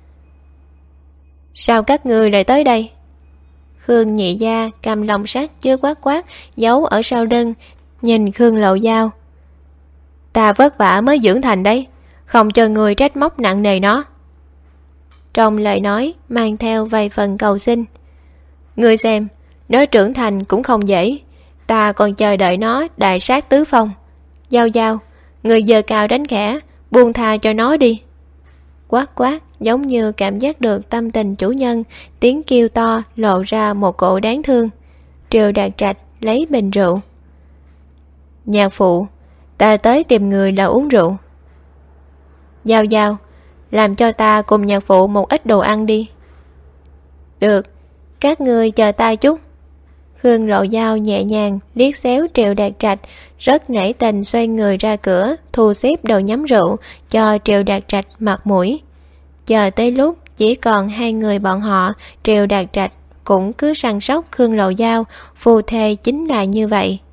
[SPEAKER 2] Sao các ngươi lại tới đây? Khương nhị gia cầm lồng sắt chưa quát quát giấu ở sau lưng, nhìn Khương Lộ Giao. Ta vất vả mới dưỡng thành đấy, không cho người trách móc nặng nề nó. Trong lời nói mang theo vài phần cầu xin. Ngươi xem, nó trưởng thành cũng không dễ, ta còn chờ đợi nó đại sát tứ phong. Giao Giao, người giơ cao đánh khẽ, buông tha cho nó đi. Quát quát giống như cảm giác được tâm tình chủ nhân, tiếng kêu to lộ ra một cỗ đáng thương. Triệu Đạt Trạch lấy bình rượu. Nhạc phụ, ta tới tìm người là uống rượu. Giao Giao, làm cho ta cùng nhạc phụ một ít đồ ăn đi. Được, các ngươi chờ ta chút. Khương Lộ Giao nhẹ nhàng liếc xéo Triệu Đạt Trạch, rất nể tình xoay người ra cửa, thu xếp đồ nhắm rượu cho Triệu Đạt Trạch mặt mũi. Chờ tới lúc chỉ còn hai người bọn họ, Triệu Đạt Trạch cũng cứ săn sóc Khương Lộ Giao, phù thề chính là như vậy.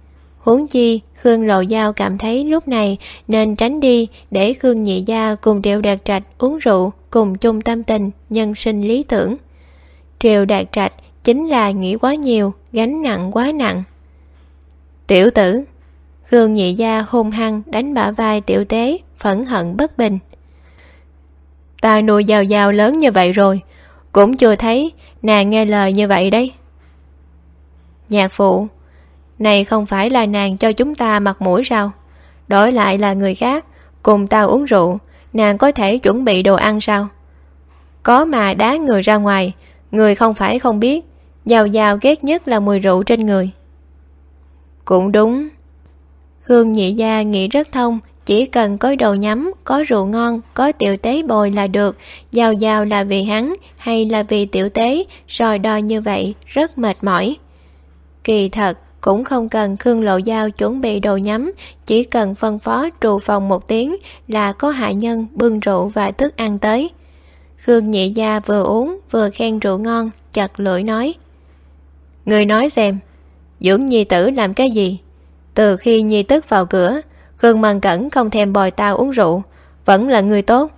[SPEAKER 2] Huống chi Khương Lộ Giao cảm thấy lúc này nên tránh đi để Khương Nhị Gia cùng Triệu Đạt Trạch uống rượu cùng chung tâm tình, nhân sinh lý tưởng. Triệu Đạt Trạch chính là nghĩ quá nhiều, gánh nặng quá nặng. Tiểu tử! Khương Nhị Gia hung hăng đánh bả vai Tiểu Tế, phẫn hận bất bình. Ta nuôi Giao Giao lớn như vậy rồi, cũng chưa thấy nàng nghe lời như vậy đấy. Nhạc phụ, này không phải là nàng cho chúng ta mặt mũi sao? Đổi lại là người khác cùng ta uống rượu, nàng có thể chuẩn bị đồ ăn sao? Có mà đá người ra ngoài, người không phải không biết, Giao Giao ghét nhất là mùi rượu trên người. Cũng đúng. Khương Nhị Gia nghĩ rất thông, chỉ cần có đồ nhắm, có rượu ngon, có Tiểu Tế bồi là được. Giao Giao là vì hắn hay là vì Tiểu Tế, soi đo như vậy rất mệt mỏi. Kỳ thật cũng không cần Khương Lộ Giao chuẩn bị đồ nhắm, chỉ cần phân phó trụ phòng một tiếng là có hạ nhân bưng rượu và thức ăn tới. Khương Nhị Gia vừa uống vừa khen rượu ngon, chặt lưỡi nói: Người nói xem, dưỡng nhi tử làm cái gì? Từ khi nhi tức vào cửa, Khương Mân Cẩn không thèm bồi tao uống rượu, vẫn là người tốt.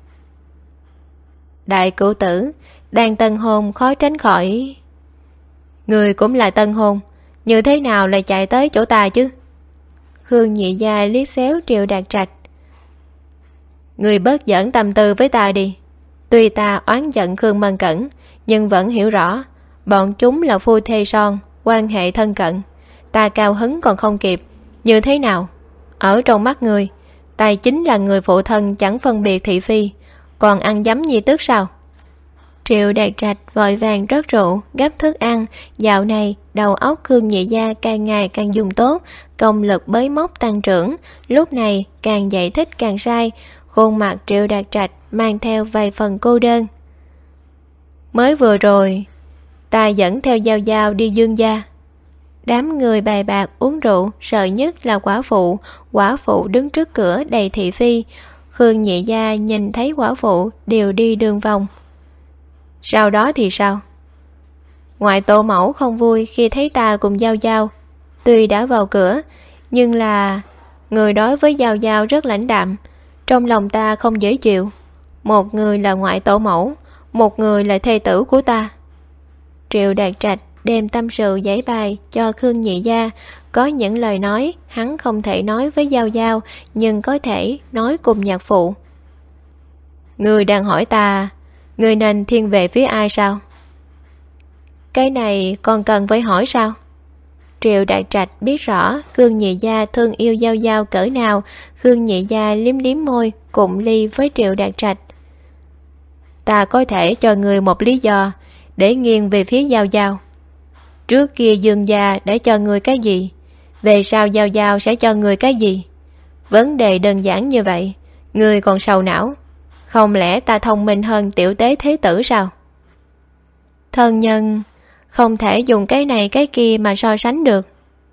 [SPEAKER 2] Đại cửu tử, đang tân hôn khó tránh khỏi. Người cũng là tân hôn, như thế nào lại chạy tới chỗ ta chứ? Khương Nhị Gia liếc xéo Triệu Đạt Trạch. Người bớt giỡn tâm tư với ta đi. Tuy ta oán giận Khương Mân Cẩn, nhưng vẫn hiểu rõ bọn chúng là phu thê son, quan hệ thân cận. Ta cao hứng còn không kịp, như thế nào? Ở trong mắt người, ta chính là người phụ thân chẳng phân biệt thị phi, còn ăn dấm nhi tức sao? Triệu Đạt Trạch vội vàng rót rượu, gắp thức ăn. Dạo này đầu óc Khương Nhị Gia càng ngày càng dùng tốt, công lực bới móc tăng trưởng. Lúc này càng giải thích càng sai, khuôn mặt Triệu Đạt Trạch mang theo vài phần cô đơn. Mới vừa rồi ta dẫn theo Giao Giao đi Dương gia. Đám người bài bạc uống rượu, sợ nhất là quả phụ đứng trước cửa đầy thị phi. Khương Nhị Gia nhìn thấy quả phụ đều đi đường vòng. Sau đó thì sao? Ngoại tổ mẫu không vui khi thấy ta cùng Giao Giao. Tuy đã vào cửa, nhưng là người đối với Giao Giao rất lãnh đạm, trong lòng ta không dễ chịu. Một người là ngoại tổ mẫu, một người là thê tử của ta. Triệu Đạt Trạch đem tâm sự giải bài cho Khương Nhị Gia. Có những lời nói hắn không thể nói với Giao Giao, nhưng có thể nói cùng nhạc phụ. Người đang hỏi ta, người nên thiên về phía ai sao? Cái này còn cần phải hỏi sao? Triệu Đạt Trạch biết rõ Khương Nhị Gia thương yêu Giao Giao cỡ nào. Khương Nhị Gia liếm liếm môi, cụng ly với Triệu Đạt Trạch. Ta có thể cho người một lý do để nghiêng về phía Giao Giao. Trước kia Dương gia đã cho người cái gì, về sau Giao Giao sẽ cho người cái gì? Vấn đề đơn giản như vậy, người còn sầu não. Không lẽ ta thông minh hơn Tiểu Tế thế tử sao? Thân nhân không thể dùng cái này cái kia mà so sánh được.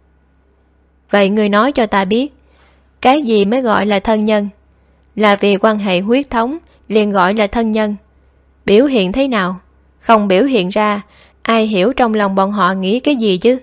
[SPEAKER 2] Vậy người nói cho ta biết, cái gì mới gọi là thân nhân? Là vì quan hệ huyết thống liền gọi là thân nhân. Biểu hiện thế nào? Không biểu hiện ra, ai hiểu trong lòng bọn họ nghĩ cái gì chứ?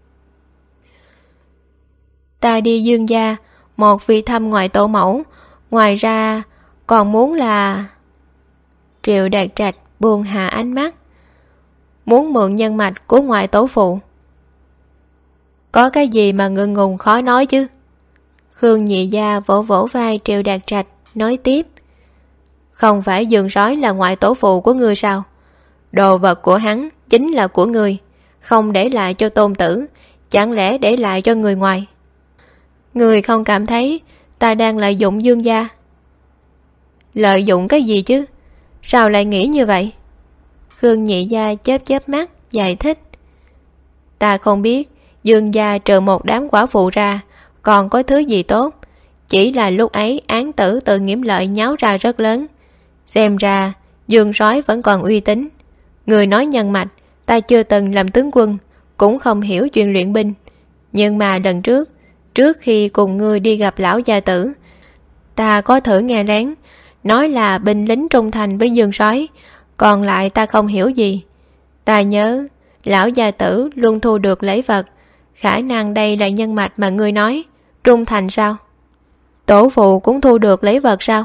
[SPEAKER 2] Ta đi Dương gia, một vì thăm ngoại tổ mẫu, ngoài ra còn muốn là... Triệu Đạt Trạch buông hạ ánh mắt. Muốn mượn nhân mạch của ngoại tổ phụ. Có cái gì mà ngượng ngùng khó nói chứ? Khương Nhị Gia vỗ vỗ vai Triệu Đạt Trạch, nói tiếp. Không phải Dương Sói là ngoại tổ phụ của ngươi sao? Đồ vật của hắn chính là của ngươi, không để lại cho tôn tử, chẳng lẽ để lại cho người ngoài? Ngươi không cảm thấy ta đang lợi dụng Dương gia? Lợi dụng cái gì chứ? Sao lại nghĩ như vậy? Khương Nhị Gia chớp chớp mắt, giải thích. Ta không biết Dương gia trừ một đám quả phụ ra còn có thứ gì tốt. Chỉ là lúc ấy án tử từ Nghiễm Lợi nháo ra rất lớn. Xem ra Dương Sói vẫn còn uy tín. Người nói nhân mạch, ta chưa từng làm tướng quân, cũng không hiểu chuyện luyện binh. Nhưng mà lần trước khi cùng ngươi đi gặp lão gia tử, ta có thử nghe lén, nói là binh lính trung thành với Dương Sói, còn lại ta không hiểu gì. Ta nhớ lão gia tử luôn thu được lễ vật, khả năng đây là nhân mạch mà ngươi nói, trung thành sao? Tổ phụ cũng thu được lễ vật sao?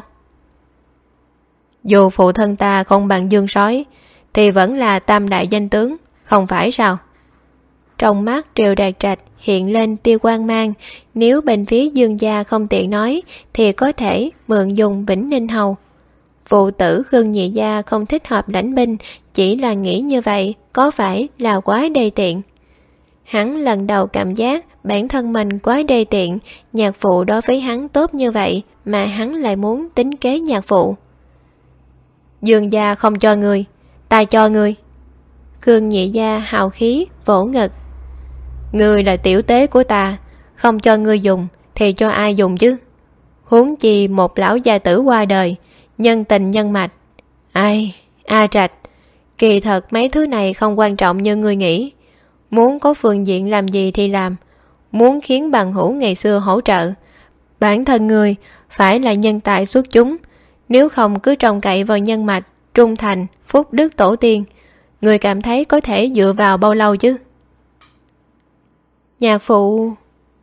[SPEAKER 2] Dù phụ thân ta không bằng Dương Sói thì vẫn là tam đại danh tướng, không phải sao? Trong mắt Triệu Đạt Trạch hiện lên tia quang mang. Nếu bên phía Dương gia không tiện nói thì có thể mượn dùng Vĩnh Ninh Hầu. Phụ tử Khương Nhị gia không thích hợp lãnh binh, chỉ là nghĩ như vậy có phải là quá đê tiện. Hắn lần đầu cảm giác bản thân mình quá đê tiện. Nhạc phụ đối với hắn tốt như vậy mà hắn lại muốn tính kế nhạc phụ. Dương gia không cho ngươi, ta cho ngươi. Khương Nhị gia hào khí vỗ ngực. Ngươi là tiểu tế của ta, không cho ngươi dùng thì cho ai dùng chứ? Huống chi một lão gia tử qua đời, nhân tình nhân mạch. Ai, A Trạch, kỳ thật mấy thứ này không quan trọng như ngươi nghĩ. Muốn có phương diện làm gì thì làm, muốn khiến bằng hữu ngày xưa hỗ trợ. Bản thân ngươi phải là nhân tài xuất chúng, nếu không cứ trông cậy vào nhân mạch, trung thành, phúc đức tổ tiên. Ngươi cảm thấy có thể dựa vào bao lâu chứ? Nhạc phụ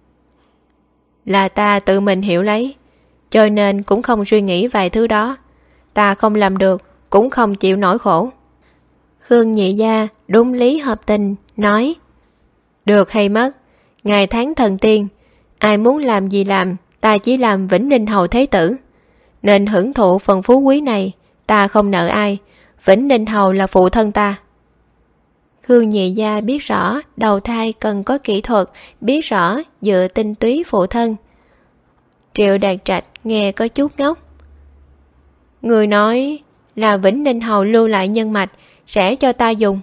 [SPEAKER 2] là ta tự mình hiểu lấy, cho nên cũng không suy nghĩ vài thứ đó. Ta không làm được, cũng không chịu nổi khổ. Khương Nhị gia đúng lý hợp tình nói. Được hay mất, ngày tháng thần tiên, ai muốn làm gì làm, ta chỉ làm Vĩnh Ninh Hầu Thế Tử, nên hưởng thụ phần phú quý này. Ta không nợ ai, Vĩnh Ninh Hầu là phụ thân ta. Khương Nhị gia biết rõ đầu thai cần có kỹ thuật, biết rõ dựa tinh túy phụ thân. Triệu Đạt Trạch nghe có chút ngốc. Người nói là Vĩnh Ninh Hầu lưu lại nhân mạch sẽ cho ta dùng.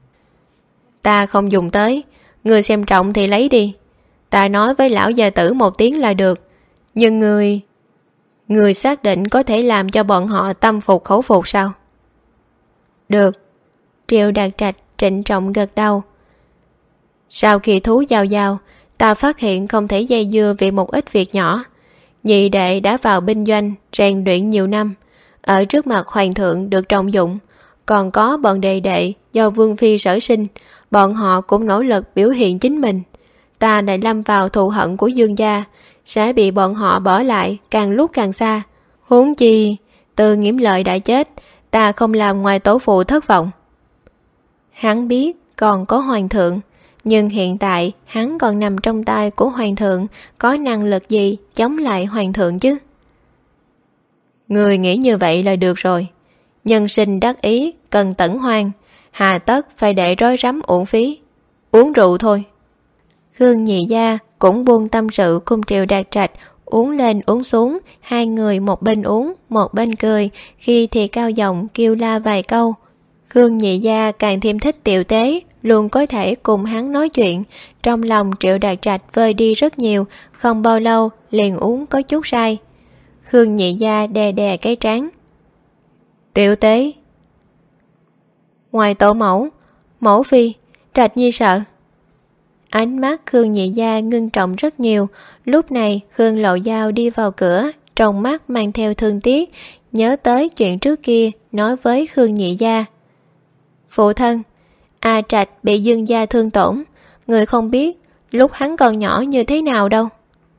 [SPEAKER 2] Ta không dùng tới, người xem trọng thì lấy đi. Ta nói với lão gia tử một tiếng là được. Nhưng người xác định có thể làm cho bọn họ tâm phục khẩu phục sao? Được. Triệu Đạt Trạch trịnh trọng gật đầu. Sau khi thú giao, ta phát hiện không thể dây dưa vì một ít việc nhỏ. Nhị đệ đã vào binh doanh, rèn luyện nhiều năm, ở trước mặt hoàng thượng được trọng dụng. Còn có bọn đệ đệ do vương phi sở sinh, bọn họ cũng nỗ lực biểu hiện chính mình. Ta lại lâm vào thù hận của Dương gia, sẽ bị bọn họ bỏ lại càng lúc càng xa. Huống chi Từ Nghiễm Lợi đã chết, ta không làm ngoài tổ phụ thất vọng. Hắn biết còn có hoàng thượng, nhưng hiện tại hắn còn nằm trong tay của hoàng thượng, có năng lực gì chống lại hoàng thượng chứ? Người nghĩ như vậy là được rồi. Nhân sinh đắc ý cần tẩn hoan, hà tất phải để rối rắm uổng phí. Uống rượu thôi. Khương Nhị gia cũng buông tâm sự cùng Triệu Đạt Trạch, uống lên uống xuống, hai người một bên uống một bên cười, khi thì cao giọng kêu la vài câu. Khương Nhị gia càng thêm thích Tiểu Tế, luôn có thể cùng hắn nói chuyện. Trong lòng Triệu Đạt Trạch vơi đi rất nhiều, không bao lâu liền uống có chút say. Khương Nhị gia đè đè cái trán. Tiểu Tế, ngoài tổ mẫu, mẫu phi, Trạch Nhi sợ. Ánh mắt Khương Nhị gia ngưng trọng rất nhiều. Lúc này Khương Lộ Giao đi vào cửa, trong mắt mang theo thương tiếc, nhớ tới chuyện trước kia nói với Khương Nhị gia. Phụ thân, A Trạch bị Dương gia thương tổn, người không biết lúc hắn còn nhỏ như thế nào đâu.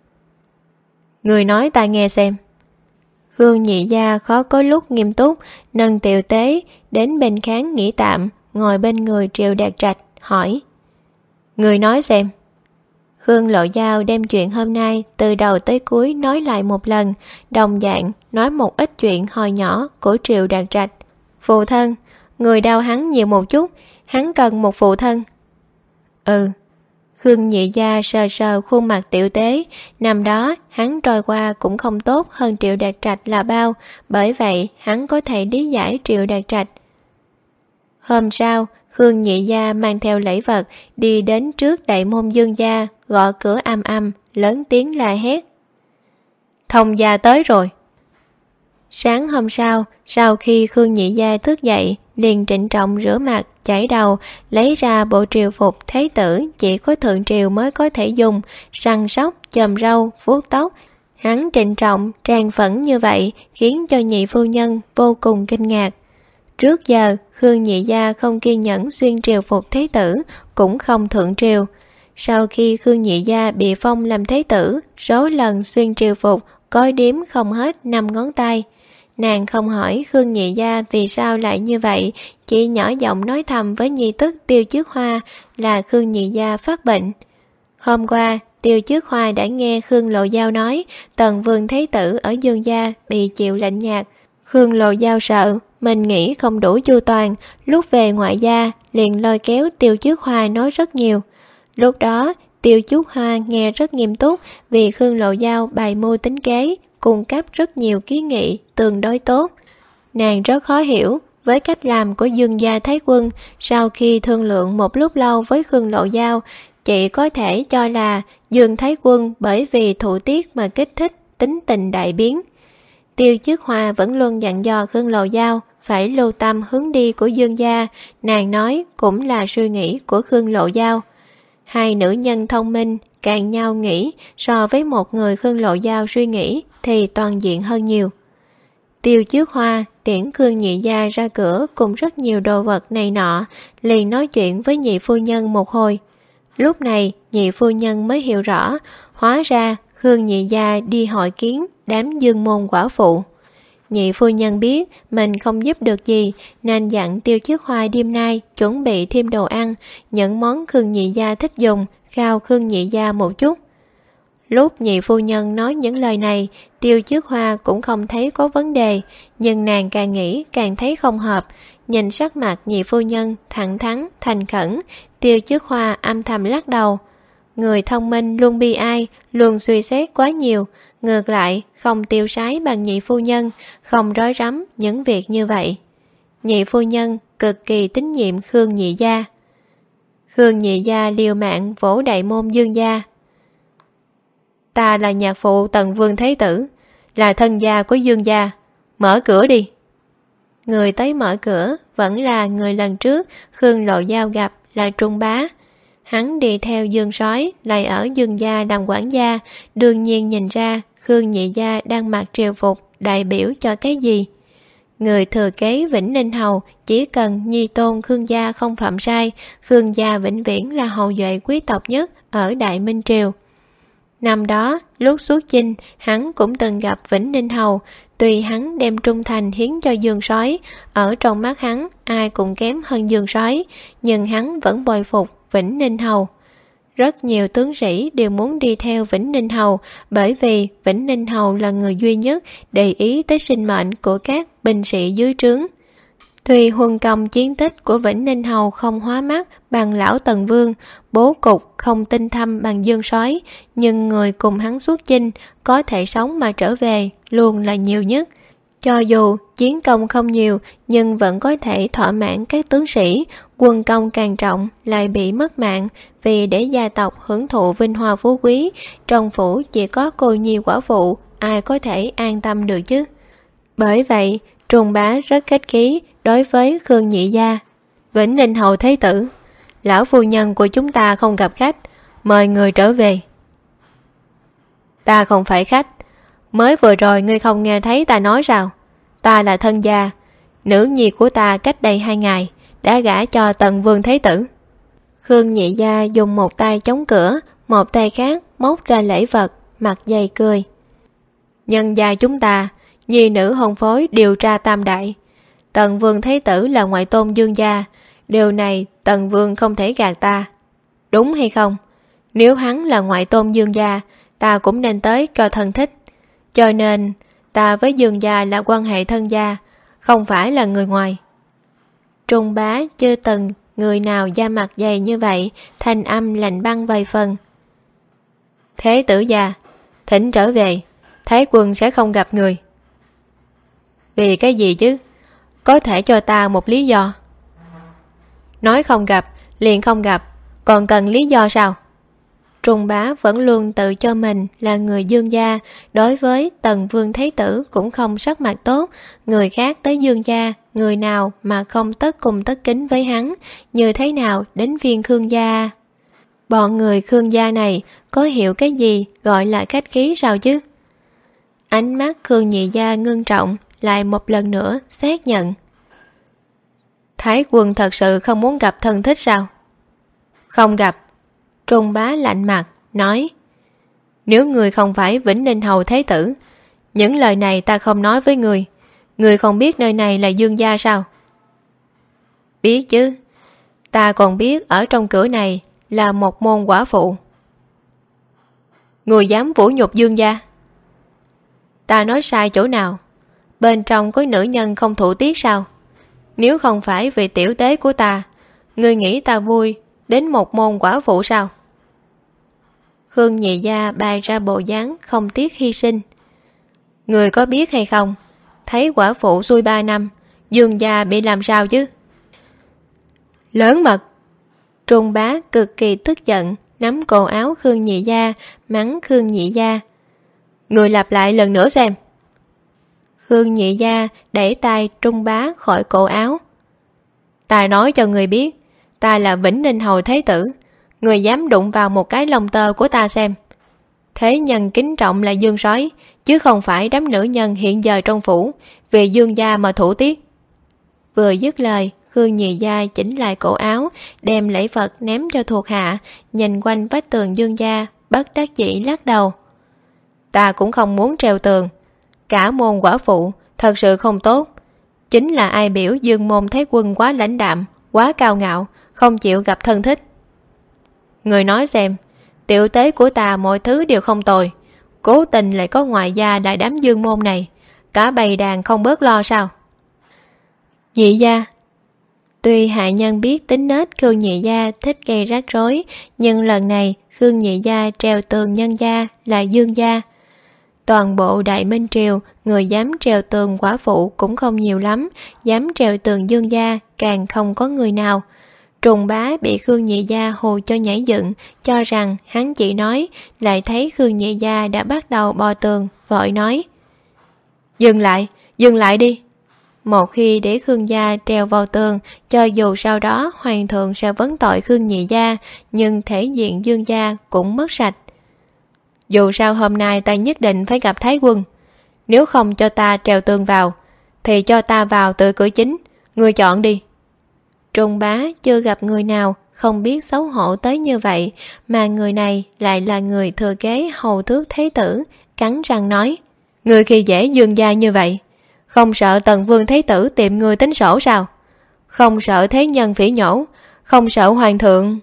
[SPEAKER 2] Người nói ta nghe xem. Khương Nhị gia khó có lúc nghiêm túc, nâng Tiểu Tế đến bên khán nghỉ tạm, ngồi bên người Triệu Đạt Trạch, hỏi. Người nói xem. Khương Lộ Giao đem chuyện hôm nay từ đầu tới cuối nói lại một lần, đồng dạng nói một ít chuyện hồi nhỏ của Triệu Đạt Trạch. Phụ thân, người đau hắn nhiều một chút, hắn cần một phụ thân. Ừ. Khương Nhị gia sờ sờ khuôn mặt Tiểu Tế, năm đó hắn trôi qua cũng không tốt hơn Triệu Đạt Trạch là bao, bởi vậy hắn có thể lý giải Triệu Đạt Trạch. Hôm sau, Khương Nhị gia mang theo lễ vật đi đến trước đại môn Dương gia, gõ cửa ầm ầm, lớn tiếng la hét. Thông gia tới rồi. Sáng hôm sau khi Khương Nhị gia thức dậy, liền trịnh trọng rửa mặt, chải đầu, lấy ra bộ triều phục thái tử chỉ có thượng triều mới có thể dùng, săn sóc, chòm râu, vuốt tóc. Hắn trịnh trọng, tràn phẫn như vậy khiến cho nhị phu nhân vô cùng kinh ngạc. Trước giờ Khương Nhị gia không kiên nhẫn xuyên triều phục thái tử, cũng không thượng triều. Sau khi Khương Nhị Gia bị phong làm thái tử, số lần xuyên triều phục có đếm không hết 5 ngón tay. Nàng không hỏi Khương Nhị Gia vì sao lại như vậy, chỉ nhỏ giọng nói thầm với nhi tức Tiêu Trước Hoa là Khương Nhị Gia phát bệnh. Hôm qua, Tiêu Trước Hoa đã nghe Khương Lộ Giao nói Tần Vương Thái Tử ở Dương Gia bị chịu lạnh nhạt. Khương Lộ Giao sợ mình nghĩ không đủ chu toàn, lúc về ngoại gia liền lôi kéo Tiêu Trước Hoa nói rất nhiều. Lúc đó, Tiêu Trước Hoa nghe rất nghiêm túc vì Khương Lộ Giao bày mưu tính kế, cung cấp rất nhiều kiến nghị tương đối tốt. Nàng rất khó hiểu với cách làm của Dương Gia Thái Quân. Sau khi thương lượng một lúc lâu với Khương Lộ Giao, chị có thể cho là Dương Thái Quân bởi vì thụ tiết mà kích thích tính tình đại biến. Tiêu Trước Hoa vẫn luôn dặn dò Khương Lộ Giao phải lưu tâm hướng đi của Dương Gia. Nàng nói cũng là suy nghĩ của Khương Lộ Giao. Hai nữ nhân thông minh càng nhau nghĩ so với một người Khương Lộ Giao suy nghĩ thì toàn diện hơn nhiều. Tiêu Trước Hoa tiễn Khương Nhị Gia ra cửa cùng rất nhiều đồ vật này nọ, liền nói chuyện với nhị phu nhân một hồi. Lúc này nhị phu nhân mới hiểu rõ, hóa ra Khương Nhị Gia đi hội kiến đám Dương môn quả phụ. Nhị phu nhân biết mình không giúp được gì nên dặn Tiêu Trước Hoa đêm nay chuẩn bị thêm đồ ăn, những món Khương Nhị Gia thích dùng, khao Khương Nhị Gia một chút. Lúc nhị phu nhân nói những lời này, Tiêu Trước Hoa cũng không thấy có vấn đề, nhưng nàng càng nghĩ càng thấy không hợp. Nhìn sắc mặt nhị phu nhân thẳng thắn, thành khẩn, Tiêu Trước Hoa âm thầm lắc đầu. Người thông minh luôn bi ai, luôn suy xét quá nhiều, ngược lại không tiêu sái bằng nhị phu nhân, không rối rắm những việc như vậy. Nhị phu nhân cực kỳ tín nhiệm Khương Nhị Gia. Khương Nhị Gia liều mạng vỗ đại môn Dương Gia. Ta là nhạc phụ Tần Vương Thái Tử, là thân gia của Dương Gia, mở cửa đi. Người tới mở cửa vẫn là người lần trước Khương Lộ Giao gặp, là Trung Bá. Hắn đi theo Dương Soái lại ở Dương Gia làm quản gia, đương nhiên nhìn ra Khương Nhị Gia đang mặc triều phục đại biểu cho cái gì. Người thừa kế Vĩnh Ninh Hầu chỉ cần nhi tôn Khương Gia không phạm sai, Khương Gia vĩnh viễn là hậu duệ quý tộc nhất ở Đại Minh Triều. Năm đó, lúc xuất chinh, hắn cũng từng gặp Vĩnh Ninh Hầu. Tuy hắn đem trung thành hiến cho Dương Soái, ở trong mắt hắn ai cũng kém hơn Dương Soái, nhưng hắn vẫn bội phục Vĩnh Ninh Hầu. Rất nhiều tướng sĩ đều muốn đi theo Vĩnh Ninh Hầu, bởi vì Vĩnh Ninh Hầu là người duy nhất để ý tới sinh mệnh của các binh sĩ dưới trướng. Tuy huân công chiến tích của Vĩnh Ninh Hầu không hóa mắt bằng lão Tần Vương, bố cục không tinh thâm bằng Dương Soái, nhưng người cùng hắn xuất chinh có thể sống mà trở về luôn là nhiều nhất. Cho dù chiến công không nhiều nhưng vẫn có thể thỏa mãn các tướng sĩ, quân công càng trọng lại bị mất mạng, vì để gia tộc hưởng thụ vinh hoa phú quý, trong phủ chỉ có cô nhi quả phụ, ai có thể an tâm được chứ. Bởi vậy, Trung Bá rất khách khí đối với Khương Nhị Gia. Vĩnh Ninh Hầu Thái Tử, lão phu nhân của chúng ta không gặp khách, mời người trở về. Ta không phải khách, mới vừa rồi ngươi không nghe thấy ta nói sao? Ta là thân gia, nữ nhi của ta cách đây 2 ngày đã gả cho Tần Vương Thái Tử. Khương Nhị Gia dùng một tay chống cửa, một tay khác móc ra lễ vật, mặt dày cười. Nhân gia chúng ta, nhi nữ hôn phối điều tra tam đại. Tần Vương Thái Tử là ngoại tôn Dương Gia, điều này Tần Vương không thể gạt ta. Đúng hay không? Nếu hắn là ngoại tôn Dương Gia, ta cũng nên tới cho thân thích. Cho nên ta với Dương Gia là quan hệ thân gia, không phải là người ngoài. Trung Bá chưa từng người nào da mặt dày như vậy, thanh âm lạnh băng vài phần. Thế tử gia, thỉnh trở về, Thái Quân sẽ không gặp người. Vì cái gì chứ? Có thể cho ta một lý do. Nói không gặp, liền không gặp, còn cần lý do sao? Trung Bá vẫn luôn tự cho mình là người Dương Gia, đối với Tần Vương Thái Tử cũng không sắc mặt tốt. Người khác tới Dương Gia, người nào mà không tất cùng tất kính với hắn, như thế nào đến viên Khương Gia? Bọn người Khương Gia này có hiểu cái gì gọi là khách khí sao chứ? Ánh mắt Khương Nhị Gia ngưng trọng, lại một lần nữa xác nhận. Thái Quân thật sự không muốn gặp thân thích sao? Không gặp. Trung Bá lạnh mặt, nói: Nếu người không phải Vĩnh Ninh Hầu Thế Tử, những lời này ta không nói với người. Người không biết nơi này là Dương gia sao? Biết chứ, ta còn biết ở trong cửa này là một môn quả phụ. Người dám vũ nhục Dương gia? Ta nói sai chỗ nào? Bên trong có nữ nhân không thủ tiết sao? Nếu không phải vì tiểu tế của ta, ngươi nghĩ ta vui đến một môn quả phụ sao? Khương Nhị Gia bày ra bộ dáng không tiếc hy sinh. Người có biết hay không, thấy quả phụ xuôi 3 năm, Dương gia bị làm sao chứ? Lớn mật! Trung Bá cực kỳ tức giận, nắm cổ áo Khương Nhị Gia, mắng Khương Nhị Gia. Người lặp lại lần nữa xem. Khương Nhị Gia đẩy tay Trung Bá khỏi cổ áo. Ta nói cho người biết, ta là Vĩnh Ninh Hầu Thế Tử. Người dám đụng vào một cái lông tơ của ta xem. Thế nhân kính trọng là Dương Sói, chứ không phải đám nữ nhân hiện giờ trong phủ vì Dương gia mà thủ tiết. Vừa dứt lời, Khương Nhị Gia chỉnh lại cổ áo, đem lễ vật ném cho thuộc hạ, nhìn quanh vách tường Dương gia, bất đắc dĩ lắc đầu. Ta cũng không muốn treo tường. Cả môn quả phụ thật sự không tốt. Chính là ai biểu Dương môn Thế Quân quá lãnh đạm, quá cao ngạo, không chịu gặp thân thích. Người nói xem, tiểu tế của ta mọi thứ đều không tồi, cố tình lại có ngoại gia đại đám Dương môn này, cả bầy đàn không bớt lo sao? Nhị gia. Tuy hạ nhân biết tính nết Khương Nhị Gia thích gây rắc rối, nhưng lần này Khương Nhị Gia treo tường nhân gia là Dương gia. Toàn bộ Đại Minh Triều, người dám treo tường quả phụ cũng không nhiều lắm, dám treo tường Dương gia càng không có người nào. Trùng Bá bị Khương Nhị Gia hù cho nhảy dựng, cho rằng hắn chỉ nói, lại thấy Khương Nhị Gia đã bắt đầu bò tường, vội nói: dừng lại đi. Một khi để Khương gia treo vào tường, cho dù sau đó hoàng thượng sẽ vấn tội Khương Nhị Gia, nhưng thể diện Dương gia cũng mất sạch. Dù sao hôm nay ta nhất định phải gặp Thái Quân, nếu không cho ta treo tường vào, thì cho ta vào từ cửa chính, ngươi chọn đi. Trùng Bá chưa gặp người nào không biết xấu hổ tới như vậy, mà người này lại là người thừa kế hầu tước Thế Tử, cắn răng nói: Người khi dễ Dương gia như vậy, không sợ Tần Vương Thế Tử tìm người tính sổ sao? Không sợ thế nhân phỉ nhổ, không sợ hoàng thượng?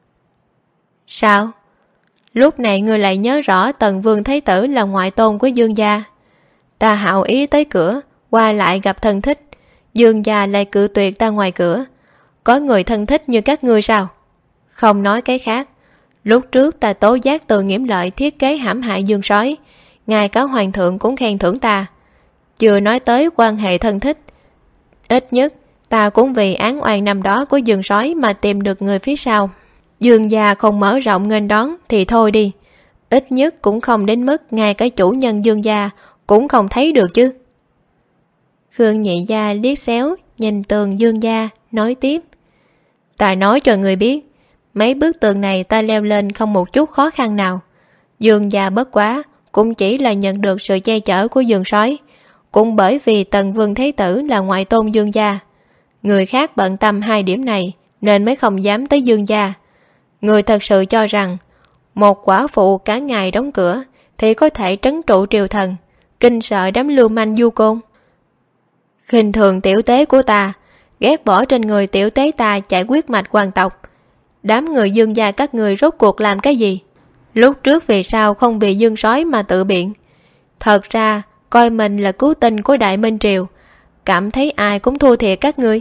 [SPEAKER 2] Sao? Lúc này ngươi lại nhớ rõ Tần Vương Thế Tử là ngoại tôn của Dương gia. Ta hạo ý tới cửa, qua lại gặp thân thích, Dương gia lại cự tuyệt ta ngoài cửa. Có người thân thích như các ngươi sao? Không nói cái khác, lúc trước ta tố giác Từ Nghiễm Lợi thiết kế hãm hại Dương Sói, ngay cả hoàng thượng cũng khen thưởng ta. Chưa nói tới quan hệ thân thích, ít nhất ta cũng vì án oan năm đó của Dương Sói mà tìm được người phía sau. Dương gia không mở rộng nghênh đón thì thôi đi, ít nhất cũng không đến mức ngay cả chủ nhân Dương gia cũng không thấy được chứ. Khương Nhị Gia liếc xéo nhìn tường Dương gia, nói tiếp: Ta nói cho người biết, mấy bức tường này ta leo lên không một chút khó khăn nào. Dương gia bất quá cũng chỉ là nhận được sự che chở của Dương Sói, cũng bởi vì Tần Vương Thế Tử là ngoại tôn Dương gia. Người khác bận tâm 2 điểm này nên mới không dám tới Dương gia. Người thật sự cho rằng một quả phụ cả ngày đóng cửa thì có thể trấn trụ triều thần, kinh sợ đám lưu manh du côn? Khinh thường tiểu tế của ta, ghét bỏ trên người tiểu tế ta chạy huyết mạch hoàng tộc. Đám người Dương gia các người rốt cuộc làm cái gì? Lúc trước vì sao không vì Dương Sói mà tự biện? Thật ra coi mình là cứu tinh của Đại Minh Triều, cảm thấy ai cũng thua thiệt các ngươi.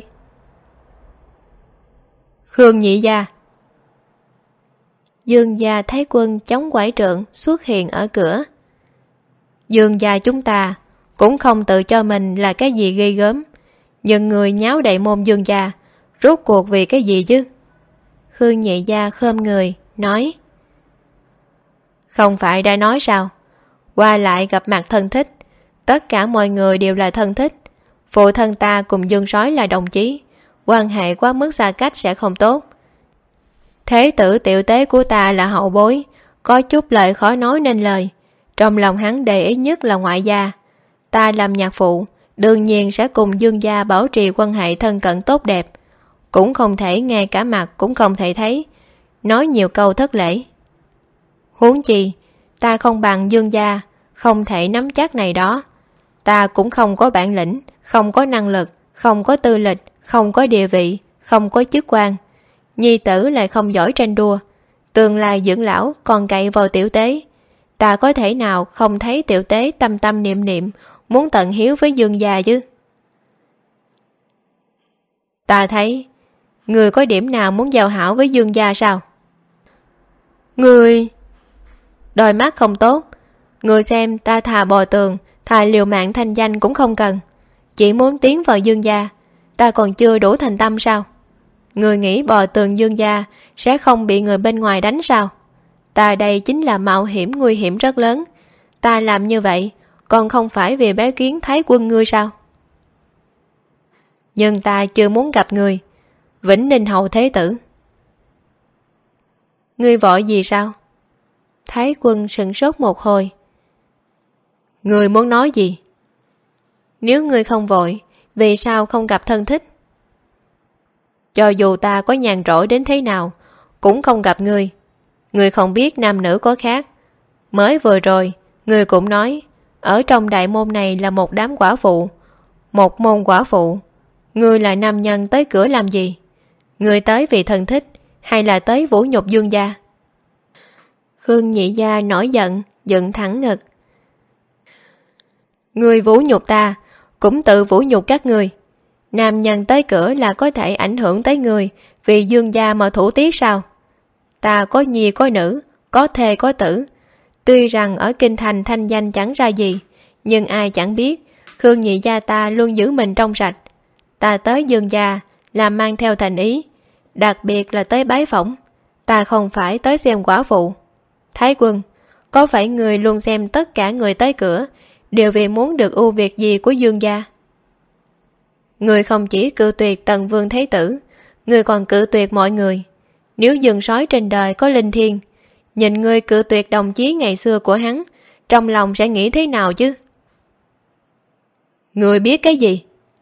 [SPEAKER 2] Khương Nhị Gia. Dương gia Thái Quân chống quải trượng xuất hiện ở cửa. Dương gia chúng ta cũng không tự cho mình là cái gì ghê gớm, nhưng người nháo đầy môn Dương gia rốt cuộc vì cái gì chứ? Khương Nhị Gia khom người nói: Không phải đã nói sao, qua lại gặp mặt thân thích, tất cả mọi người đều là thân thích. Phụ thân ta cùng Dương Sói là đồng chí, quan hệ quá mức xa cách sẽ không tốt. Thế tử tiểu tế của ta là hậu bối, có chút lời khó nói nên lời. Trong lòng hắn để ý nhất là ngoại gia. Ta làm nhạc phụ, đương nhiên sẽ cùng Dương gia bảo trì quan hệ thân cận tốt đẹp, cũng không thể ngay cả mặt cũng không thể thấy. nói nhiều câu thất lễ. Huống chi ta không bằng Dương gia, không thể nắm chắc này đó. Ta cũng không có bản lĩnh, không có năng lực, không có tư lịch, không có địa vị, không có chức quan. Nhi tử lại không giỏi tranh đua, tương lai dưỡng lão còn cậy vào tiểu tế. Ta có thể nào không thấy tiểu tế tâm tâm niệm niệm muốn tận hiếu với Dương gia chứ? Ta thấy người có điểm nào muốn giao hảo với Dương gia sao? Người đôi mắt không tốt. Người xem ta thà bò tường, thà liều mạng thanh danh cũng không cần, chỉ muốn tiến vào Dương gia. Ta còn chưa đủ thành tâm sao? Người nghĩ bò tường Dương gia sẽ không bị người bên ngoài đánh sao? Ta đây chính là mạo hiểm nguy hiểm rất lớn. Ta làm như vậy còn không phải vì bái kiến Thái quân ngươi sao? Nhưng ta chưa muốn gặp người, Vĩnh Ninh hầu thế tử. Ngươi vội gì sao? Thái quân sửng sốt một hồi. Ngươi muốn nói gì? Nếu ngươi không vội, vì sao không gặp thân thích? Cho dù ta có nhàn rỗi đến thế nào cũng không gặp ngươi. Ngươi không biết nam nữ có khác. Mới vừa rồi ngươi cũng nói ở trong đại môn này là một đám quả phụ, một môn quả phụ. Ngươi là nam nhân tới cửa làm gì? Ngươi tới vì thân thích hay là tới vũ nhục Dương gia? Khương Nhị gia nổi giận, dựng thẳng ngực. Ngươi vũ nhục ta, cũng tự vũ nhục các ngươi. Nam nhân tới cửa là có thể ảnh hưởng tới người vì Dương gia mà thủ tiết sao? Ta có nhi có nữ, có thê có tử. Tuy rằng ở kinh thành thanh danh chẳng ra gì, nhưng ai chẳng biết Khương Nhị gia ta luôn giữ mình trong sạch. Ta tới Dương gia là mang theo thành ý, đặc biệt là tới bái phỏng. Ta không phải tới xem quả phụ. Thái quân, có phải người luôn xem tất cả người tới cửa đều vì muốn được ưu việt gì của Dương gia? Người không chỉ cự tuyệt Tần Vương Thế Tử, người còn cự tuyệt mọi người. Nếu Dương sói trên đời có linh thiêng, nhìn người cự tuyệt đồng chí ngày xưa của hắn, trong lòng sẽ nghĩ thế nào chứ? Người biết cái gì?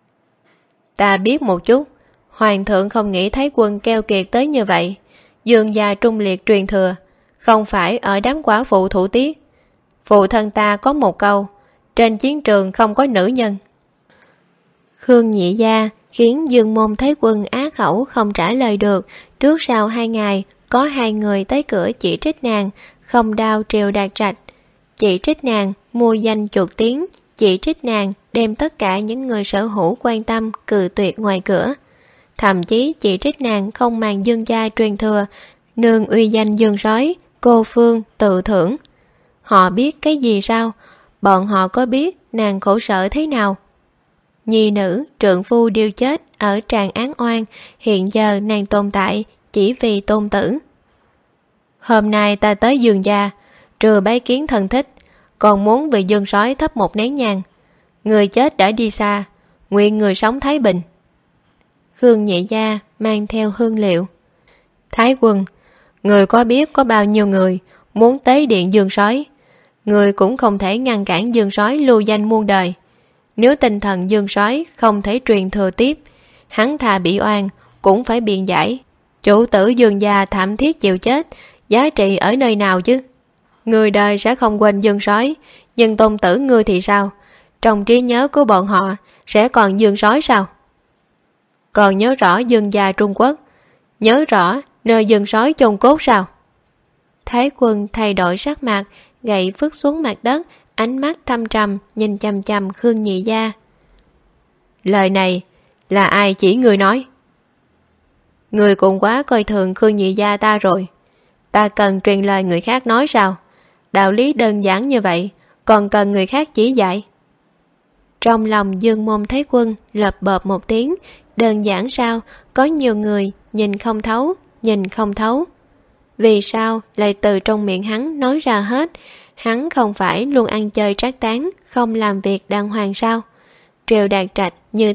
[SPEAKER 2] Ta biết một chút. Hoàng thượng không nghĩ Thái quân keo kiệt tới như vậy. Dương gia trung liệt truyền thừa, không phải ở đám quả phụ thủ tiết. Phụ thân ta có một câu, trên chiến trường không có nữ nhân. Khương Nhị gia khiến Dương môn Thái quân á khẩu không trả lời được. Trước sau 2 ngày có 2 người tới cửa chỉ trích nàng không đao triều đạt trạch, chỉ trích nàng mua danh chuột tiếng, chỉ trích nàng đem tất cả những người sở hữu quan tâm cự tuyệt ngoài cửa, thậm chí chỉ trích nàng không màng Dương gia truyền thừa, nương uy danh Dương sói, cô phương tự thưởng. Họ biết cái gì sao? Bọn họ có biết nàng khổ sở thế nào? Nhi nữ, trượng phu đều chết ở tràng án oan, hiện giờ nàng tồn tại chỉ vì tôn tử. Hôm nay ta tới Dương gia, trừ bái kiến thân thích, còn muốn vì Dương sói thắp một nén nhang. Người chết đã đi xa, nguyện người sống thái bình. Khương Nhị gia mang theo hương liệu. Thái quân, người có biết có bao nhiêu người muốn tế điện Dương sói? Người cũng không thể ngăn cản Dương sói lưu danh muôn đời. Nếu tinh thần Dương sói không thể truyền thừa tiếp, hắn thà bị oan cũng phải biện giải. Chủ tử Dương gia thảm thiết chịu chết, giá trị ở nơi nào chứ? Người đời sẽ không quên Dương sói, nhưng tôn tử ngươi thì sao? Trong trí nhớ của bọn họ sẽ còn Dương sói sao? Còn nhớ rõ Dương gia Trung Quốc, nhớ rõ nơi Dương sói chôn cốt sao? Thái quân thay đổi sắc mặt, gậy vứt xuống mặt đất, ánh mắt thâm trầm nhìn chằm chằm Khương Nhị gia. Lời này là ai chỉ người nói? Người cũng quá coi thường Khương Nhị gia ta rồi. Ta cần truyền lời người khác nói sao? Đạo lý đơn giản như vậy còn cần người khác chỉ dạy? Trong lòng Dương môn Thái quân lợp bợp một tiếng. Đơn giản sao? Có nhiều người nhìn không thấu, nhìn không thấu. Vì sao lại từ trong miệng hắn nói ra hết? Hắn không phải luôn ăn chơi trác tán, không làm việc đàng hoàng sao? Triều Đạt Trạch như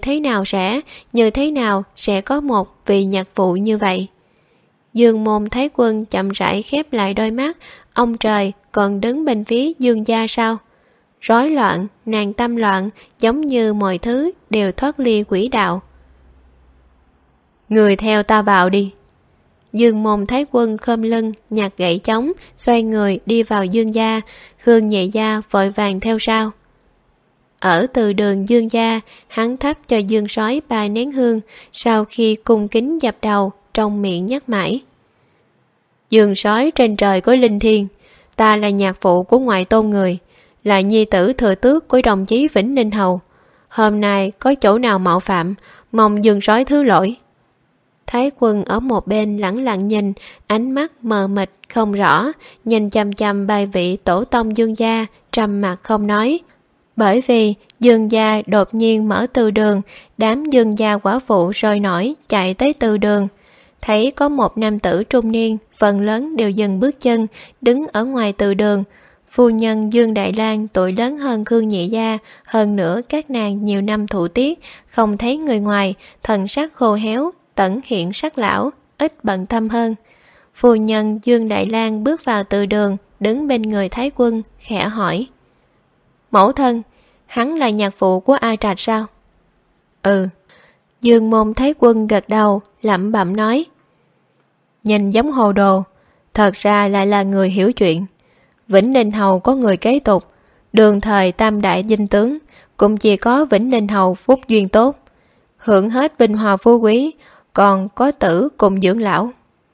[SPEAKER 2] thế nào sẽ có một vị nhạc phụ như vậy? Dương môn Thái quân chậm rãi khép lại đôi mắt. Ông trời còn đứng bên phía Dương gia sao? Rối loạn, nàng tâm loạn, giống như mọi thứ đều thoát ly quỹ đạo. Người theo ta vào đi. Dương Môn Thái Quân khom lưng nhặt gậy chống, xoay người đi vào Dương gia. Khương Nhị Gia vội vàng theo sau. Ở từ đường Dương gia, hắn thắp cho Dương Soái 3 nén hương, sau khi cung kính dập đầu, trong miệng nhắc mãi: Dương Soái trên trời có linh thiêng, ta là nhạc phụ của ngoại tôn người, là nhi tử thừa tước của đồng chí Vĩnh Ninh Hầu. Hôm nay có chỗ nào mạo phạm, mong Dương Soái thứ lỗi. Thái Quân ở một bên lẳng lặng nhìn, ánh mắt mờ mịt không rõ, nhìn chăm chăm bài vị tổ tông Dương gia, trầm mặc không nói. Bởi vì Dương gia đột nhiên mở từ đường, đám Dương gia quả phụ sôi nổi chạy tới từ đường. Thấy có một nam tử trung niên, phần lớn đều dừng bước chân, đứng ở ngoài từ đường. Phu nhân Dương Đại Lang tuổi lớn hơn Khương Nhị Gia, hơn nữa các nàng nhiều năm thụ tiết, không thấy người ngoài, thần sắc khô héo, tẩn hiện sắc lão, ít bận tâm hơn. Phu nhân Dương Đại Lang bước vào từ đường, đứng bên người Thái Quân, khẽ hỏi: Mẫu thân, hắn là nhạc phụ của A Trạch sao? Ừ. Dương Môn Thái Quân gật đầu, lẩm bẩm nói: Nhìn giống hồ đồ, thật ra lại là người hiểu chuyện. Vĩnh Ninh Hầu có người kế tục, đường thời tam đại dinh tướng, cũng chỉ có Vĩnh Ninh Hầu phúc duyên tốt, hưởng hết vinh hoa phú quý, còn có tử cùng dưỡng lão.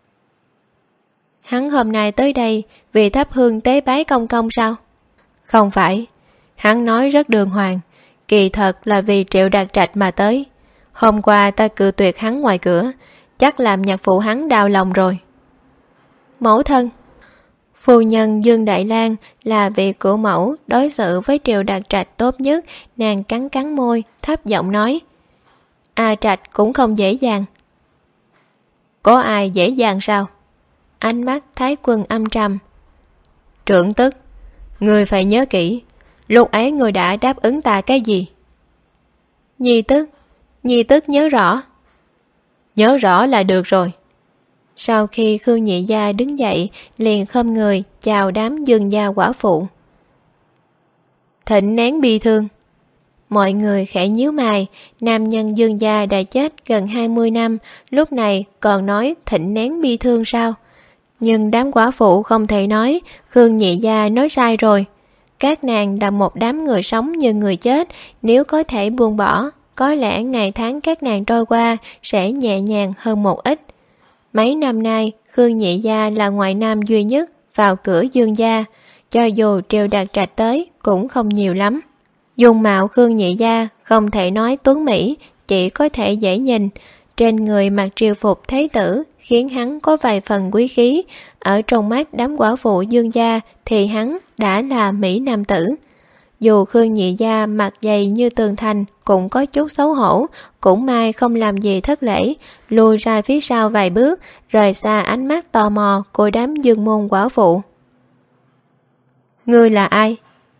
[SPEAKER 2] Hắn hôm nay tới đây vì thắp hương tế bái công công sao? Không phải, hắn nói rất đường hoàng, kỳ thật là vì Triệu Đạt Trạch mà tới. Hôm qua ta cự tuyệt hắn ngoài cửa, chắc làm nhạc phụ hắn đau lòng rồi. Mẫu thân, phu nhân Dương Đại Lang là vị của mẫu, đối xử với Triệu Đạt Trạch tốt nhất. Nàng cắn cắn môi, thấp giọng nói: A Trạch cũng không dễ dàng. Có ai dễ dàng sao? Ánh mắt Thái Quân âm trầm. Trưởng tức, người phải nhớ kỹ, lúc ấy người đã đáp ứng ta cái gì? Nhi tức nhớ rõ. Nhớ rõ là được rồi. Sau khi Khương Nhị Gia đứng dậy, liền khom người chào đám Dương gia quả phụ. Thịnh nén bi thương. Mọi người khẽ nhíu mày, nam nhân Dương gia đã chết gần 20 năm, lúc này còn nói thịnh nén bi thương sao? Nhưng đám quả phụ không thể nói, Khương Nhị Gia nói sai rồi. Các nàng là một đám người sống như người chết, nếu có thể buông bỏ, có lẽ ngày tháng các nàng trôi qua sẽ nhẹ nhàng hơn một ít. Mấy năm nay, Khương Nhị Gia là ngoại nam duy nhất vào cửa Dương gia, cho dù Triệu Đạt Trạch tới cũng không nhiều lắm. Dung mạo Khương Nhị Gia không thể nói tuấn mỹ, chỉ có thể dễ nhìn. Trên người mặc triều phục thế tử khiến hắn có vài phần quý khí. Ở trong mắt đám quả phụ Dương gia thì hắn đã là mỹ nam tử. Dù Khương Nhị Gia mặt dày như tường thành cũng có chút xấu hổ, cũng may không làm gì thất lễ, lùi ra phía sau vài bước, rời xa ánh mắt tò mò của đám Dương môn quả phụ. Ngươi là ai?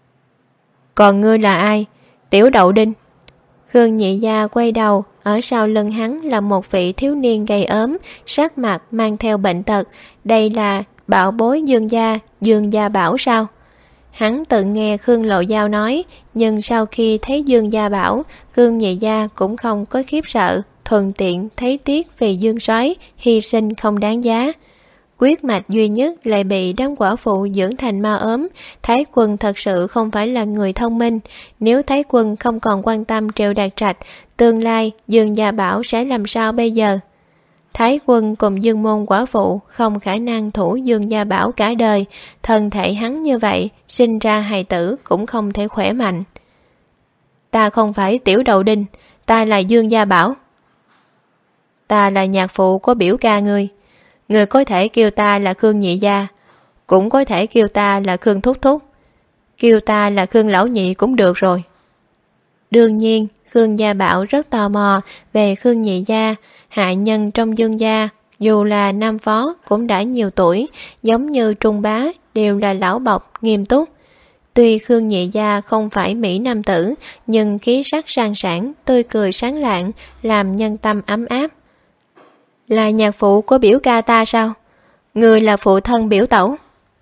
[SPEAKER 2] Còn ngươi là ai? Tiểu Đậu Đinh. Khương Nhị Gia quay đầu, ở sau lưng hắn là một vị thiếu niên gầy ốm, sắc mặt mang theo bệnh tật. Đây là bảo bối Dương Gia Bảo sao? Hắn tự nghe Khương Lộ Giao nói, nhưng sau khi thấy Dương Gia Bảo, Khương Nhị Gia cũng không có khiếp sợ, thuận tiện thấy tiếc vì Dương soái hy sinh không đáng giá. Quyết mạch duy nhất lại bị đám quả phụ dưỡng thành ma ốm. Thái Quân thật sự không phải là người thông minh. Nếu Thái Quân không còn quan tâm Triệu Đạt Trạch, tương lai Dương Gia Bảo sẽ làm sao bây giờ? Thái Quân cùng Dương môn quả phụ không khả năng thủ Dương Gia Bảo cả đời. Thân thể hắn như vậy, sinh ra hài tử cũng không thể khỏe mạnh. Ta không phải Tiểu Đậu Đinh, ta là Dương Gia Bảo. Ta là nhạc phụ của biểu ca ngươi. Người có thể kêu ta là Khương Nhị Gia, cũng có thể kêu ta là Khương Thúc Thúc, kêu ta là Khương Lão Nhị cũng được rồi. Đương nhiên, Khương Gia Bảo rất tò mò về Khương Nhị Gia. Hạ nhân trong Dương gia, dù là nam phó cũng đã nhiều tuổi, giống như Trung Bá, đều là lão bộc, nghiêm túc. Tuy Khương Nhị Gia không phải mỹ nam tử, nhưng khí sắc sang sảng, tươi cười sáng lạng, làm nhân tâm ấm áp. Là nhạc phụ của biểu ca ta sao? Người là phụ thân biểu tẩu?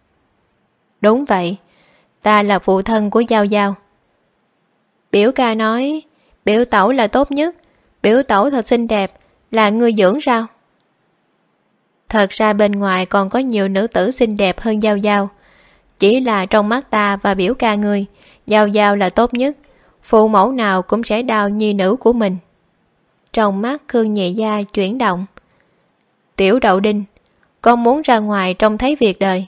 [SPEAKER 2] Đúng vậy, ta là phụ thân của Giao Giao. Biểu ca nói, biểu tẩu là tốt nhất, biểu tẩu thật xinh đẹp, là người dưỡng sao? Thật ra bên ngoài còn có nhiều nữ tử xinh đẹp hơn Giao Giao. Chỉ là trong mắt ta và biểu ca ngươi, Giao Giao là tốt nhất. Phụ mẫu nào cũng sẽ đau nhi nữ của mình. Trong mắt Khương Nhị Gia chuyển động. Tiểu Đậu Đinh, con muốn ra ngoài trông thấy việc đời.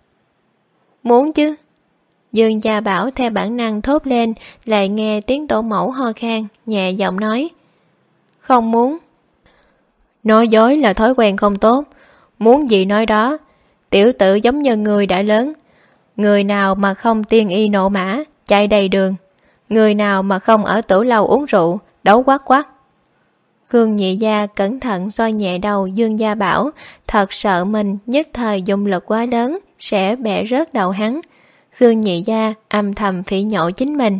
[SPEAKER 2] Muốn chứ. Dương Gia Bảo theo bản năng thốt lên, lại nghe tiếng tổ mẫu ho khan, nhẹ giọng nói. Không muốn. Nói dối là thói quen không tốt. Muốn gì nói đó. Tiểu tử giống như người đã lớn. Người nào mà không tiên y nộ mã, chạy đầy đường. Người nào mà không ở tử lâu uống rượu, đấu quát quát. Khương Nhị Gia cẩn thận xoa nhẹ đầu Dương Gia Bảo, thật sợ mình nhất thời dùng lực quá lớn sẽ bẻ rớt đầu hắn. Khương Nhị Gia âm thầm phỉ nhổ chính mình.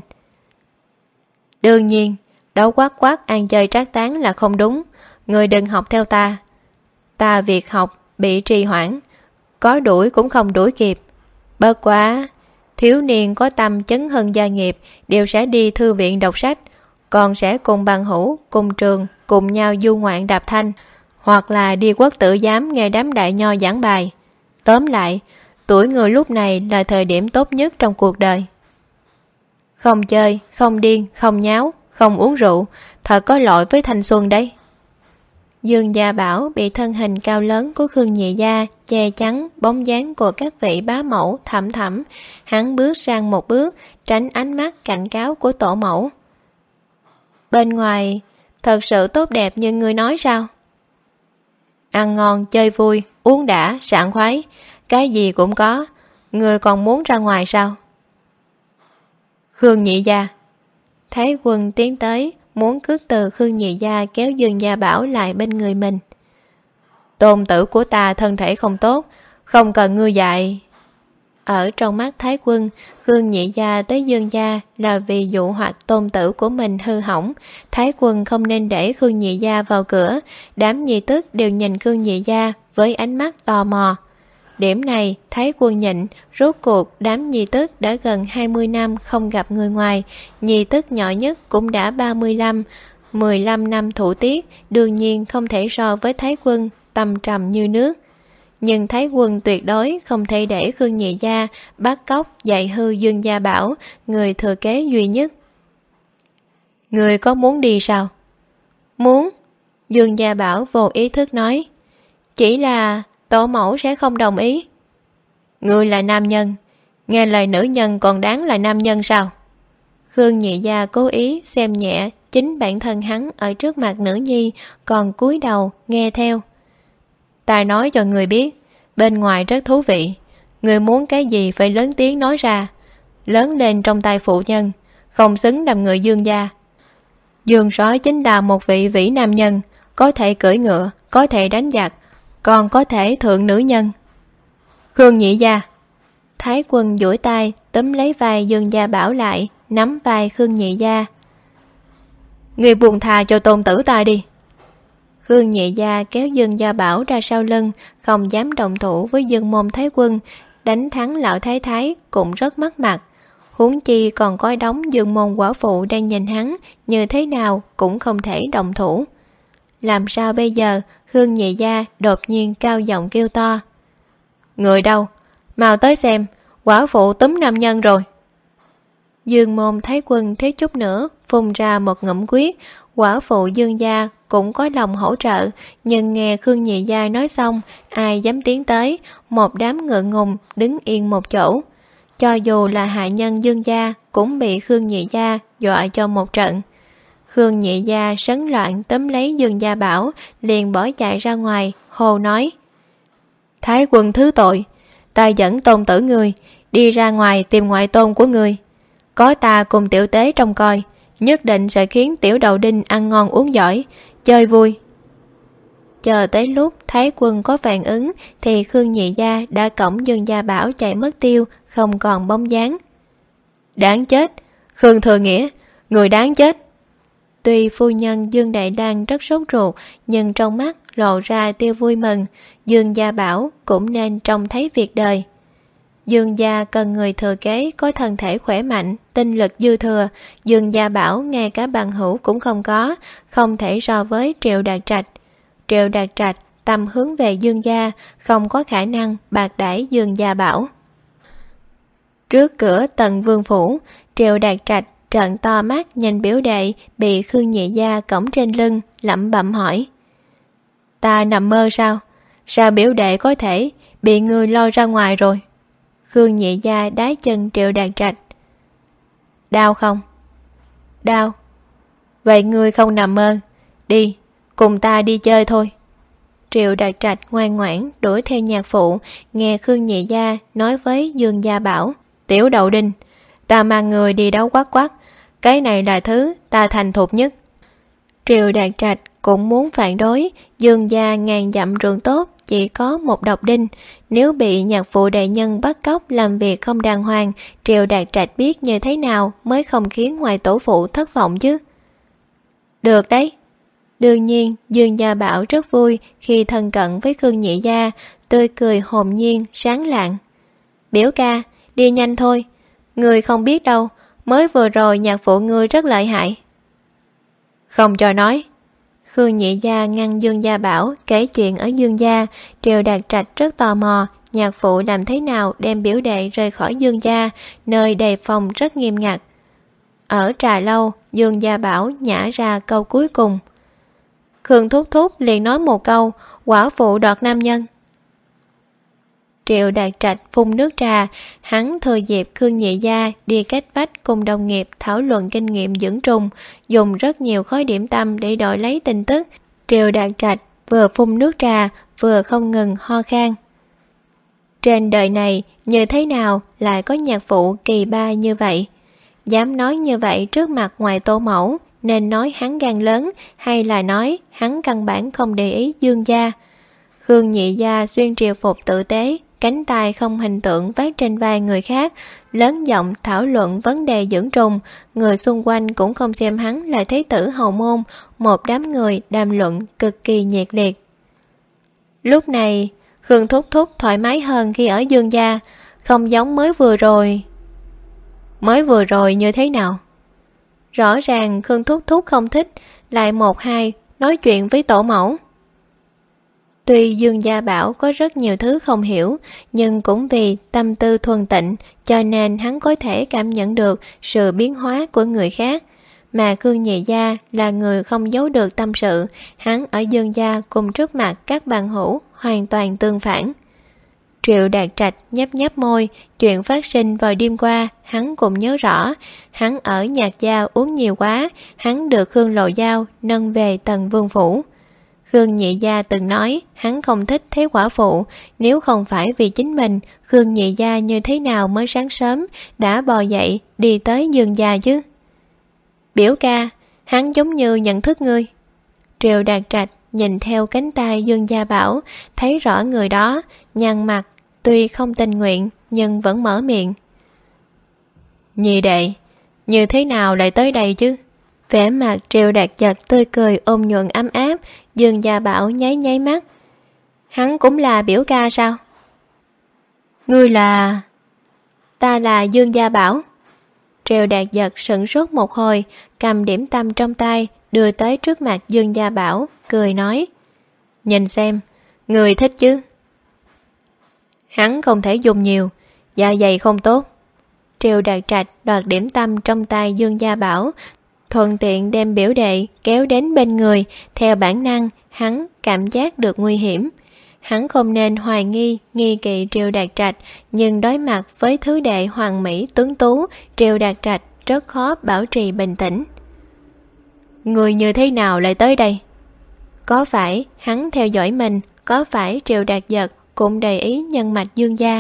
[SPEAKER 2] Đương nhiên, đấu quát quát ăn chơi trác tán là không đúng. Người đừng học theo ta. Ta việc học bị trì hoãn, có đuổi cũng không đuổi kịp. Bất quá, thiếu niên có tâm chấn hưng gia nghiệp đều sẽ đi thư viện đọc sách, còn sẽ cùng bằng hữu, cùng trường, cùng nhau du ngoạn đạp thanh, hoặc là đi quốc tử giám nghe đám đại nho giảng bài. Tóm lại, tuổi người lúc này là thời điểm tốt nhất trong cuộc đời. Không chơi, không điên, không nháo, không uống rượu, thật có lỗi với thanh xuân đấy. Dương Gia Bảo bị thân hình cao lớn của Khương Nhị Gia che chắn bóng dáng của các vị bá mẫu thẩm thẩm. Hắn bước sang một bước, tránh ánh mắt cảnh cáo của tổ mẫu. Bên ngoài, thật sự tốt đẹp như ngươi nói sao? Ăn ngon, chơi vui, uống đã, sảng khoái, cái gì cũng có. Ngươi còn muốn ra ngoài sao? Khương Nhị Gia. Thái Quân tiến tới, muốn cướp từ Khương Nhị Gia kéo Dương Gia Bảo lại bên người mình. Tôn tử của ta thân thể không tốt, không cần ngươi dạy. Ở trong mắt Thái Quân, Khương Nhị Gia tới Dương Gia là vì dụ hoặc tôn tử của mình hư hỏng. Thái Quân không nên để Khương Nhị Gia vào cửa. Đám nhi tức đều nhìn Khương Nhị Gia với ánh mắt tò mò. Điểm này Thái Quân nhịn. Rốt cuộc đám nhi tức đã gần 20 năm không gặp người ngoài. Nhi tức nhỏ nhất cũng đã 35, 15 năm thủ tiết, đương nhiên không thể so với Thái Quân tâm trầm như nước. Nhưng Thái Quân tuyệt đối không thể để Khương Nhị Gia bắt cóc dạy hư Dương Gia Bảo, người thừa kế duy nhất. Người có muốn đi sao? Muốn. Dương Gia Bảo vô ý thức nói. Chỉ là tổ mẫu sẽ không đồng ý. Người là nam nhân, nghe lời nữ nhân còn đáng là nam nhân sao? Khương Nhị Gia cố ý xem nhẹ chính bản thân hắn ở trước mặt nữ nhi, còn cúi đầu nghe theo. Ta nói cho người biết, bên ngoài rất thú vị. Người muốn cái gì phải lớn tiếng nói ra. Lớn lên trong tay phụ nhân, không xứng làm người Dương gia. Dương Sói chính là một vị vĩ nam nhân, có thể cưỡi ngựa, có thể đánh giặc, còn có thể thượng nữ nhân. Khương Nhị Gia. Thái Quân duỗi tay túm lấy vai Dương Gia Bảo lại, nắm vai Khương Nhị Gia. Người buông tha cho tôn tử ta đi. Khương Nhị Gia kéo Dương Gia Bảo ra sau lưng, không dám động thủ với Dương Môn Thái Quân. Đánh thắng lão thái thái cũng rất mất mặt. Huống chi còn coi đóng Dương Môn quả phụ đang nhìn hắn, như thế nào cũng không thể động thủ. Làm sao bây giờ? Khương Nhị Gia đột nhiên cao giọng kêu to. Người đâu? Mau tới xem, quả phụ túm nam nhân rồi. Dương Môn Thái Quân thiếu chút nữa phun ra một ngụm quyết. Quả phụ Dương Gia cũng có lòng hỗ trợ, nhưng nghe Khương Nhị Gia nói xong, ai dám tiến tới, một đám ngượng ngùng đứng yên một chỗ. Cho dù là hạ nhân Dương Gia cũng bị Khương Nhị Gia dọa cho một trận. Khương Nhị Gia sấn loạn túm lấy Dương Gia Bảo, liền bỏ chạy ra ngoài, hồ nói. Thái Quân thứ tội, ta dẫn tôn tử người đi ra ngoài tìm ngoại tôn của người. Có ta cùng tiểu tế trông coi, nhất định sẽ khiến tiểu đầu đinh ăn ngon uống giỏi, chơi vui. Chờ tới lúc Thái Quân có phản ứng thì Khương Nhị Gia đã cõng Dương Gia Bảo chạy mất tiêu, không còn bóng dáng. Đáng chết, Khương Thừa Nghĩa, người đáng chết. Tuy phu nhân Dương Đại Đan rất sốt ruột, nhưng trong mắt lộ ra tia vui mừng. Dương Gia Bảo cũng nên trông thấy việc đời. Dương gia cần người thừa kế có thân thể khỏe mạnh, tinh lực dư thừa. Dương Gia Bảo ngay cả bằng hữu cũng không có, không thể so với Triệu Đạt Trạch. Triệu Đạt Trạch tâm hướng về Dương gia, không có khả năng bạc đãi Dương gia bảo. Trước cửa Tần Vương phủ, Triệu Đạt Trạch trợn to mắt nhìn biểu đệ bị Khương Nhị Gia cõng trên lưng, lẩm bẩm hỏi: Ta nằm mơ sao? Sao biểu đệ có thể bị người lôi ra ngoài rồi? Khương Nhị Gia đá chân Triệu Đạt Trạch. Đau không? Đau. Vậy ngươi không nằm mơ. Đi, cùng ta đi chơi thôi. Triệu Đạt Trạch ngoan ngoãn đuổi theo nhạc phụ, nghe Khương Nhị Gia nói với Dương Gia bảo: Tiểu Đậu Đinh, ta mang người đi đấu quắc quắc, cái này là thứ ta thành thục nhất. Triệu Đạt Trạch cũng muốn phản đối, Dương gia ngàn dặm rừng tốt chỉ có một độc đinh, nếu bị nhạc phụ đại nhân bắt cóc làm việc không đàng hoàng, Triệu Đạt Trạch biết như thế nào mới không khiến ngoài tổ phụ thất vọng chứ. Được đấy. Đương nhiên Dương Gia Bảo rất vui khi thân cận với Khương Nhị Gia, tươi cười hồn nhiên sáng lạng. Biểu ca, đi nhanh thôi, người không biết đâu, mới vừa rồi nhạc phụ ngươi rất lợi hại. Không cho nói. Khương Nhị Gia ngăn Dương Gia Bảo kể chuyện ở Dương gia. Triệu Đạt Trạch rất tò mò nhạc phụ làm thế nào đem biểu đệ rời khỏi Dương gia, nơi đề phòng rất nghiêm ngặt. Ở trà lâu, Dương Gia Bảo nhả ra câu cuối cùng. Khương Thúc Thúc liền nói một câu: quả phụ đoạt nam nhân. Triệu Đạt Trạch phun nước trà, hắn thừa dịp Khương Nhị Gia đi cách vách cùng đồng nghiệp thảo luận kinh nghiệm dưỡng trùng, dùng rất nhiều khói điểm tâm để đổi lấy tin tức. Triệu Đạt Trạch vừa phun nước trà vừa không ngừng ho khan. Trên đời này như thế nào lại có nhạc phụ kỳ ba như vậy? Dám nói như vậy trước mặt ngoài tổ mẫu, nên nói hắn gan lớn hay là nói hắn căn bản không để ý Dương gia? Khương Nhị Gia xuyên triều phục tử tế, cánh tay không hình tượng vác trên vai người khác, lớn giọng thảo luận vấn đề dưỡng trùng, người xung quanh cũng không xem hắn là thế tử hầu môn, một đám người đàm luận cực kỳ nhiệt liệt. Lúc này, Khương Thúc Thúc thoải mái hơn khi ở Dương gia, không giống mới vừa rồi. Mới vừa rồi như thế nào? Rõ ràng Khương Thúc Thúc không thích, lại một hai nói chuyện với tổ mẫu. Tuy Dương Gia Bảo có rất nhiều thứ không hiểu, nhưng cũng vì tâm tư thuần tịnh cho nên hắn có thể cảm nhận được sự biến hóa của người khác. Mà Khương Nhị Gia là người không giấu được tâm sự, hắn ở Dương Gia cùng trước mặt các bạn hữu hoàn toàn tương phản. Triệu Đạt Trạch nhấp nhấp môi, chuyện phát sinh vào đêm qua hắn cũng nhớ rõ. Hắn ở Nhạc Gia uống nhiều quá, hắn được Khương Lộ Giao nâng về Tần Vương phủ. Khương Nhị Gia từng nói hắn không thích thế quả phụ, nếu không phải vì chính mình, Khương Nhị Gia như thế nào mới sáng sớm đã bò dậy đi tới Dương gia chứ? Biểu ca, hắn giống như nhận thức ngươi. Triệu Đạt Trạch nhìn theo cánh tay Dương Gia Bảo, thấy rõ người đó, nhăn mặt, tuy không tình nguyện nhưng vẫn mở miệng. Nhị đệ, như thế nào lại tới đây chứ? Vẻ mặt Triệu Đạt Trạch tươi cười ôn nhuận ấm áp. Dương Gia Bảo nháy nháy mắt. Hắn cũng là biểu ca sao? Ngươi là... Ta là Dương Gia Bảo. Triệu Đạt Giật sửng sốt một hồi, cầm điểm tâm trong tay đưa tới trước mặt Dương Gia Bảo, cười nói: Nhìn xem, người thích chứ? Hắn không thể dùng nhiều, dạ dày không tốt. Triệu Đạt Trạch đoạt điểm tâm trong tay Dương Gia Bảo, thuận tiện đem biểu đệ kéo đến bên người. Theo bản năng hắn cảm giác được nguy hiểm. Hắn không nên hoài nghi kỵ Triệu Đạt Trạch, nhưng đối mặt với thứ đệ hoàng mỹ tuấn tú, Triệu Đạt Trạch rất khó bảo trì bình tĩnh. Người như thế nào lại tới đây? Có phải hắn theo dõi mình? Có phải Triệu Đạt Giật cũng để ý nhân mạch Dương gia?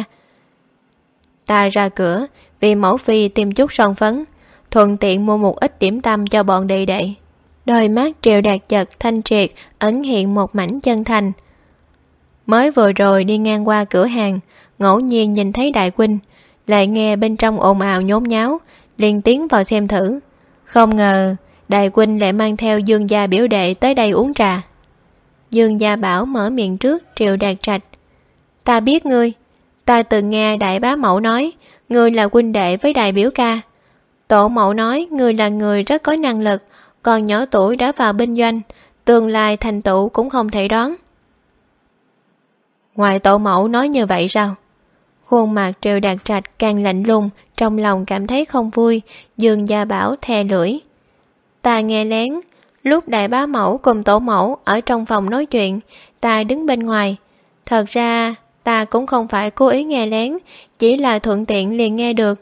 [SPEAKER 2] Ta ra cửa vì mẫu phi tìm chút son phấn, thuận tiện mua một ít điểm tâm cho bọn đệ đệ. Đôi mắt Triệu Đạt Giật thanh triệt ẩn hiện một mảnh chân thành. Mới vừa rồi đi ngang qua cửa hàng, ngẫu nhiên nhìn thấy đại huynh, lại nghe bên trong ồn ào nhốn nháo, liền tiến vào xem thử. Không ngờ đại huynh lại mang theo Dương gia biểu đệ tới đây uống trà. Dương Gia Bảo mở miệng trước Triệu Đạt Trạch. Ta biết ngươi, ta từng nghe đại bá mẫu nói ngươi là huynh đệ với đại biểu ca. Tổ mẫu nói ngươi là người rất có năng lực, còn nhỏ tuổi đã vào binh doanh, tương lai thành tựu cũng không thể đoán. Ngoài tổ mẫu nói như vậy sao? Khuôn mặt Triệu Đạt Trạch càng lạnh lùng, trong lòng cảm thấy không vui. Dương Gia Bảo thè lưỡi. Ta nghe lén, lúc đại bá mẫu cùng tổ mẫu ở trong phòng nói chuyện, ta đứng bên ngoài. Thật ra ta cũng không phải cố ý nghe lén, chỉ là thuận tiện liền nghe được.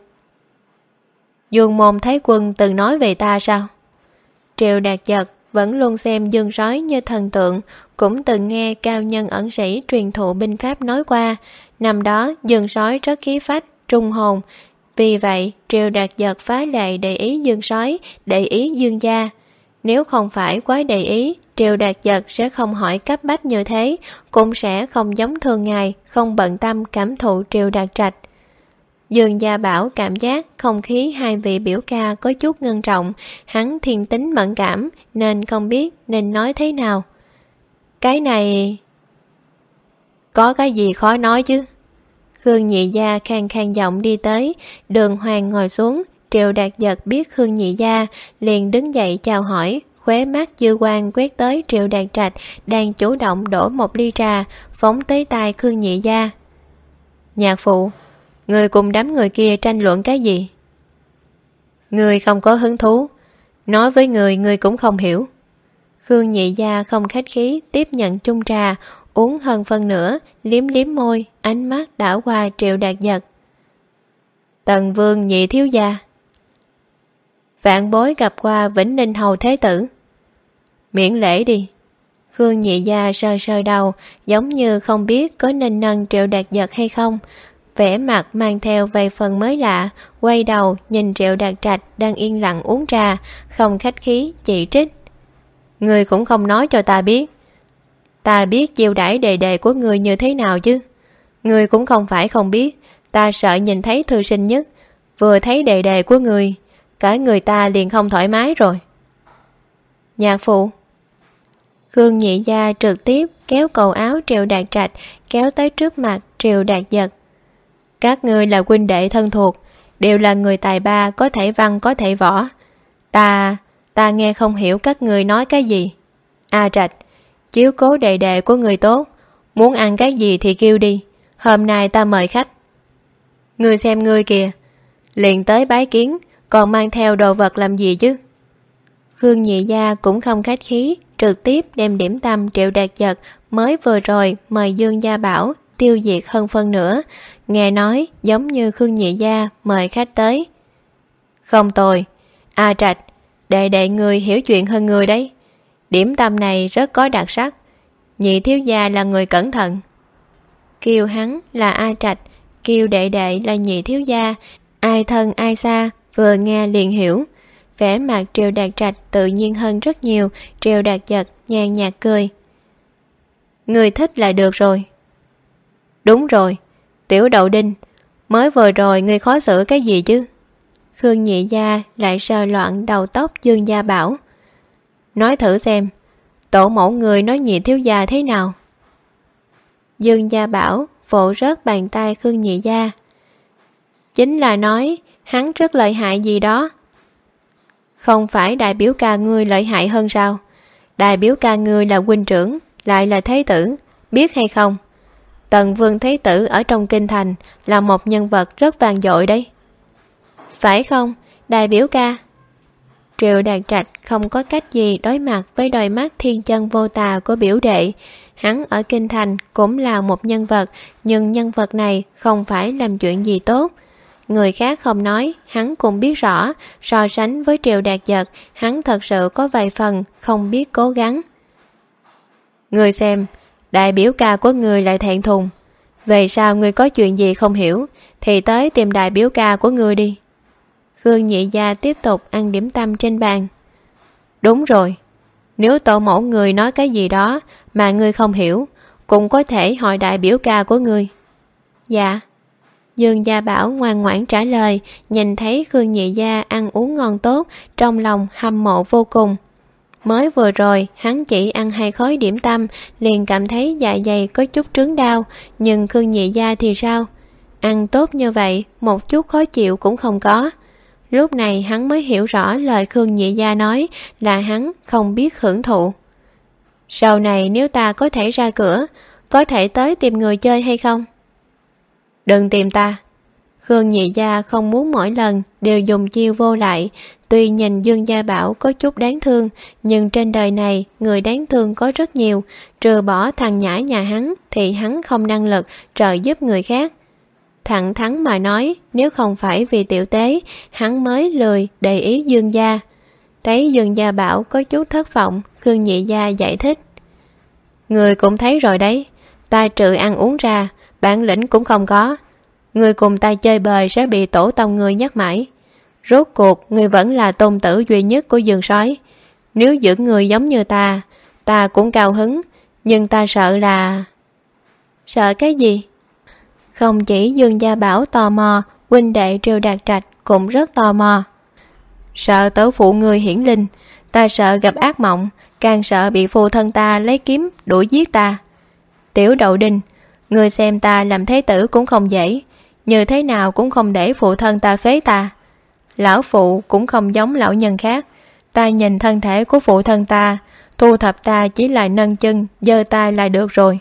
[SPEAKER 2] Dương Môn Thái Quân từng nói về ta sao? Triệu Đạt Giật vẫn luôn xem Dương Sói như thần tượng, cũng từng nghe cao nhân ẩn sĩ truyền thụ binh pháp nói qua. Năm đó Dương Sói rất khí phách, trung hồn. Vì vậy Triệu Đạt Giật phá lệ để ý Dương Sói, để ý Dương gia. Nếu không phải quá để ý, Triệu Đạt Giật sẽ không hỏi cấp bách như thế, cũng sẽ không giống thường ngày, không bận tâm cảm thụ Triệu Đạt Trạch. Dương Gia Bảo cảm giác không khí hai vị biểu ca có chút ngưng trọng, hắn thiên tính mẫn cảm nên không biết nên nói thế nào. Cái này... Có cái gì khó nói chứ? Khương Nhị Gia khang khang giọng đi tới, Đường Hoàng ngồi xuống. Triệu Đạt Giật biết Khương Nhị Gia, liền đứng dậy chào hỏi, khóe mắt dư quang quét tới Triệu Đạt Trạch đang chủ động đổ một ly trà, phóng tới tai Khương Nhị Gia. Nhạc phụ, người cùng đám người kia tranh luận cái gì? Người không có hứng thú, nói với người cũng không hiểu. Khương Nhị Gia không khách khí tiếp nhận chung trà, uống hơn phân nửa, liếm liếm môi, ánh mắt đảo qua Triệu Đạt Giật. Tần Vương Nhị thiếu gia. Vạn bối gặp qua Vĩnh Ninh Hầu Thế Tử. Miễn lễ đi. Khương Nhị Gia sờ sờ đầu, giống như không biết có nên nâng Triệu Đạt Giật hay không. Vẻ mặt mang theo vài phần mới lạ, quay đầu nhìn Triệu Đạt Trạch đang yên lặng uống trà, không khách khí chỉ trích. Người cũng không nói cho ta biết. Ta biết chiêu đãi đề đề của người như thế nào chứ. Người cũng không phải không biết, ta sợ nhìn thấy thư sinh nhất, vừa thấy đề đề của người, cả người ta liền không thoải mái rồi. Nhạc phụ. Khương Nhị Gia trực tiếp kéo cầu áo Triệu Đạt Trạch, kéo tới trước mặt Triệu Đạt Giật. Các ngươi là huynh đệ thân thuộc, đều là người tài ba, có thể văn có thể võ. Ta nghe không hiểu các ngươi nói cái gì. A Trạch, chiếu cố đề đề của người tốt, muốn ăn cái gì thì kêu đi, hôm nay ta mời khách. Ngươi xem ngươi kìa, liền tới bái kiến, còn mang theo đồ vật làm gì chứ? Khương Nhị Gia cũng không khách khí, trực tiếp đem điểm tâm Triệu Đạt Giật mới vừa rồi mời Dương Gia Bảo tiêu diệt hơn phân nửa. Nghe nói giống như Khương Nhị Gia mời khách tới. Không tồi, A Trạch, đệ đệ người hiểu chuyện hơn người đấy. Điểm tâm này rất có đặc sắc. Nhị thiếu gia là người cẩn thận. Kêu hắn là A Trạch, kêu đệ đệ là nhị thiếu gia, ai thân ai xa vừa nghe liền hiểu. Vẻ mặt Triệu Đạt Trạch tự nhiên hơn rất nhiều. Triệu Đạt Giật nhàn nhạt cười. Người thích là được rồi. Đúng rồi, tiểu đậu đinh, mới vừa rồi người khó xử cái gì chứ? Khương Nhị Gia lại sờ loạn đầu tóc Dương Gia Bảo. Nói thử xem, tổ mẫu người nói nhị thiếu gia thế nào? Dương Gia Bảo vỗ rớt bàn tay Khương Nhị Gia. Chính là nói hắn rất lợi hại gì đó. Không phải đại biểu ca ngươi lợi hại hơn sao? Đại biểu ca ngươi là huynh trưởng, lại là thế tử, biết hay không? Tần Vương Thế Tử ở trong kinh thành là một nhân vật rất vang dội đấy. Phải không, đại biểu ca? Triệu Đạt Trạch không có cách gì đối mặt với đôi mắt thiên chân vô tà của biểu đệ. Hắn ở kinh thành cũng là một nhân vật, nhưng nhân vật này không phải làm chuyện gì tốt. Người khác không nói, hắn cũng biết rõ, so sánh với Triệu Đạt Giật, hắn thật sự có vài phần không biết cố gắng. Người xem, đại biểu ca của người lại thẹn thùng. Về sau người có chuyện gì không hiểu, thì tới tìm đại biểu ca của người đi. Khương Nhị Gia tiếp tục ăn điểm tâm trên bàn. Đúng rồi, nếu tổ mẫu người nói cái gì đó mà ngươi không hiểu, cũng có thể hỏi đại biểu ca của ngươi. Dạ. Dương Gia Bảo ngoan ngoãn trả lời, nhìn thấy Khương Nhị Gia ăn uống ngon tốt, trong lòng hâm mộ vô cùng. Mới vừa rồi hắn chỉ ăn 2 khối điểm tâm liền cảm thấy dạ dày có chút trướng đau, nhưng Khương Nhị Gia thì sao? Ăn tốt như vậy một chút khó chịu cũng không có. Lúc này hắn mới hiểu rõ lời Khương Nhị Gia nói là hắn không biết hưởng thụ. Sau này nếu ta có thể ra cửa, có thể tới tìm người chơi hay không? Đừng tìm ta. Khương Nhị Gia không muốn mỗi lần đều dùng chiêu vô lại. Tuy nhìn Dương Gia Bảo có chút đáng thương, nhưng trên đời này người đáng thương có rất nhiều. Trừ bỏ thằng nhãi nhà hắn thì hắn không năng lực trợ giúp người khác. Thẳng thắn mà nói, nếu không phải vì tiểu tế, hắn mới lười để ý Dương Gia. Thấy Dương Gia Bảo có chút thất vọng, Khương Nhị Gia giải thích. Người cũng thấy rồi đấy, ta trừ ăn uống ra, bản lĩnh cũng không có. Người cùng ta chơi bời sẽ bị tổ tông người nhắc mãi. Rốt cuộc người vẫn là tôn tử duy nhất của Dương Sói. Nếu giữ người giống như ta cũng cao hứng, nhưng ta sợ là... Sợ cái gì? Không chỉ Dương Gia Bảo tò mò, huynh đệ Triều Đạt Trạch cũng rất tò mò. Sợ tớ phụ người hiển linh, ta sợ gặp ác mộng, càng sợ bị phụ thân ta lấy kiếm đuổi giết ta. Tiểu Đậu Đinh, người xem ta làm thế tử cũng không dễ, như thế nào cũng không để phụ thân ta phế ta. Lão phụ cũng không giống lão nhân khác, ta nhìn thân thể của phụ thân ta, thu thập ta chỉ là nâng chân giơ tay là được rồi.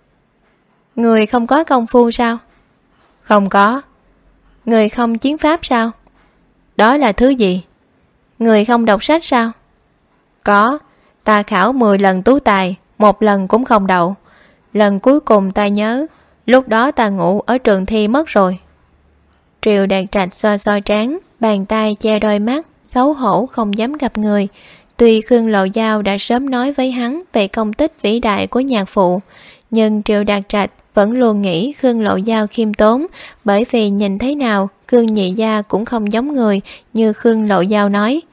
[SPEAKER 2] Người không có công phu sao? Không có. Người không chiến pháp sao? Đó là thứ gì? Người không đọc sách sao? Có, ta khảo 10 lần tú tài, 1 lần cũng không đậu. Lần cuối cùng ta nhớ, lúc đó ta ngủ ở trường thi mất rồi. Triều Đạt Trạch xoa xoa trán, bàn tay che đôi mắt, xấu hổ không dám gặp người. Tuy Khương Lộ Giao đã sớm nói với hắn về công tích vĩ đại của nhạc phụ, nhưng Triều Đạt Trạch vẫn luôn nghĩ Khương Lộ Giao khiêm tốn, bởi vì nhìn thế nào Khương Nhị Gia cũng không giống người như Khương Lộ Giao nói.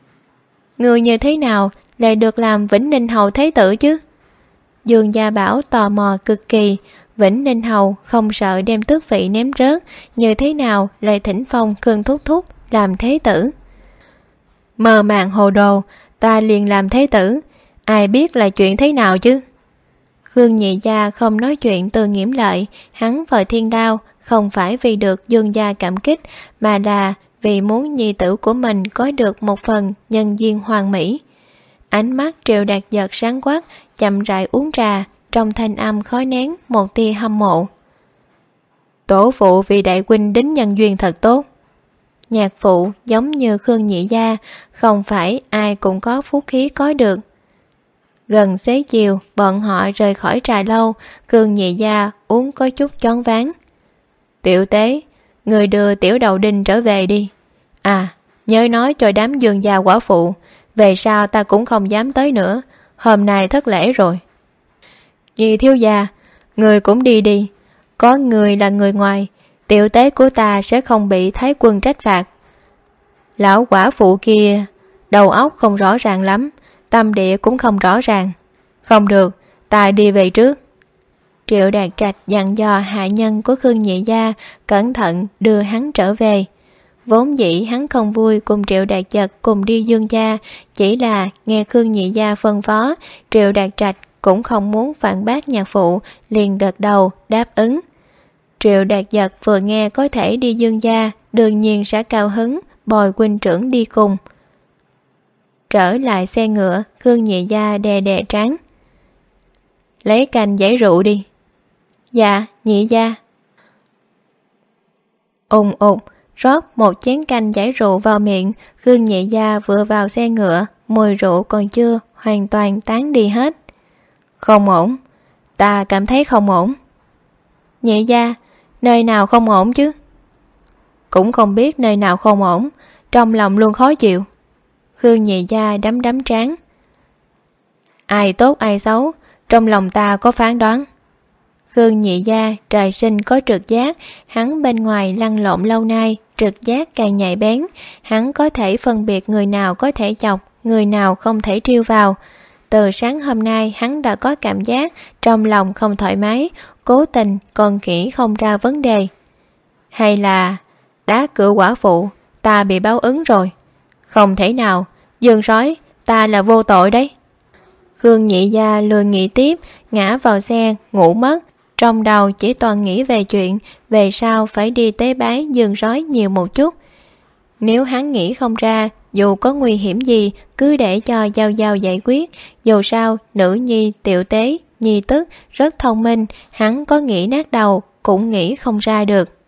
[SPEAKER 2] Người như thế nào lại được làm Vĩnh Ninh Hầu Thế tử chứ? Dương Gia Bảo tò mò cực kỳ. Vĩnh Ninh Hầu không sợ đem tước vị ném rớt, như thế nào lại thỉnh phong Khương Thúc Thúc làm thế tử? Mơ màng hồ đồ, ta liền làm thế tử, ai biết là chuyện thế nào chứ? Khương Nhị Gia không nói chuyện từ nghiễm lợi, hắn vợ thiên đao không phải vì được Dương Gia cảm kích, mà là vì muốn nhi tử của mình có được một phần nhân duyên hoàn mỹ. Ánh mắt Triệu Đạt Giật sáng quắc, chậm rãi uống trà, trong thanh âm khó nén một tia hâm mộ. Tổ phụ vì đại huynh đính nhân duyên thật tốt. Nhạc phụ giống như Khương Nhị Gia, không phải ai cũng có phúc khí có được. Gần xế chiều, bọn họ rời khỏi trà lâu, Khương Nhị Gia uống có chút choáng váng. Tiểu tế, người đưa Tiểu Đậu Đinh trở về đi. À, nhớ nói cho đám Dương gia quả phụ, về sau ta cũng không dám tới nữa, hôm nay thất lễ rồi. Nhị thiếu gia, người cũng đi đi, có người là người ngoài, tiểu tế của ta sẽ không bị thái quân trách phạt. Lão quả phụ kia đầu óc không rõ ràng lắm, tâm địa cũng không rõ ràng. Không được, ta đi về trước. Triệu Đạt Trạch dặn dò hạ nhân của Khương Nhị Gia cẩn thận đưa hắn trở về. Vốn dĩ hắn không vui cùng Triệu Đạt Giật cùng đi Dương gia, chỉ là nghe Khương Nhị Gia phân phó, Triệu Đạt Trạch cũng không muốn phản bác nhạc phụ, liền gật đầu đáp ứng. Triệu Đạt Giật vừa nghe có thể đi Dương gia, đương nhiên sẽ cao hứng, bồi huynh trưởng đi cùng. Trở lại xe ngựa, Khương Nhị Gia đè đè trán. Lấy canh giấy rượu đi. Dạ, Nhị Gia. Ùng ục, rót một chén canh giấy rượu vào miệng. Khương Nhị Gia vừa vào xe ngựa, mùi rượu còn chưa hoàn toàn tán đi hết. Không ổn, ta cảm thấy không ổn. Nhị Gia, nơi nào không ổn chứ? Cũng không biết nơi nào không ổn, trong lòng luôn khó chịu. Khương Nhị Gia đấm đấm trán. Ai tốt ai xấu, trong lòng ta có phán đoán. Khương Nhị Gia trời sinh có trực giác, hắn bên ngoài lăn lộn lâu nay, trực giác càng nhạy bén, hắn có thể phân biệt người nào có thể chọc, người nào không thể trêu vào. Từ sáng hôm nay hắn đã có cảm giác trong lòng không thoải mái, cố tình còn nghĩ không ra vấn đề. Hay là đá cửa quả phụ, ta bị báo ứng rồi. Không thể nào, Dương Sói, ta là vô tội đấy. Khương Nhị Gia lười nghĩ tiếp, ngã vào xe, ngủ mất. Trong đầu chỉ toàn nghĩ về chuyện về sau phải đi tế bái Dương Sói nhiều một chút. Nếu hắn nghĩ không ra, dù có nguy hiểm gì, cứ để cho Giao Giao giải quyết. Dù sao, nữ nhi tiểu tế Nhi tức rất thông minh, hắn có nghĩ nát đầu cũng nghĩ không ra được.